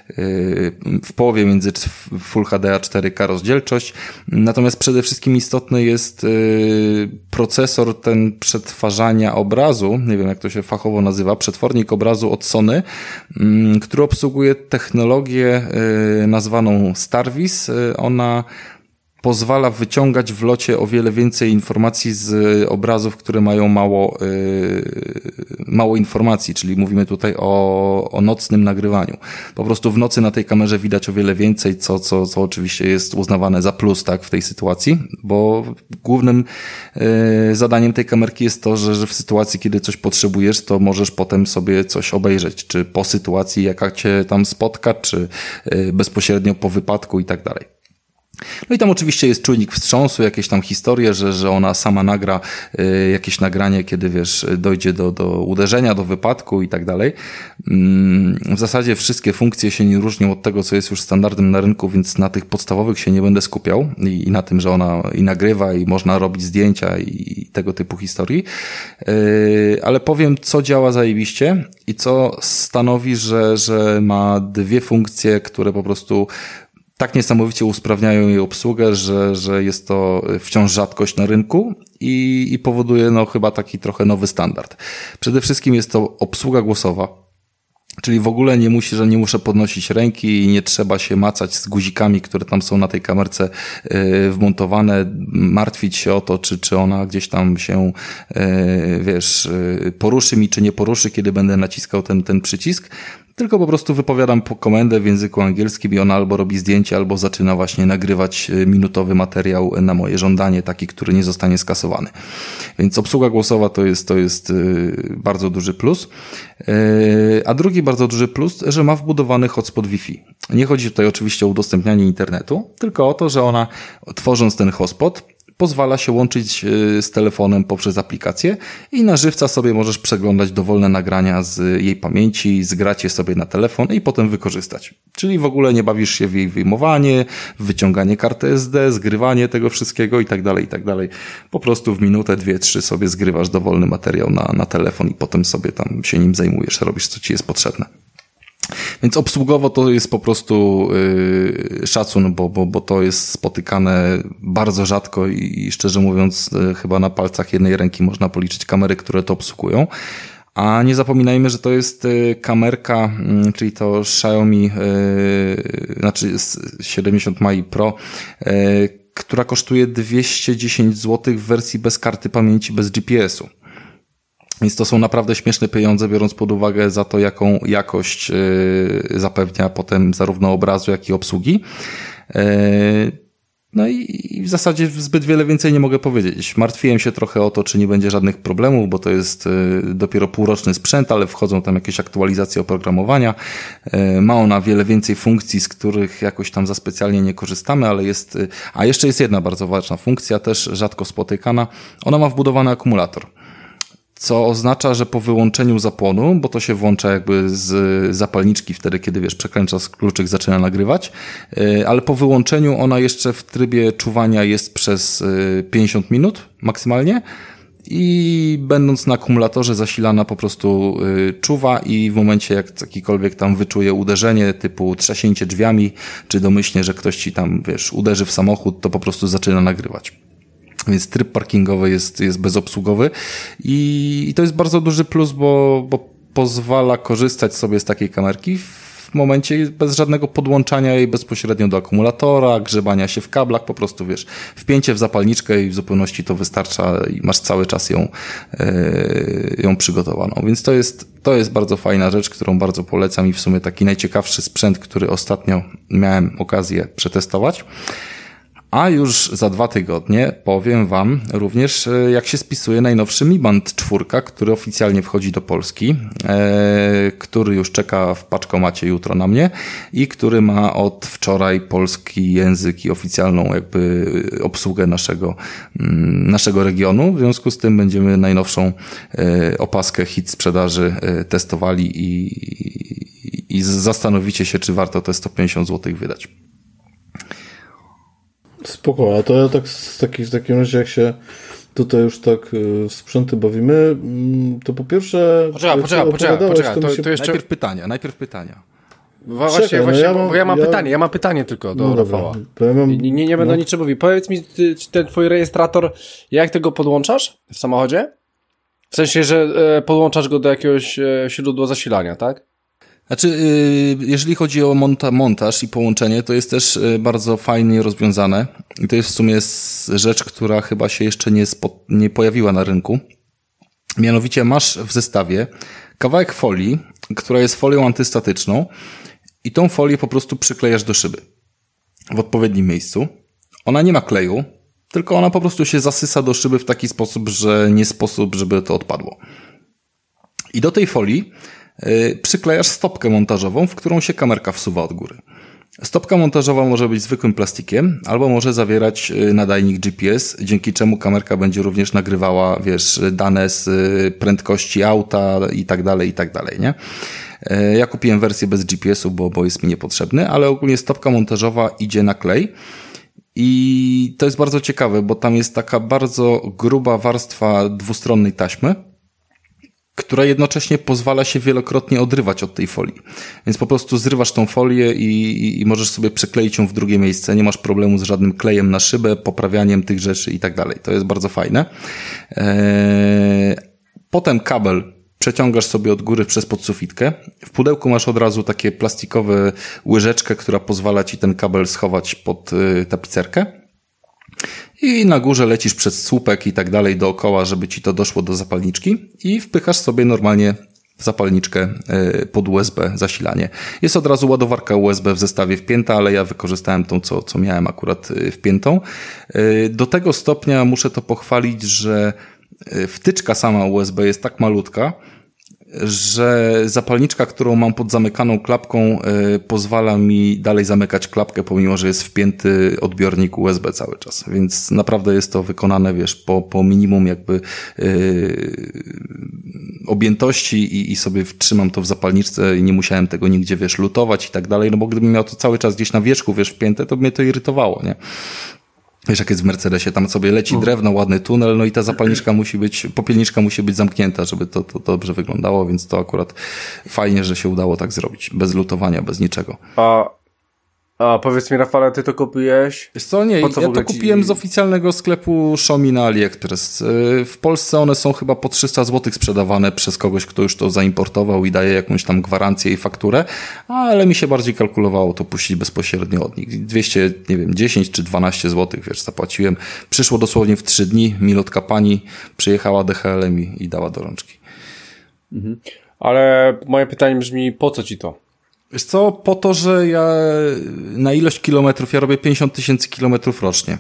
w połowie między Full H D a cztery K rozdzielczość. Natomiast przede wszystkim istotny jest procesor ten przetwarzania obrazu, nie wiem jak to się fachowo nazywa, przetwornik obrazu od Sony, który obsługuje technologię nazwaną Starvis. Ona pozwala wyciągać w locie o wiele więcej informacji z obrazów, które mają mało, yy, mało informacji, czyli mówimy tutaj o, o nocnym nagrywaniu. Po prostu w nocy na tej kamerze widać o wiele więcej, co, co, co oczywiście jest uznawane za plus, tak, w tej sytuacji, bo głównym yy, zadaniem tej kamerki jest to, że, że w sytuacji, kiedy coś potrzebujesz, to możesz potem sobie coś obejrzeć, czy po sytuacji, jaka cię tam spotka, czy yy, bezpośrednio po wypadku i tak dalej. No i tam oczywiście jest czujnik wstrząsu, jakieś tam historie, że, że ona sama nagra y, jakieś nagranie, kiedy wiesz, dojdzie do, do uderzenia, do wypadku i tak dalej. W zasadzie wszystkie funkcje się nie różnią od tego, co jest już standardem na rynku, więc na tych podstawowych się nie będę skupiał i, i na tym, że ona i nagrywa i można robić zdjęcia i, i tego typu historii. Y, ale powiem, co działa zajebiście i co stanowi, że, że ma dwie funkcje, które po prostu tak niesamowicie usprawniają jej obsługę, że, że jest to wciąż rzadkość na rynku i, i powoduje no chyba taki trochę nowy standard. Przede wszystkim jest to obsługa głosowa, czyli w ogóle nie musi, że nie muszę podnosić ręki i nie trzeba się macać z guzikami, które tam są na tej kamerce yy, wmontowane, martwić się o to, czy, czy ona gdzieś tam się yy, wiesz, yy, poruszy mi, czy nie poruszy, kiedy będę naciskał ten, ten przycisk. Tylko po prostu wypowiadam po komendę w języku angielskim i ona albo robi zdjęcie, albo zaczyna właśnie nagrywać minutowy materiał na moje żądanie, taki, który nie zostanie skasowany. Więc obsługa głosowa to jest, to jest bardzo duży plus. A drugi bardzo duży plus, że ma wbudowany hotspot Wi-Fi. Nie chodzi tutaj oczywiście o udostępnianie internetu, tylko o to, że ona tworząc ten hotspot pozwala się łączyć z telefonem poprzez aplikację i na żywca sobie możesz przeglądać dowolne nagrania z jej pamięci, zgrać je sobie na telefon i potem wykorzystać. Czyli w ogóle nie bawisz się w jej wyjmowanie, wyciąganie karty S D, zgrywanie tego wszystkiego i tak dalej, i tak dalej. Po prostu w minutę, dwie, trzy sobie zgrywasz dowolny materiał na, na telefon i potem sobie tam się nim zajmujesz, robisz co ci jest potrzebne. Więc obsługowo to jest po prostu yy, szacun, bo, bo, bo to jest spotykane bardzo rzadko i, i szczerze mówiąc yy, chyba na palcach jednej ręki można policzyć kamery, które to obsługują. A nie zapominajmy, że to jest yy, kamerka, yy, czyli to Xiaomi, yy, znaczy siedemdziesiąt Mai Pro, yy, która kosztuje dwieście dziesięć złotych w wersji bez karty pamięci, bez G P S-u. Więc to są naprawdę śmieszne pieniądze, biorąc pod uwagę za to, jaką jakość yy, zapewnia potem zarówno obrazu, jak i obsługi. Yy, no i, i w zasadzie zbyt wiele więcej nie mogę powiedzieć. Martwiłem się trochę o to, czy nie będzie żadnych problemów, bo to jest yy, dopiero półroczny sprzęt, ale wchodzą tam jakieś aktualizacje oprogramowania. Yy, ma ona wiele więcej funkcji, z których jakoś tam za specjalnie nie korzystamy, ale jest... Yy, a jeszcze jest jedna bardzo ważna funkcja, też rzadko spotykana. Ona ma wbudowany akumulator. Co oznacza, że po wyłączeniu zapłonu, bo to się włącza jakby z zapalniczki wtedy, kiedy wiesz, przekręcasz kluczyk, zaczyna nagrywać, ale po wyłączeniu ona jeszcze w trybie czuwania jest przez pięćdziesiąt minut maksymalnie i będąc na akumulatorze zasilana po prostu czuwa i w momencie jak jakikolwiek tam wyczuje uderzenie typu trzasięcie drzwiami, czy domyślnie, że ktoś ci tam, wiesz, uderzy w samochód, to po prostu zaczyna nagrywać. Więc tryb parkingowy jest, jest bezobsługowy i, i to jest bardzo duży plus, bo, bo pozwala korzystać sobie z takiej kamerki w momencie bez żadnego podłączania jej bezpośrednio do akumulatora, grzebania się w kablach, po prostu wiesz, wpięcie w zapalniczkę i w zupełności to wystarcza i masz cały czas ją, yy, ją przygotowaną. Więc to jest, to jest bardzo fajna rzecz, którą bardzo polecam i w sumie taki najciekawszy sprzęt, który ostatnio miałem okazję przetestować. A już za dwa tygodnie powiem wam również, jak się spisuje najnowszy Mi Band cztery, który oficjalnie wchodzi do Polski, e, który już czeka w paczkomacie jutro na mnie i który ma od wczoraj polski język i oficjalną jakby obsługę naszego, naszego regionu. W związku z tym będziemy najnowszą e, opaskę hit sprzedaży e, testowali i, i, i zastanowicie się, czy warto te sto pięćdziesiąt złotych wydać. Spoko, a to ja tak z taki, w takim razie jak się tutaj już tak y, w sprzęty bawimy, y, to po pierwsze... Poczekaj, poczekaj, poczekaj, poczekaj, to, to, się... to jeszcze... Najpierw pytania, najpierw pytania. Właśnie, Czekaj, właśnie, no ja bo, mam, bo ja mam ja... pytanie, ja mam pytanie tylko do no Rafała. Ja mam... Nie, nie, nie będę no. niczym mówił. Powiedz mi, ty, ten twój rejestrator, jak tego podłączasz w samochodzie? W sensie, że e, podłączasz go do jakiegoś e, źródła zasilania, tak? Znaczy, yy, jeżeli chodzi o monta- montaż i połączenie, to jest też yy, bardzo fajnie rozwiązane. I to jest w sumie rzecz, która chyba się jeszcze nie, spo- nie pojawiła na rynku. Mianowicie masz w zestawie kawałek folii, która jest folią antystatyczną i tą folię po prostu przyklejasz do szyby w odpowiednim miejscu. Ona nie ma kleju, tylko ona po prostu się zasysa do szyby w taki sposób, że nie sposób, żeby to odpadło. I do tej folii yy, przyklejasz stopkę montażową, w którą się kamerka wsuwa od góry. Stopka montażowa może być zwykłym plastikiem, albo może zawierać nadajnik G P S, dzięki czemu kamerka będzie również nagrywała, wiesz, dane z prędkości auta i tak dalej, i tak dalej, nie? Ja kupiłem wersję bez G P S u, bo, bo jest mi niepotrzebny, ale ogólnie stopka montażowa idzie na klej. I to jest bardzo ciekawe, bo tam jest taka bardzo gruba warstwa dwustronnej taśmy, która jednocześnie pozwala się wielokrotnie odrywać od tej folii. Więc po prostu zrywasz tą folię i, i, i możesz sobie przykleić ją w drugie miejsce. Nie masz problemu z żadnym klejem na szybę, poprawianiem tych rzeczy i tak dalej. To jest bardzo fajne. Eee, potem kabel przeciągasz sobie od góry przez podsufitkę. W pudełku masz od razu takie plastikowe łyżeczkę, która pozwala ci ten kabel schować pod y, tapicerkę. I na górze lecisz przez słupek i tak dalej dookoła, żeby ci to doszło do zapalniczki i wpychasz sobie normalnie w zapalniczkę pod U S B zasilanie. Jest od razu ładowarka U S B w zestawie wpięta, ale ja wykorzystałem tą, co, co miałem akurat wpiętą. Do tego stopnia muszę to pochwalić, że wtyczka sama U S B jest tak malutka, że zapalniczka, którą mam pod zamykaną klapką, y, pozwala mi dalej zamykać klapkę, pomimo że jest wpięty odbiornik U S B cały czas. Więc naprawdę jest to wykonane, wiesz, po, po minimum jakby y, objętości i, i sobie trzymam to w zapalniczce i nie musiałem tego nigdzie, wiesz, lutować i tak dalej, no bo gdybym miał to cały czas gdzieś na wierzchu, wiesz, wpięte, to mnie to irytowało, nie? Wiesz, jak jest w Mercedesie, tam sobie leci drewno, ładny tunel, no i ta zapalniczka musi być, popielniczka musi być zamknięta, żeby to, to dobrze wyglądało, więc to akurat fajnie, że się udało tak zrobić, bez lutowania, bez niczego. A, a powiedz mi, Rafale, ty to kupiłeś? Wiesz co, nie, co ja to kupiłem ci... z oficjalnego sklepu Xiaomi na AliExpress. W Polsce one są chyba po trzysta złotych sprzedawane przez kogoś, kto już to zaimportował i daje jakąś tam gwarancję i fakturę, ale mi się bardziej kalkulowało to puścić bezpośrednio od nich. dwieście, nie wiem, dziesięć czy dwanaście złotych, wiesz, zapłaciłem. Przyszło dosłownie w trzy dni, milotka pani przyjechała D H L-em i, i dała do rączki. Mhm. Ale moje pytanie brzmi, po co ci to? Wiesz co, po to, że ja na ilość kilometrów, ja robię pięćdziesiąt tysięcy kilometrów rocznie.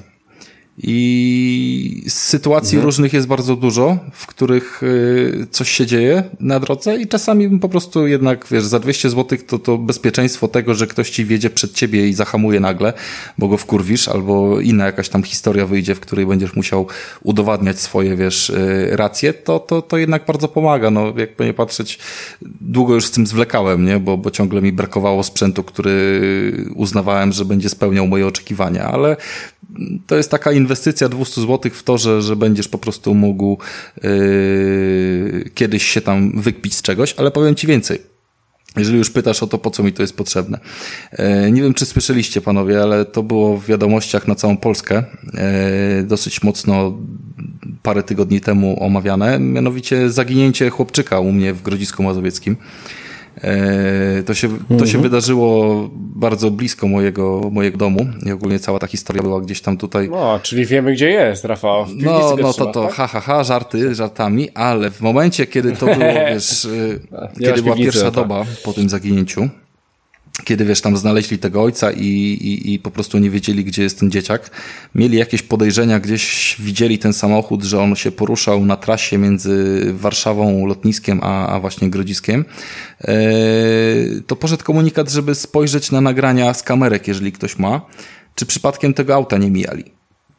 I sytuacji mhm. różnych jest bardzo dużo, w których y, coś się dzieje na drodze i czasami po prostu jednak, wiesz, za dwieście złotych to, to bezpieczeństwo tego, że ktoś ci wjedzie przed ciebie i zahamuje nagle, bo go wkurwisz, albo inna jakaś tam historia wyjdzie, w której będziesz musiał udowadniać swoje, wiesz, y, racje, to, to, to jednak bardzo pomaga. No, jakby nie patrzeć, długo już z tym zwlekałem, nie, bo, bo ciągle mi brakowało sprzętu, który uznawałem, że będzie spełniał moje oczekiwania, ale to jest taka inwestycja dwieście złotych w to, że, że będziesz po prostu mógł yy, kiedyś się tam wykpić z czegoś, ale powiem ci więcej. Jeżeli już pytasz o to, po co mi to jest potrzebne. Yy, nie wiem, czy słyszeliście, panowie, ale to było w wiadomościach na całą Polskę yy, dosyć mocno parę tygodni temu omawiane, mianowicie zaginięcie chłopczyka u mnie w Grodzisku Mazowieckim. To się, to mhm. się wydarzyło bardzo blisko mojego, mojego domu i ogólnie cała ta historia była gdzieś tam tutaj. No, czyli wiemy, gdzie jest, Rafał. No, no to to, tak? ha, ha, ha, żarty, żartami, ale w momencie, kiedy to było, wiesz, kiedy była pierwsza tak. doba po tym zaginięciu, kiedy, wiesz, tam znaleźli tego ojca i, i, i po prostu nie wiedzieli, gdzie jest ten dzieciak. Mieli jakieś podejrzenia, gdzieś widzieli ten samochód, że on się poruszał na trasie między Warszawą, lotniskiem, a, a właśnie Grodziskiem. Eee, to poszedł komunikat, żeby spojrzeć na nagrania z kamerek, jeżeli ktoś ma, czy przypadkiem tego auta nie mijali.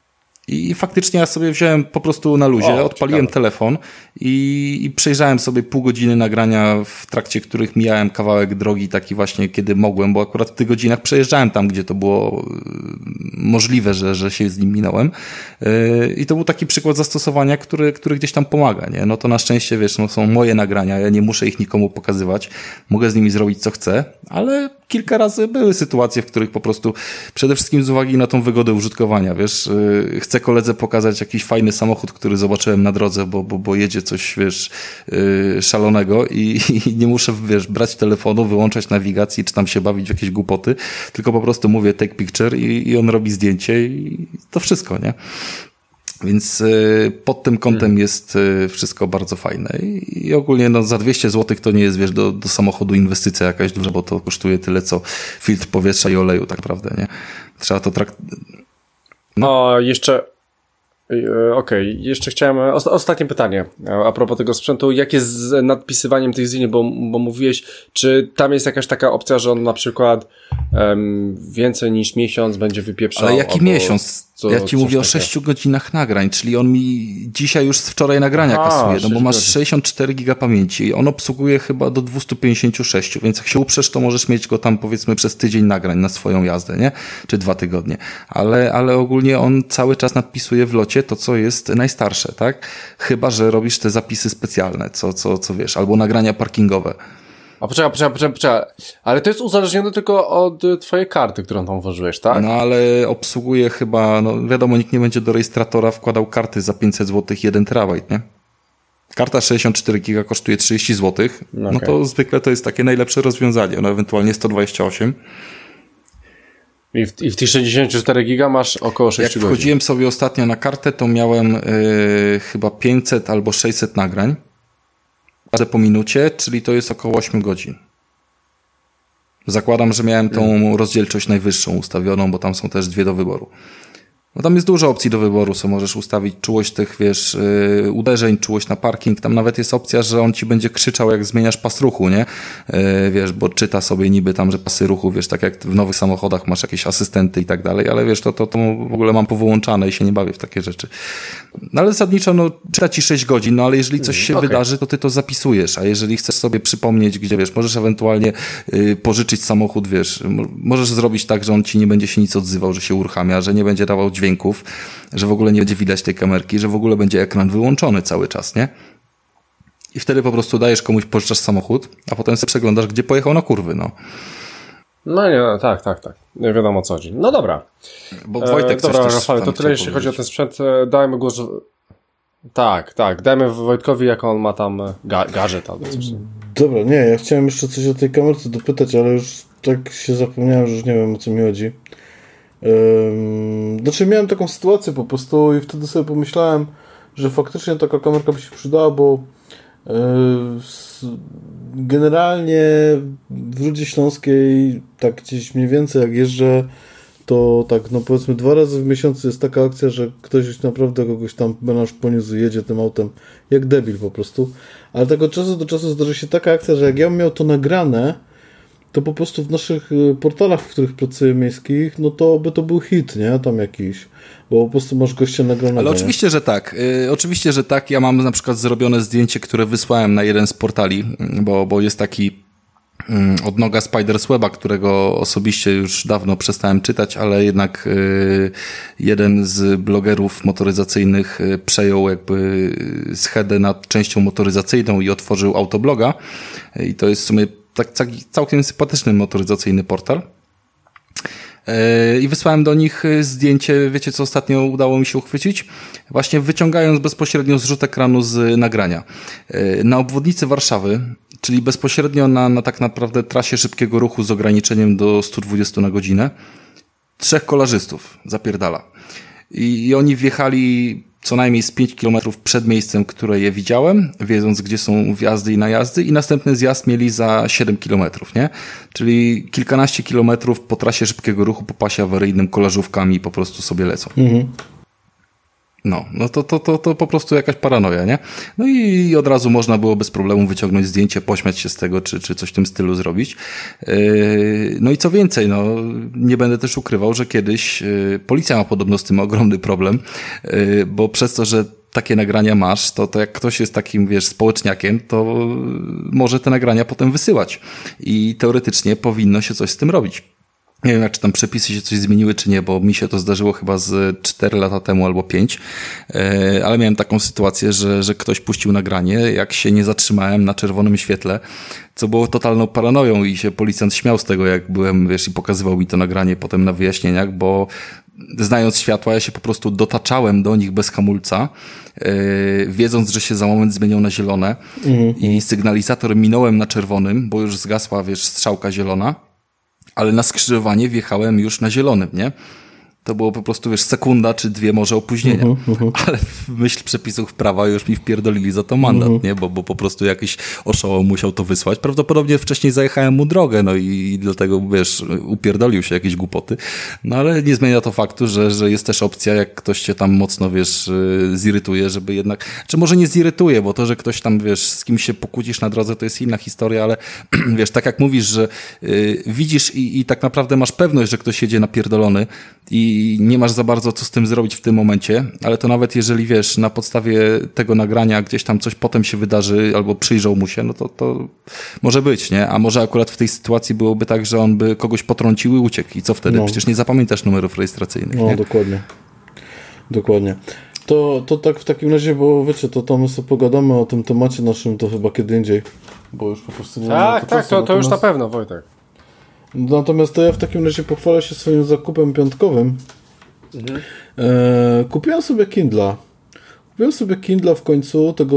I faktycznie ja sobie wziąłem po prostu na luzie, o, odpaliłem ciekawe. telefon i, i przejrzałem sobie pół godziny nagrania, w trakcie których mijałem kawałek drogi taki właśnie, kiedy mogłem, bo akurat w tych godzinach przejeżdżałem tam, gdzie to było możliwe, że, że się z nim minąłem. I to był taki przykład zastosowania, który, który gdzieś tam pomaga, nie? No to na szczęście, wiesz, no są moje nagrania, ja nie muszę ich nikomu pokazywać, mogę z nimi zrobić co chcę, ale kilka razy były sytuacje, w których po prostu przede wszystkim z uwagi na tą wygodę użytkowania, wiesz, chcę koledze pokazać jakiś fajny samochód, który zobaczyłem na drodze, bo, bo, bo jedzie coś, wiesz, yy, szalonego i, i nie muszę, wiesz, brać telefonu, wyłączać nawigacji, czy tam się bawić w jakieś głupoty, tylko po prostu mówię take picture i, i on robi zdjęcie i to wszystko, nie? Więc y, pod tym kątem hmm. jest y, wszystko bardzo fajne i, i ogólnie no, za dwieście złotych to nie jest, wiesz, do, do samochodu inwestycja jakaś duża, bo to kosztuje tyle, co filtr powietrza i oleju, tak naprawdę, nie? Trzeba to traktować. No, o, jeszcze Okej, okay. Jeszcze chciałem, osta- ostatnie pytanie a propos tego sprzętu, jak jest z nadpisywaniem tych zdjęć, bo, bo mówiłeś, czy tam jest jakaś taka opcja, że on na przykład um, więcej niż miesiąc będzie wypieprzał? Ale jaki miesiąc? Co, ja ci mówię o sześciu godzinach nagrań, czyli on mi dzisiaj już z wczoraj nagrania a, kasuje, no bo masz godzin. sześćdziesiąt cztery giga pamięci i on obsługuje chyba do dwieście pięćdziesiąt sześć, więc jak się uprzesz, to możesz mieć go tam powiedzmy przez tydzień nagrań na swoją jazdę, nie? Czy dwa tygodnie. Ale, ale ogólnie on cały czas nadpisuje w locie to, co jest najstarsze, tak? Chyba że robisz te zapisy specjalne, co, co, co wiesz, albo nagrania parkingowe. A poczekaj, poczekaj, poczekaj, poczekaj. Ale to jest uzależnione tylko od twojej karty, którą tam włożyłeś, tak? No ale obsługuje chyba, no wiadomo, nikt nie będzie do rejestratora wkładał karty za pięćset złotych jeden terabajt, nie? Karta sześćdziesiąt cztery giga kosztuje trzydzieści złotych, no, okay. no to zwykle to jest takie najlepsze rozwiązanie, no ewentualnie sto dwadzieścia osiem. I w, i w tych sześćdziesiąt cztery giga masz około sześć godzin. Jak wchodziłem sobie ostatnio na kartę, to miałem yy, chyba pięćset albo sześćset nagrań po minucie, czyli to jest około osiem godzin. Zakładam, że miałem tą rozdzielczość najwyższą ustawioną, bo tam są też dwie do wyboru. No tam jest dużo opcji do wyboru, co możesz ustawić czułość tych, wiesz, yy, uderzeń, czułość na parking. Tam nawet jest opcja, że on ci będzie krzyczał, jak zmieniasz pas ruchu, nie? Yy, wiesz, bo czyta sobie niby tam, że pasy ruchu, wiesz, tak jak w nowych samochodach masz jakieś asystenty i tak dalej, ale wiesz, to, to, to w ogóle mam powyłączane i się nie bawię w takie rzeczy. No ale zasadniczo, no, czyta ci sześć godzin, no ale jeżeli coś się okay. wydarzy, to ty to zapisujesz, a jeżeli chcesz sobie przypomnieć, gdzie, wiesz, możesz ewentualnie yy, pożyczyć samochód, wiesz, możesz zrobić tak, że on ci nie będzie się nic odzywał, że się uruchamia, że nie będzie dawał dźwięków, że w ogóle nie będzie widać tej kamerki, że w ogóle będzie ekran wyłączony cały czas, nie? I wtedy po prostu dajesz komuś, pożyczasz samochód, a potem sobie przeglądasz, gdzie pojechał na kurwy, no. No nie, no, tak, tak, tak. Nie wiadomo co chodzi. No dobra. Bo Wojtek e, dobra, Rafale, to tyle jeśli chodzi o ten sprzęt. Dajmy głos... Tak, tak. Dajmy Wojtkowi, jak on ma tam ga- gadżet albo coś. Dobra, nie, ja chciałem jeszcze coś o tej kamerce dopytać, ale już tak się zapomniałem, że już nie wiem, o co mi chodzi. Ym, znaczy miałem taką sytuację po prostu i wtedy sobie pomyślałem, że faktycznie taka kamerka by się przydała, bo yy, generalnie w Rudzie Śląskiej tak gdzieś mniej więcej jak jeżdżę, to tak no powiedzmy dwa razy w miesiącu jest taka akcja, że ktoś już naprawdę kogoś tam menaż poniósł, jedzie tym autem jak debil po prostu, ale tak od czasu do czasu zdarzy się taka akcja, że jak ja bym miał to nagrane, to po prostu w naszych portalach, w których pracuję miejskich, no to by to był hit, nie? Tam jakiś. Bo po prostu masz gościa nagranego. Ale oczywiście, że tak. Yy, oczywiście, że tak. Ja mam na przykład zrobione zdjęcie, które wysłałem na jeden z portali, bo, bo jest taki yy, odnoga Spidersweba, którego osobiście już dawno przestałem czytać, ale jednak yy, jeden z blogerów motoryzacyjnych yy, przejął jakby schedę nad częścią motoryzacyjną i otworzył autobloga. Yy, I to jest w sumie tak całkiem sympatyczny motoryzacyjny portal. I wysłałem do nich zdjęcie, wiecie co ostatnio udało mi się uchwycić? Właśnie wyciągając bezpośrednio zrzut ekranu z nagrania. Na obwodnicy Warszawy, czyli bezpośrednio na, na tak naprawdę trasie szybkiego ruchu z ograniczeniem do sto dwadzieścia na godzinę, trzech kolarzystów zapierdala. I, i oni wjechali co najmniej z pięć kilometrów przed miejscem, które je widziałem, wiedząc, gdzie są wjazdy i najazdy, i następny zjazd mieli za siedem kilometrów, nie? Czyli kilkanaście kilometrów po trasie szybkiego ruchu, po pasie awaryjnym, kolażówkami po prostu sobie lecą. Mhm. No, no to, to, to, to po prostu jakaś paranoja, nie? No i, i od razu można było bez problemu wyciągnąć zdjęcie, pośmiać się z tego, czy, czy coś w tym stylu zrobić. Yy, no i co więcej, no, nie będę też ukrywał, że kiedyś yy, policja ma podobno z tym ogromny problem, yy, bo przez to, że takie nagrania masz, to, to jak ktoś jest takim, wiesz, społeczniakiem, to może te nagrania potem wysyłać. I teoretycznie powinno się coś z tym robić. Nie wiem, jak czy tam przepisy się coś zmieniły, czy nie, bo mi się to zdarzyło chyba z cztery lata temu albo pięć, ale miałem taką sytuację, że, że ktoś puścił nagranie, jak się nie zatrzymałem na czerwonym świetle, co było totalną paranoją i się policjant śmiał z tego, jak byłem, wiesz, i pokazywał mi to nagranie potem na wyjaśnieniach, bo znając światła, ja się po prostu dotaczałem do nich bez hamulca, yy, wiedząc, że się za moment zmienią na zielone mm-hmm. i sygnalizator minąłem na czerwonym, bo już zgasła, wiesz, strzałka zielona, ale na skrzyżowanie wjechałem już na zielonym, nie? To było po prostu, wiesz, sekunda czy dwie może opóźnienia. Uh-huh, uh-huh. Ale w myśl przepisów prawa już mi wpierdolili za to mandat, uh-huh. nie? Bo, bo po prostu jakiś oszołom musiał to wysłać. Prawdopodobnie wcześniej zajechałem mu drogę, no i, i dlatego, wiesz, upierdolił się jakieś głupoty. No ale nie zmienia to faktu, że, że jest też opcja, jak ktoś cię tam mocno, wiesz, zirytuje, żeby jednak... Czy może nie zirytuje, bo to, że ktoś tam, wiesz, z kimś się pokłócisz na drodze, to jest inna historia, ale wiesz, tak jak mówisz, że y, widzisz i, i tak naprawdę masz pewność, że ktoś jedzie napierdolony i i nie masz za bardzo co z tym zrobić w tym momencie, ale to nawet jeżeli, wiesz, na podstawie tego nagrania gdzieś tam coś potem się wydarzy albo przyjrzał mu się, no to, to może być, nie? A może akurat w tej sytuacji byłoby tak, że on by kogoś potrącił i uciekł. I co wtedy? No. Przecież nie zapamiętasz numerów rejestracyjnych, No, nie? dokładnie. Dokładnie. To, to tak w takim razie, bo wiecie, to, to my sobie pogadamy o tym temacie naszym to chyba kiedy indziej, bo już po prostu nie tak, to tak, czasu, to, to natomiast... już na pewno, Wojtek. Natomiast to ja w takim razie pochwalę się swoim zakupem piątkowym. Mhm. E, kupiłem sobie Kindla. Kupiłem sobie Kindla w końcu, tego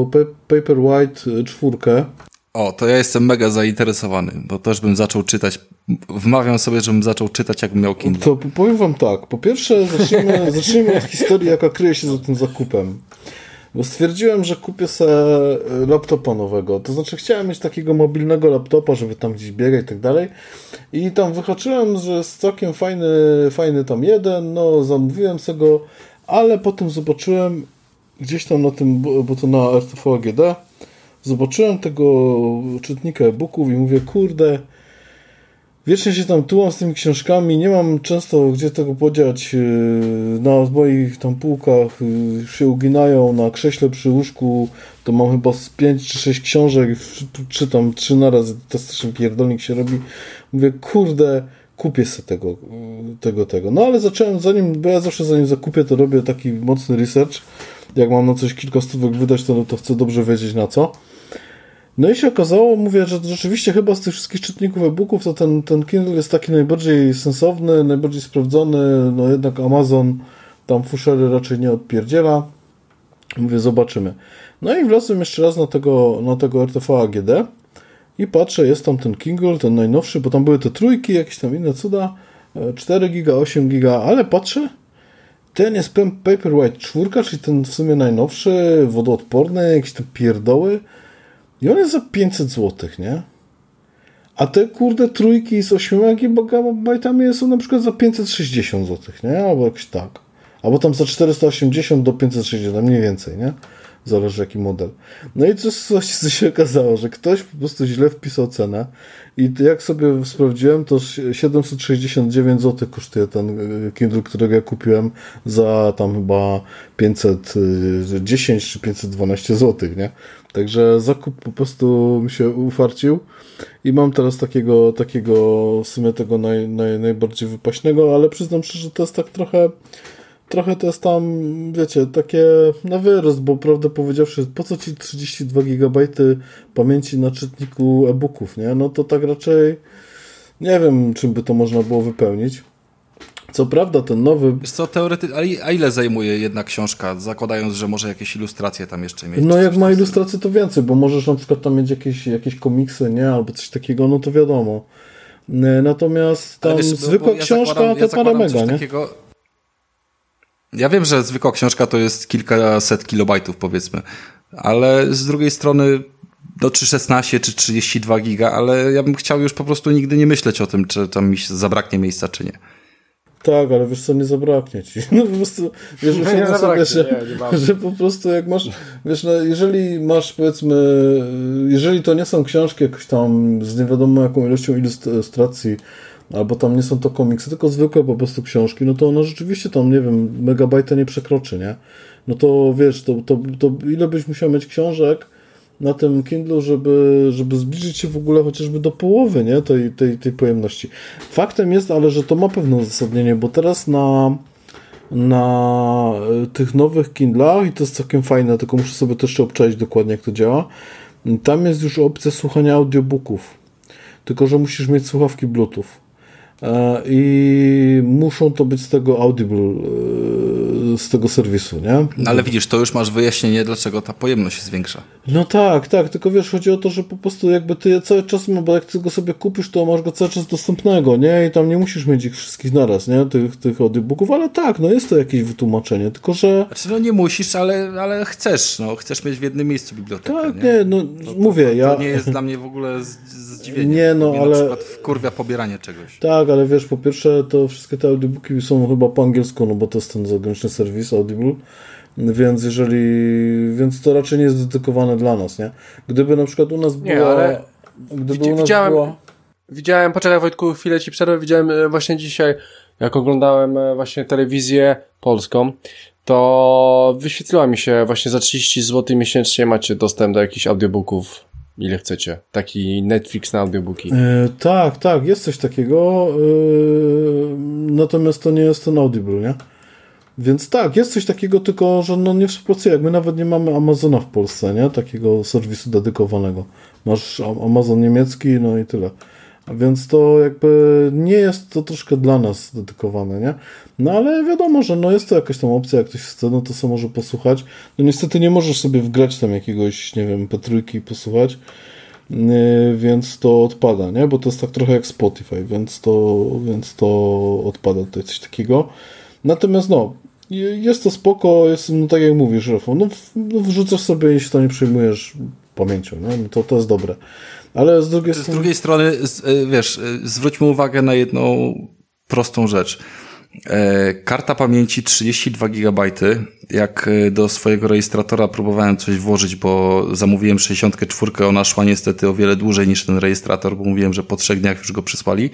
Paperwhite czwórkę. O, to ja jestem mega zainteresowany, bo też bym zaczął czytać. Wmawiam sobie, żebym zaczął czytać, jakbym miał Kindle. To powiem wam tak. Po pierwsze, zacznijmy, zacznijmy od historii, jaka kryje się za tym zakupem. Bo stwierdziłem, że kupię sobie laptopa nowego. To znaczy chciałem mieć takiego mobilnego laptopa, żeby tam gdzieś biegać i tak dalej. I tam wyhaczyłem, że jest całkiem fajny, fajny tam jeden, no zamówiłem sobie go, ale potem zobaczyłem gdzieś tam na tym, bo to na R T V A G D, zobaczyłem tego czytnika e-booków i mówię, kurde, wiecznie się tam tułam z tymi książkami, nie mam często gdzie tego podziać, na moich tam półkach się uginają, na krześle przy łóżku to mam chyba z pięć czy sześć książek, czytam trzy naraz, to strasznie pierdolnik się robi. Mówię, kurde, kupię sobie tego, tego, tego. No ale zacząłem, zanim, bo ja zawsze zanim zakupię, to robię taki mocny research. Jak mam na coś kilka stówek wydać, to, to chcę dobrze wiedzieć na co. No i się okazało, mówię, że rzeczywiście chyba z tych wszystkich czytników e-booków to ten, ten Kindle jest taki najbardziej sensowny, najbardziej sprawdzony, no jednak Amazon tam fuszery raczej nie odpierdziela. Mówię, zobaczymy. No i wlazłem jeszcze raz na tego, na tego R T V A G D i patrzę, jest tam ten Kindle, ten najnowszy, bo tam były te trójki, jakieś tam inne cuda, cztery giga, osiem giga, ale patrzę, ten jest Paperwhite czwórka, czyli ten w sumie najnowszy, wodoodporny, jakieś te pierdoły. I on jest za pięćset złotych, nie? A te kurde trójki z ośmioma gigabajtami są na przykład za pięćset sześćdziesiąt złotych, nie? Albo jakoś tak. Albo tam za czterysta osiemdziesiąt do pięćset sześćdziesiąt, mniej więcej, nie? Zależy jaki model. No i coś, coś co się okazało, że ktoś po prostu źle wpisał cenę i jak sobie sprawdziłem, to siedemset sześćdziesiąt dziewięć złotych kosztuje ten Kindle, którego ja kupiłem za tam chyba pięćset dziesięć czy pięćset dwanaście złotych, nie? Także zakup po prostu mi się ufarcił i mam teraz takiego, takiego w sumie tego naj, naj, najbardziej wypaśnego, ale przyznam szczerze, że to jest tak trochę trochę to jest tam, wiecie, takie na wyrost, bo prawdę powiedziawszy, po co ci trzydzieści dwa gigabajty pamięci na czytniku e-booków, nie? No to tak raczej nie wiem, czym by to można było wypełnić. Co prawda ten nowy... Wiesz co, teoretycznie, a ile zajmuje jedna książka, zakładając, że może jakieś ilustracje tam jeszcze mieć? No jak ma ilustracje, to więcej, bo możesz na przykład tam mieć jakieś, jakieś komiksy, nie? Albo coś takiego, no to wiadomo. Natomiast tam wiesz, zwykła ja książka zakładam, to ja parę mega, nie? Takiego... Ja wiem, że zwykła książka to jest kilkaset kilobajtów, powiedzmy, ale z drugiej strony do czy szesnaście, czy trzydzieści dwa giga, ale ja bym chciał już po prostu nigdy nie myśleć o tym, czy tam mi zabraknie miejsca, czy nie. Tak, ale wiesz co, nie zabraknie ci. No po prostu, wiesz, No nie sobie, że, nie, nie że po prostu jak masz, wiesz, no, jeżeli masz, powiedzmy, jeżeli to nie są książki jakoś tam z nie wiadomo jaką ilością ilustracji, albo tam nie są to komiksy, tylko zwykłe po prostu książki, no to ona rzeczywiście tam, nie wiem, megabajta nie przekroczy, nie? No to wiesz, to, to, to ile byś musiał mieć książek na tym Kindlu, żeby, żeby zbliżyć się w ogóle chociażby do połowy, nie? Tej, tej, tej pojemności. Faktem jest, ale że to ma pewne uzasadnienie, bo teraz na, na tych nowych Kindlach, i to jest całkiem fajne, tylko muszę sobie też jeszcze obczaić dokładnie, jak to działa, tam jest już opcja słuchania audiobooków, tylko że musisz mieć słuchawki Bluetooth. I muszą to być z tego Audible, z tego serwisu, nie? No ale widzisz, to już masz wyjaśnienie, dlaczego ta pojemność jest większa. No tak, tak, tylko wiesz, chodzi o to, że po prostu jakby ty cały czas, bo jak ty go sobie kupisz, to masz go cały czas dostępnego, nie? I tam nie musisz mieć ich wszystkich naraz, nie? Tych, tych audiobooków, ale tak, no jest to jakieś wytłumaczenie, tylko że... Znaczy, no nie musisz, ale, ale chcesz, no chcesz mieć w jednym miejscu bibliotekę, tak, nie? nie, no to, mówię, to, ja... To nie jest dla mnie w ogóle zdziwienie. Nie, no, mnie ale... na przykład wkurwia pobieranie czegoś. Tak, ale wiesz, po pierwsze, to wszystkie te audiobooki są chyba po angielsku, no bo to jest ten zagraniczny serwis Audible, więc jeżeli, więc to raczej nie jest dedykowane dla nas, nie? Gdyby na przykład u nas była... Nie, ale gdyby widzi, u nas widziałem, była... widziałem, poczekaj Wojtku, chwilę ci przerwę, widziałem właśnie dzisiaj, jak oglądałem właśnie telewizję polską, to wyświetliła mi się właśnie za trzydzieści złotych miesięcznie macie dostęp do jakichś audiobooków, ile chcecie. Taki Netflix na audiobooki. E, tak, tak, jest coś takiego, e, natomiast to nie jest ten Audible, nie? Więc tak, jest coś takiego, tylko że no nie współpracuje. Jak my nawet nie mamy Amazona w Polsce, nie? Takiego serwisu dedykowanego. Masz Amazon niemiecki, no i tyle. Więc to jakby nie jest to troszkę dla nas dedykowane, nie? No ale wiadomo, że no jest to jakaś tam opcja, jak ktoś chce, no to sobie może posłuchać. No niestety nie możesz sobie wgrać tam jakiegoś, nie wiem, P trzy i posłuchać, yy, więc to odpada, nie? Bo to jest tak trochę jak Spotify, więc to, więc to odpada tutaj coś takiego. Natomiast no, jest to spoko, jest, no tak jak mówisz, Rafał, no, no wrzucasz sobie i się to nie przejmujesz pamięcią, nie? No to, to jest dobre. Ale z drugiej strony... Z drugiej strony, wiesz, zwróćmy uwagę na jedną prostą rzecz. Karta pamięci trzydzieści dwa gigabajty. Jak do swojego rejestratora próbowałem coś włożyć, bo zamówiłem sześćdziesiąt cztery, ona szła niestety o wiele dłużej niż ten rejestrator, bo mówiłem, że po trzech dniach już go przysłali.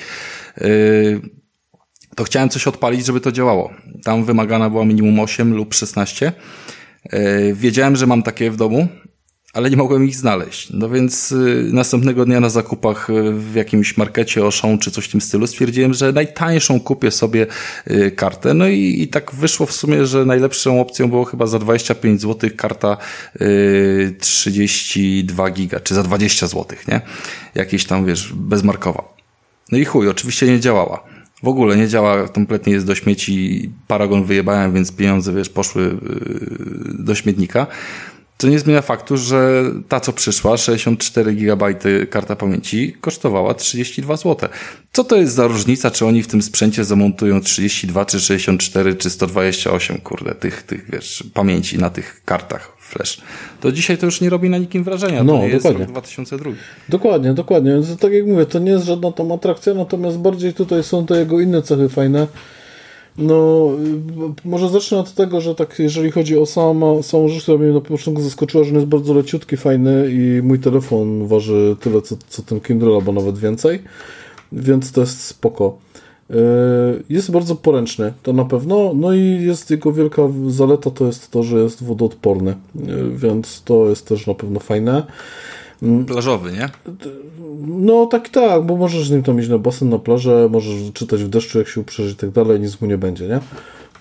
To chciałem coś odpalić, żeby to działało. Tam wymagana była minimum osiem lub szesnaście. Wiedziałem, że mam takie w domu, ale nie mogłem ich znaleźć. No więc y, następnego dnia na zakupach y, w jakimś markecie Auchan czy coś w tym stylu stwierdziłem, że najtańszą kupię sobie y, kartę. No i, i tak wyszło w sumie, że najlepszą opcją było chyba za dwadzieścia pięć złotych karta y, trzydzieści dwa giga, czy za dwadzieścia złotych, nie? Jakieś tam, wiesz, bezmarkowa. No i chuj, oczywiście nie działała. W ogóle nie działa, kompletnie jest do śmieci. Paragon wyjebałem, więc pieniądze, wiesz, poszły y, do śmietnika. Co nie zmienia faktu, że ta, co przyszła, sześćdziesiąt cztery gigabajty karta pamięci, kosztowała trzydzieści dwa złote. Co to jest za różnica, czy oni w tym sprzęcie zamontują trzydzieści dwa, czy sześćdziesiąt cztery, czy sto dwadzieścia osiem, kurde, tych, tych, wiesz, pamięci na tych kartach flash. To dzisiaj to już nie robi na nikim wrażenia. No, to nie dokładnie. jest rok dwa tysiące drugi. Dokładnie, dokładnie. Więc tak jak mówię, to nie jest żadna tam atrakcja, natomiast bardziej tutaj są te jego inne cechy fajne. No, może zacznę od tego, że tak, jeżeli chodzi o samą, samą rzecz, która mnie na początku zaskoczyła, że on jest bardzo leciutki, fajny i mój telefon waży tyle, co, co ten Kindle, albo nawet więcej, więc to jest spoko. Jest bardzo poręczny, to na pewno, no i jest jego wielka zaleta, to jest to, że jest wodoodporny, więc to jest też na pewno fajne. Plażowy, nie? No tak, tak, bo możesz z nim tam iść na basen, na plażę, możesz czytać w deszczu, jak się uprzesz i tak dalej, nic mu nie będzie, nie?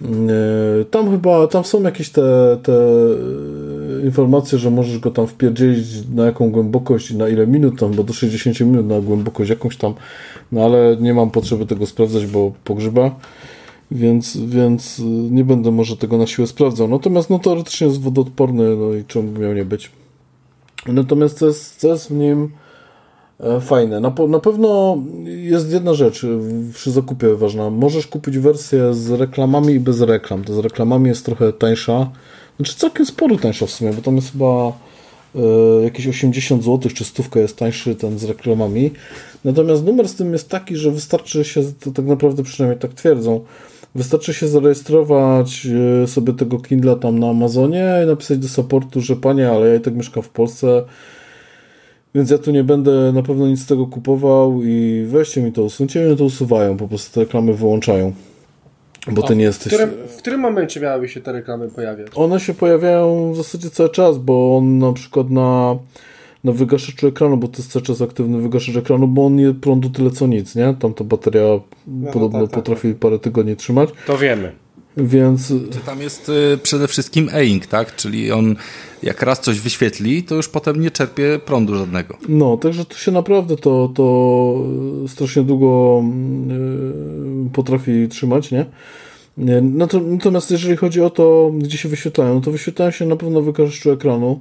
Tam chyba, tam są jakieś te, te informacje, że możesz go tam wpierdzielić na jaką głębokość i na ile minut, tam, bo do sześćdziesiąt minut na głębokość jakąś tam, no ale nie mam potrzeby tego sprawdzać, bo pogrzyba, więc, więc nie będę może tego na siłę sprawdzał. Natomiast no teoretycznie jest wodoodporny, no i czemu by miał nie być. Natomiast co jest, co jest w nim fajne. Na, na pewno jest jedna rzecz przy zakupie ważna. Możesz kupić wersję z reklamami i bez reklam. To z reklamami jest trochę tańsza. Znaczy całkiem sporo tańsza w sumie, bo tam jest chyba y, jakieś osiemdziesiąt złotych czy stówka jest tańszy ten z reklamami. Natomiast numer z tym jest taki, że wystarczy się, to tak naprawdę przynajmniej tak twierdzą, Wystarczy się zarejestrować sobie tego Kindla tam na Amazonie i napisać do supportu, że panie, ale ja i tak mieszkam w Polsce, więc ja tu nie będę na pewno nic z tego kupował i weźcie mi to, usuńcie, i to usuwają, po prostu te reklamy wyłączają. Bo A ty nie w jesteś... Którym, w którym momencie miałyby się te reklamy pojawiać? One się pojawiają w zasadzie cały czas, bo on na przykład na, na wygaszaczu ekranu, bo to jest cały czas aktywny wygaszacz ekranu, bo on nie prądu tyle co nic, nie? Tam ta bateria no podobno tak, tak, potrafi tak. parę tygodni trzymać. To wiemy. Więc... Czy tam jest y, przede wszystkim e-ink, tak? Czyli on jak raz coś wyświetli, to już potem nie czerpie prądu żadnego. No, także tu się naprawdę to, to strasznie długo yy, potrafi trzymać, nie? No to, natomiast jeżeli chodzi o to, gdzie się wyświetlają, no to wyświetlają się na pewno w wygaszaczu ekranu.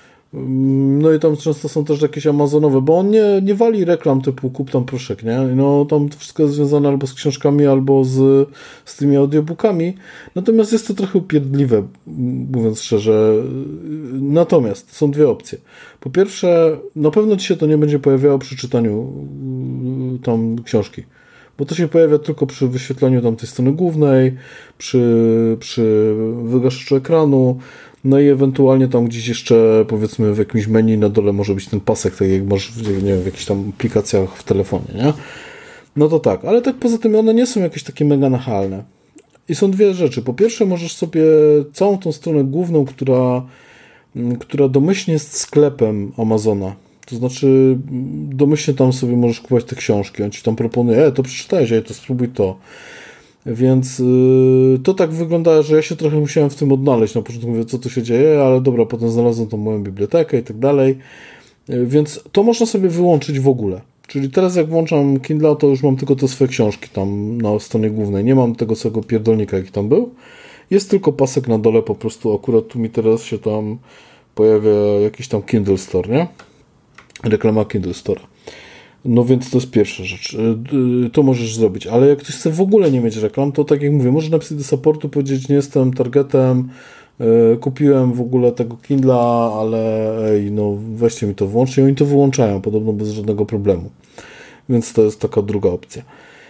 No i tam często są też jakieś amazonowe, bo on nie, nie wali reklam typu kup tam proszek, nie? No tam to wszystko jest związane albo z książkami, albo z, z tymi audiobookami. Natomiast jest to trochę upierdliwe, mówiąc szczerze. Natomiast są dwie opcje. Po pierwsze, na pewno ci się to nie będzie pojawiało przy czytaniu tam książki. Bo to się pojawia tylko przy wyświetlaniu tamtej strony głównej, przy, przy wygaszaczu ekranu, no i ewentualnie tam gdzieś jeszcze, powiedzmy, w jakimś menu na dole może być ten pasek, tak jak masz, nie wiem, w jakichś tam aplikacjach w telefonie, nie? No to tak, ale tak poza tym one nie są jakieś takie mega nachalne. I są dwie rzeczy. Po pierwsze, możesz sobie całą tą stronę główną, która, która domyślnie jest sklepem Amazona, to znaczy domyślnie tam sobie możesz kupować te książki, on ci tam proponuje, e, to przeczytałeś, ej, to spróbuj to. Więc yy, to tak wygląda, że ja się trochę musiałem w tym odnaleźć. Na początku mówię, co tu się dzieje, ale dobra, potem znalazłem tą moją bibliotekę i tak dalej. Yy, więc to można sobie wyłączyć w ogóle. Czyli teraz jak włączam Kindle, to już mam tylko te swoje książki tam na stronie głównej. Nie mam tego całego pierdolnika, jaki tam był. Jest tylko pasek na dole, po prostu akurat tu mi teraz się tam pojawia jakiś tam Kindle Store, nie? Reklama Kindle Store. No więc to jest pierwsza rzecz. To możesz zrobić, ale jak ktoś chce w ogóle nie mieć reklam, to tak jak mówię, możesz napisać do supportu, powiedzieć, nie jestem targetem, kupiłem w ogóle tego Kindla, ale ej, no weźcie mi to włącznie. Oni to wyłączają, podobno bez żadnego problemu. Więc to jest taka druga opcja.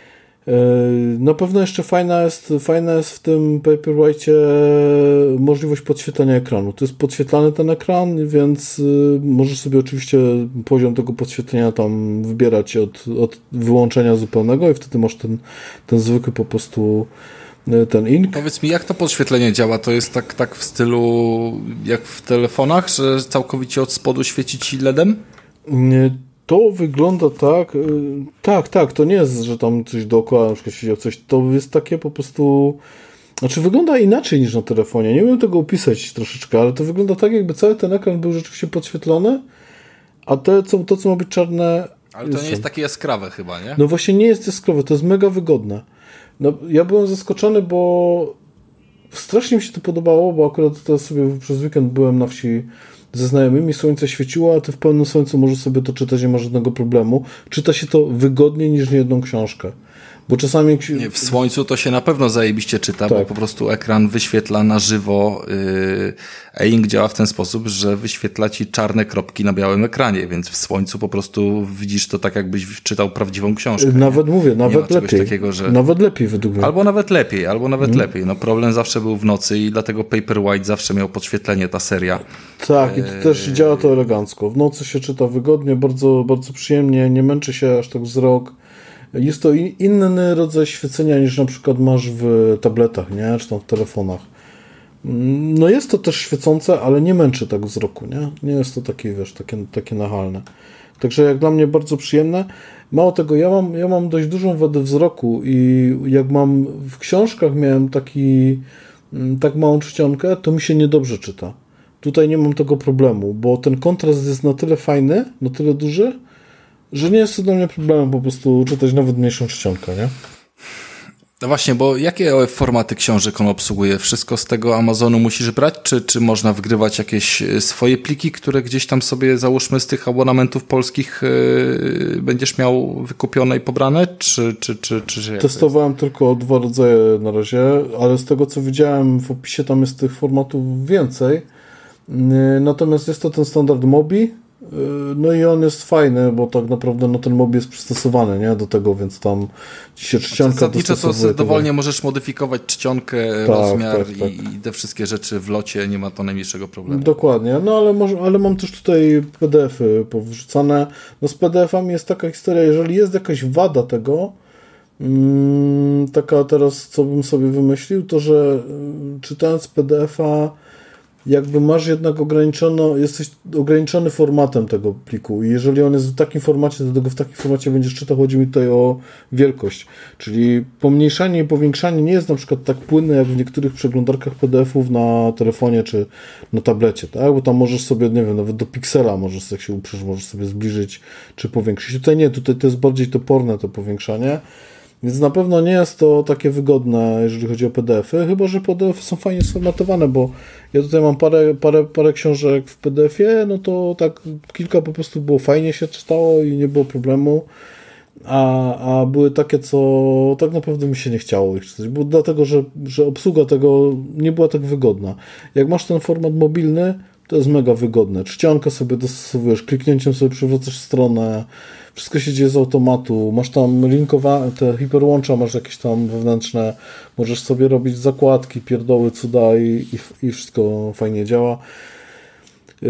Na pewno jeszcze fajna jest, fajna jest w tym Paperwhite'cie możliwość podświetlania ekranu. To jest podświetlany ten ekran, więc możesz sobie oczywiście poziom tego podświetlenia tam wybierać od, od wyłączenia zupełnego i wtedy masz ten, ten zwykły po prostu ten ink. Powiedz mi, jak to podświetlenie działa? To jest tak, tak w stylu jak w telefonach, że całkowicie od spodu świeci ci LEDem? Nie. To wygląda tak, tak, tak, to nie jest, że tam coś dookoła na przykład siedział coś, to jest takie po prostu, znaczy wygląda inaczej niż na telefonie, nie umiem tego opisać troszeczkę, ale to wygląda tak, jakby cały ten ekran był rzeczywiście podświetlony, a te, co, to co ma być czarne... Ale to nie jest takie jaskrawe chyba, nie? No właśnie nie jest jaskrawe, to jest mega wygodne. No, ja byłem zaskoczony, bo strasznie mi się to podobało, bo akurat teraz sobie przez weekend byłem na wsi ze znajomymi, słońce świeciło, a ty w pełnym słońcu możesz sobie to czytać, nie ma żadnego problemu. Czyta się to wygodniej niż niejedną książkę. Bo czasami... Nie, w słońcu to się na pewno zajebiście czyta, tak. Bo po prostu ekran wyświetla na żywo. Yy, e-ink działa w ten sposób, że wyświetla ci czarne kropki na białym ekranie, więc w słońcu po prostu widzisz to tak, jakbyś czytał prawdziwą książkę. Nawet nie? mówię, nawet nie ma lepiej. Takiego, że... Nawet lepiej według mnie. Albo nawet lepiej, albo nawet hmm. lepiej. No problem zawsze był w nocy i dlatego Paperwhite zawsze miał podświetlenie, ta seria. Tak, i to też działa to elegancko. W nocy się czyta wygodnie, bardzo, bardzo przyjemnie, nie męczy się aż tak wzrok. Jest to inny rodzaj świecenia niż na przykład masz w tabletach, nie? Czy tam w telefonach. No jest to też świecące, ale nie męczy tak wzroku, nie? Nie jest to takie, wiesz, takie, takie nachalne. Także jak dla mnie bardzo przyjemne. Mało tego, ja mam, ja mam dość dużą wadę wzroku i jak mam w książkach miałem taki tak małą czcionkę, to mi się niedobrze czyta. Tutaj nie mam tego problemu, bo ten kontrast jest na tyle fajny, na tyle duży, że nie jest to dla mnie problemem po prostu czytać nawet mniejszą czcionkę, nie? No właśnie, bo jakie formaty książek on obsługuje? Wszystko z tego Amazonu musisz brać, czy, czy można wgrywać jakieś swoje pliki, które gdzieś tam sobie, załóżmy, z tych abonamentów polskich yy, będziesz miał wykupione i pobrane, czy... czy, czy, czy, czy Testowałem jest? tylko dwa rodzaje na razie, ale z tego co widziałem w opisie tam jest tych formatów więcej, natomiast jest to ten standard Mobi, No i on jest fajny, bo tak naprawdę no, ten mob jest przystosowany, nie, do tego, więc tam ci się czcionka zasadniczo dostosowuje. To dowolnie możesz modyfikować czcionkę, tak, rozmiar tak, tak. I, i te wszystkie rzeczy w locie, nie ma to najmniejszego problemu. Dokładnie, no ale, może, ale mam też tutaj P D F-y powrzucane. No z P D F-ami jest taka historia, jeżeli jest jakaś wada tego, mm, taka teraz, co bym sobie wymyślił, to że y, czytając P D F-a jakby masz jednak ograniczono, jesteś ograniczony formatem tego pliku i jeżeli on jest w takim formacie, to tego w takim formacie będziesz czytał. Chodzi mi tutaj o wielkość, czyli pomniejszanie i powiększanie nie jest na przykład tak płynne jak w niektórych przeglądarkach P D F-ów na telefonie czy na tablecie, tak? Bo tam możesz sobie, nie wiem, nawet do piksela możesz, jak się uprzesz, możesz sobie zbliżyć czy powiększyć. Tutaj nie, tutaj to jest bardziej toporne to powiększanie. Więc na pewno nie jest to takie wygodne, jeżeli chodzi o P D F-y, chyba że P D F-y są fajnie sformatowane, bo ja tutaj mam parę, parę, parę książek w P D F-ie, no to tak kilka po prostu było fajnie się czytało i nie było problemu, a, a były takie, co tak naprawdę mi się nie chciało ich czytać, bo dlatego, że, że obsługa tego nie była tak wygodna. Jak masz ten format mobilny, to jest mega wygodne. Czcionkę sobie dostosowujesz, kliknięciem sobie przywracasz stronę, wszystko się dzieje z automatu, masz tam linkowane, te hiperłącza masz jakieś tam wewnętrzne, możesz sobie robić zakładki, pierdoły, cuda i, i, i wszystko fajnie działa. Yy,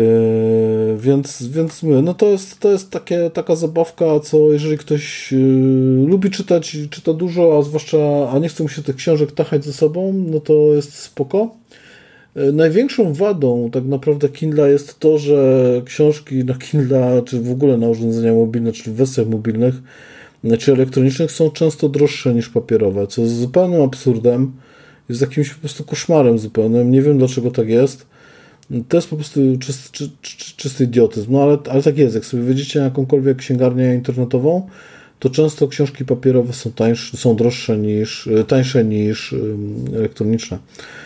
więc, więc my, no to jest, to jest takie, taka zabawka, co jeżeli ktoś yy, lubi czytać, czyta dużo, a zwłaszcza, a nie chce mu się tych książek tachać ze sobą, no to jest spoko. Największą wadą tak naprawdę Kindla jest to, że książki na Kindla, czy w ogóle na urządzenia mobilne, czy w wersjach mobilnych, czy elektronicznych są często droższe niż papierowe, co jest zupełnym absurdem, jest jakimś po prostu koszmarem zupełnym, nie wiem dlaczego tak jest. To jest po prostu czysty, czy, czy, czysty idiotyzm, no ale, ale tak jest, jak sobie wejdziecie na jakąkolwiek księgarnię internetową, to często książki papierowe są tańsze, są droższe niż, tańsze niż elektroniczne.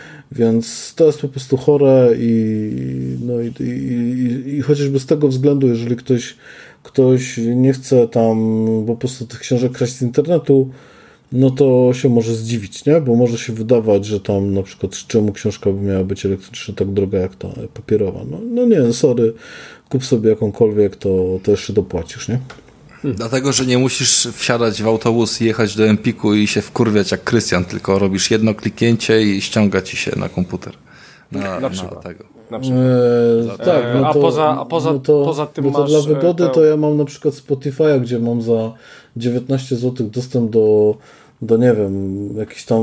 Więc to jest po prostu chore i, no i, i, i, i chociażby z tego względu, jeżeli ktoś, ktoś nie chce tam po prostu tych książek kraść z internetu, no to się może zdziwić, nie? Bo może się wydawać, że tam na przykład czemu książka by miała być elektroniczna tak droga jak ta papierowa. No, no nie, sorry, kup sobie jakąkolwiek, to, to jeszcze dopłacisz, nie? Hmm. Dlatego, że nie musisz wsiadać w autobus i jechać do Empiku i się wkurwiać jak Krystian, tylko robisz jedno kliknięcie i ściąga ci się na komputer. Na, na przykład. Na tego. Na przykład. Eee, tak, no to, a poza, a poza, no to, poza tym no to masz... dla wygody to... to ja mam na przykład Spotify'a, gdzie mam za dziewiętnaście złotych dostęp do, do nie wiem, jakiejś tam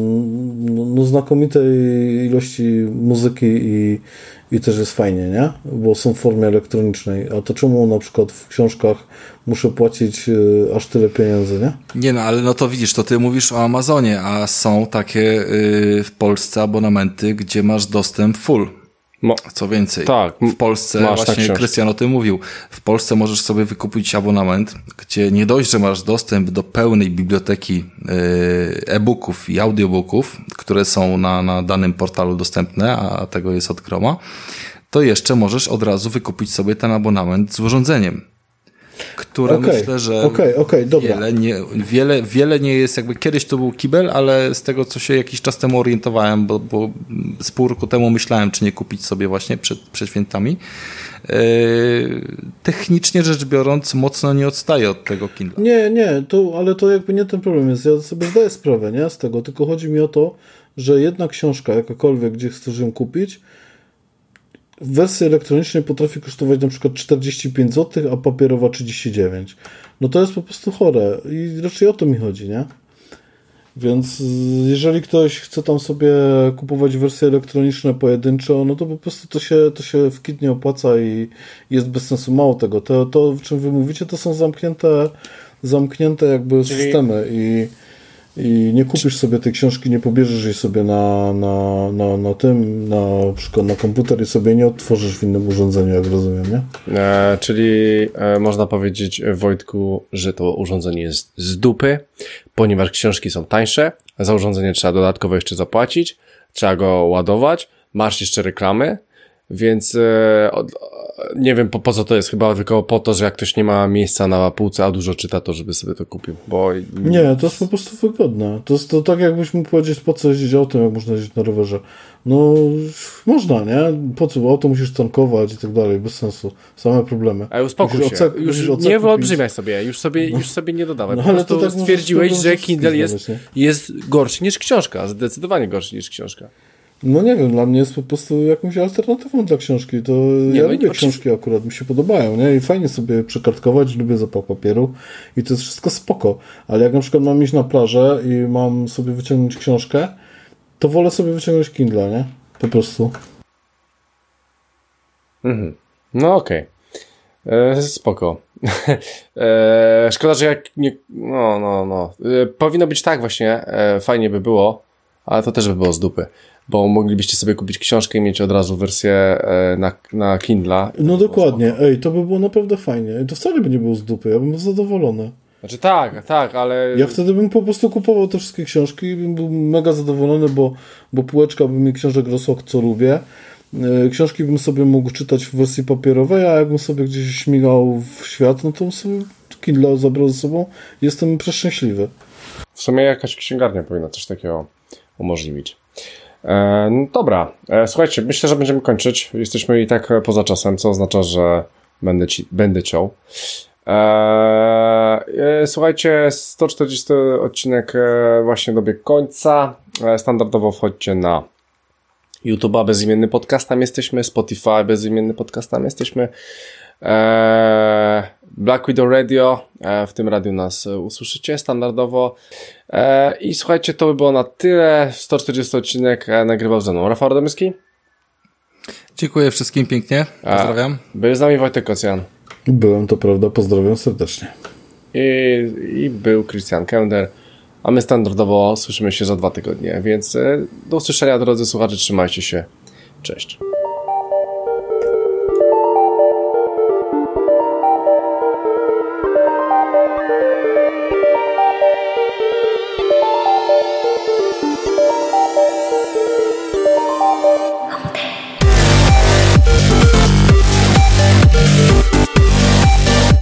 no, no znakomitej ilości muzyki i, i też jest fajnie, nie? Bo są w formie elektronicznej. A to czemu na przykład w książkach muszę płacić y, aż tyle pieniędzy, nie? Nie no, ale no to widzisz, to ty mówisz o Amazonie, a są takie y, w Polsce abonamenty, gdzie masz dostęp full. Mo- Co więcej, tak, w Polsce, właśnie Krystian o tym mówił, w Polsce możesz sobie wykupić abonament, gdzie nie dość, że masz dostęp do pełnej biblioteki y, e-booków i audiobooków, które są na, na danym portalu dostępne, a tego jest od Chroma, to jeszcze możesz od razu wykupić sobie ten abonament z urządzeniem, które okay, myślę, że okay, okay, dobra. Wiele, nie, wiele, wiele nie jest jakby, kiedyś to był kibel, ale z tego, co się jakiś czas temu orientowałem, bo, bo z pół roku temu myślałem, czy nie kupić sobie właśnie przed, przed świętami, yy, technicznie rzecz biorąc mocno nie odstaje od tego Kindle. Nie, nie, to, ale to jakby nie ten problem jest. Ja sobie zdaję sprawę, nie, z tego, tylko chodzi mi o to, że jedna książka, jakakolwiek, gdzie chcesz ją kupić, w wersji elektronicznej potrafi kosztować na przykład czterdzieści pięć złotych, a papierowa trzydzieści dziewięć. No to jest po prostu chore i raczej o to mi chodzi, nie? Więc jeżeli ktoś chce tam sobie kupować wersje elektroniczne pojedynczo, no to po prostu to się, to się w kit nie opłaca i jest bez sensu. Mało tego. To, to w czym wy mówicie, to są zamknięte, zamknięte jakby Czyli... systemy i I nie kupisz sobie tej książki, nie pobierzesz jej sobie na, na, na, na tym, na przykład na komputer i sobie nie odtworzysz w innym urządzeniu, jak rozumiem, nie? E, czyli e, można powiedzieć, Wojtku, że to urządzenie jest z dupy, ponieważ książki są tańsze, za urządzenie trzeba dodatkowo jeszcze zapłacić, trzeba go ładować, masz jeszcze reklamy, Więc e, od, nie wiem po, po co to jest, chyba tylko po to, że jak ktoś nie ma miejsca na półce, a dużo czyta, to żeby sobie to kupił. Bo... Nie, to jest po prostu wygodne. To jest to tak, jakbyś mógł powiedzieć, po co jeździć autem, jak można jeździć na rowerze. No, można, nie? Po co? Bo auto musisz tankować i tak dalej, bez sensu. Same problemy. Ale uspokój musisz się, oce- już musisz nie oceku wyolbrzymiaj sobie, już sobie, No. już sobie nie dodawaj. No, Po ale prostu to tak możesz stwierdziłeś, problem że ze wszystkim Kindle jest, znaleźć, jest gorszy niż książka, zdecydowanie gorszy niż książka. No nie wiem, dla mnie jest po prostu jakąś alternatywą dla książki. To Nie, ja no i lubię oczy- książki akurat, mi się podobają, nie? I fajnie sobie przekartkować, lubię zapach papieru i to jest wszystko spoko. Ale jak na przykład mam iść na plażę i mam sobie wyciągnąć książkę, to wolę sobie wyciągnąć Kindle, nie? Po prostu. Mhm. No okej. Okay. Spoko. e, szkoda, że jak nie... No, no, no. E, powinno być tak właśnie, e, fajnie by było, ale to też by było z dupy. Bo moglibyście sobie kupić książkę i mieć od razu wersję e, na, na Kindla. No dokładnie, ej, to by było naprawdę fajnie. To wcale by nie było z dupy, ja bym był zadowolony. Znaczy tak, tak, ale... Ja wtedy bym po prostu kupował te wszystkie książki i bym był mega zadowolony, bo, bo półeczka by mi książek rosła, co lubię. Książki bym sobie mógł czytać w wersji papierowej, a jakbym sobie gdzieś śmigał w świat, no to bym sobie Kindle zabrał ze sobą. Jestem przeszczęśliwy. W sumie jakaś księgarnia powinna coś takiego umożliwić. E, no dobra, e, słuchajcie, myślę, że będziemy kończyć. Jesteśmy i tak poza czasem, co oznacza, że będę, ci, będę ciął. E, e, słuchajcie, sto czterdziesty odcinek e, właśnie dobiegł końca. E, standardowo wchodźcie na YouTube'a, bezimienny podcast, tam jesteśmy, Spotify, bezimienny podcast, tam jesteśmy. E, Black Widow Radio, e, w tym radiu nas e, usłyszycie standardowo. E, I słuchajcie, to by było na tyle. sto czterdziesty odcinek e, nagrywał ze mną Rafał Radomyski. Dziękuję wszystkim pięknie. Pozdrawiam. E, był z nami Wojtek Kocjan. Byłem, to prawda, pozdrawiam serdecznie. I, i był Christian Kender. A my standardowo słyszymy się za dwa tygodnie, więc e, do usłyszenia, drodzy słuchacze, trzymajcie się. Cześć.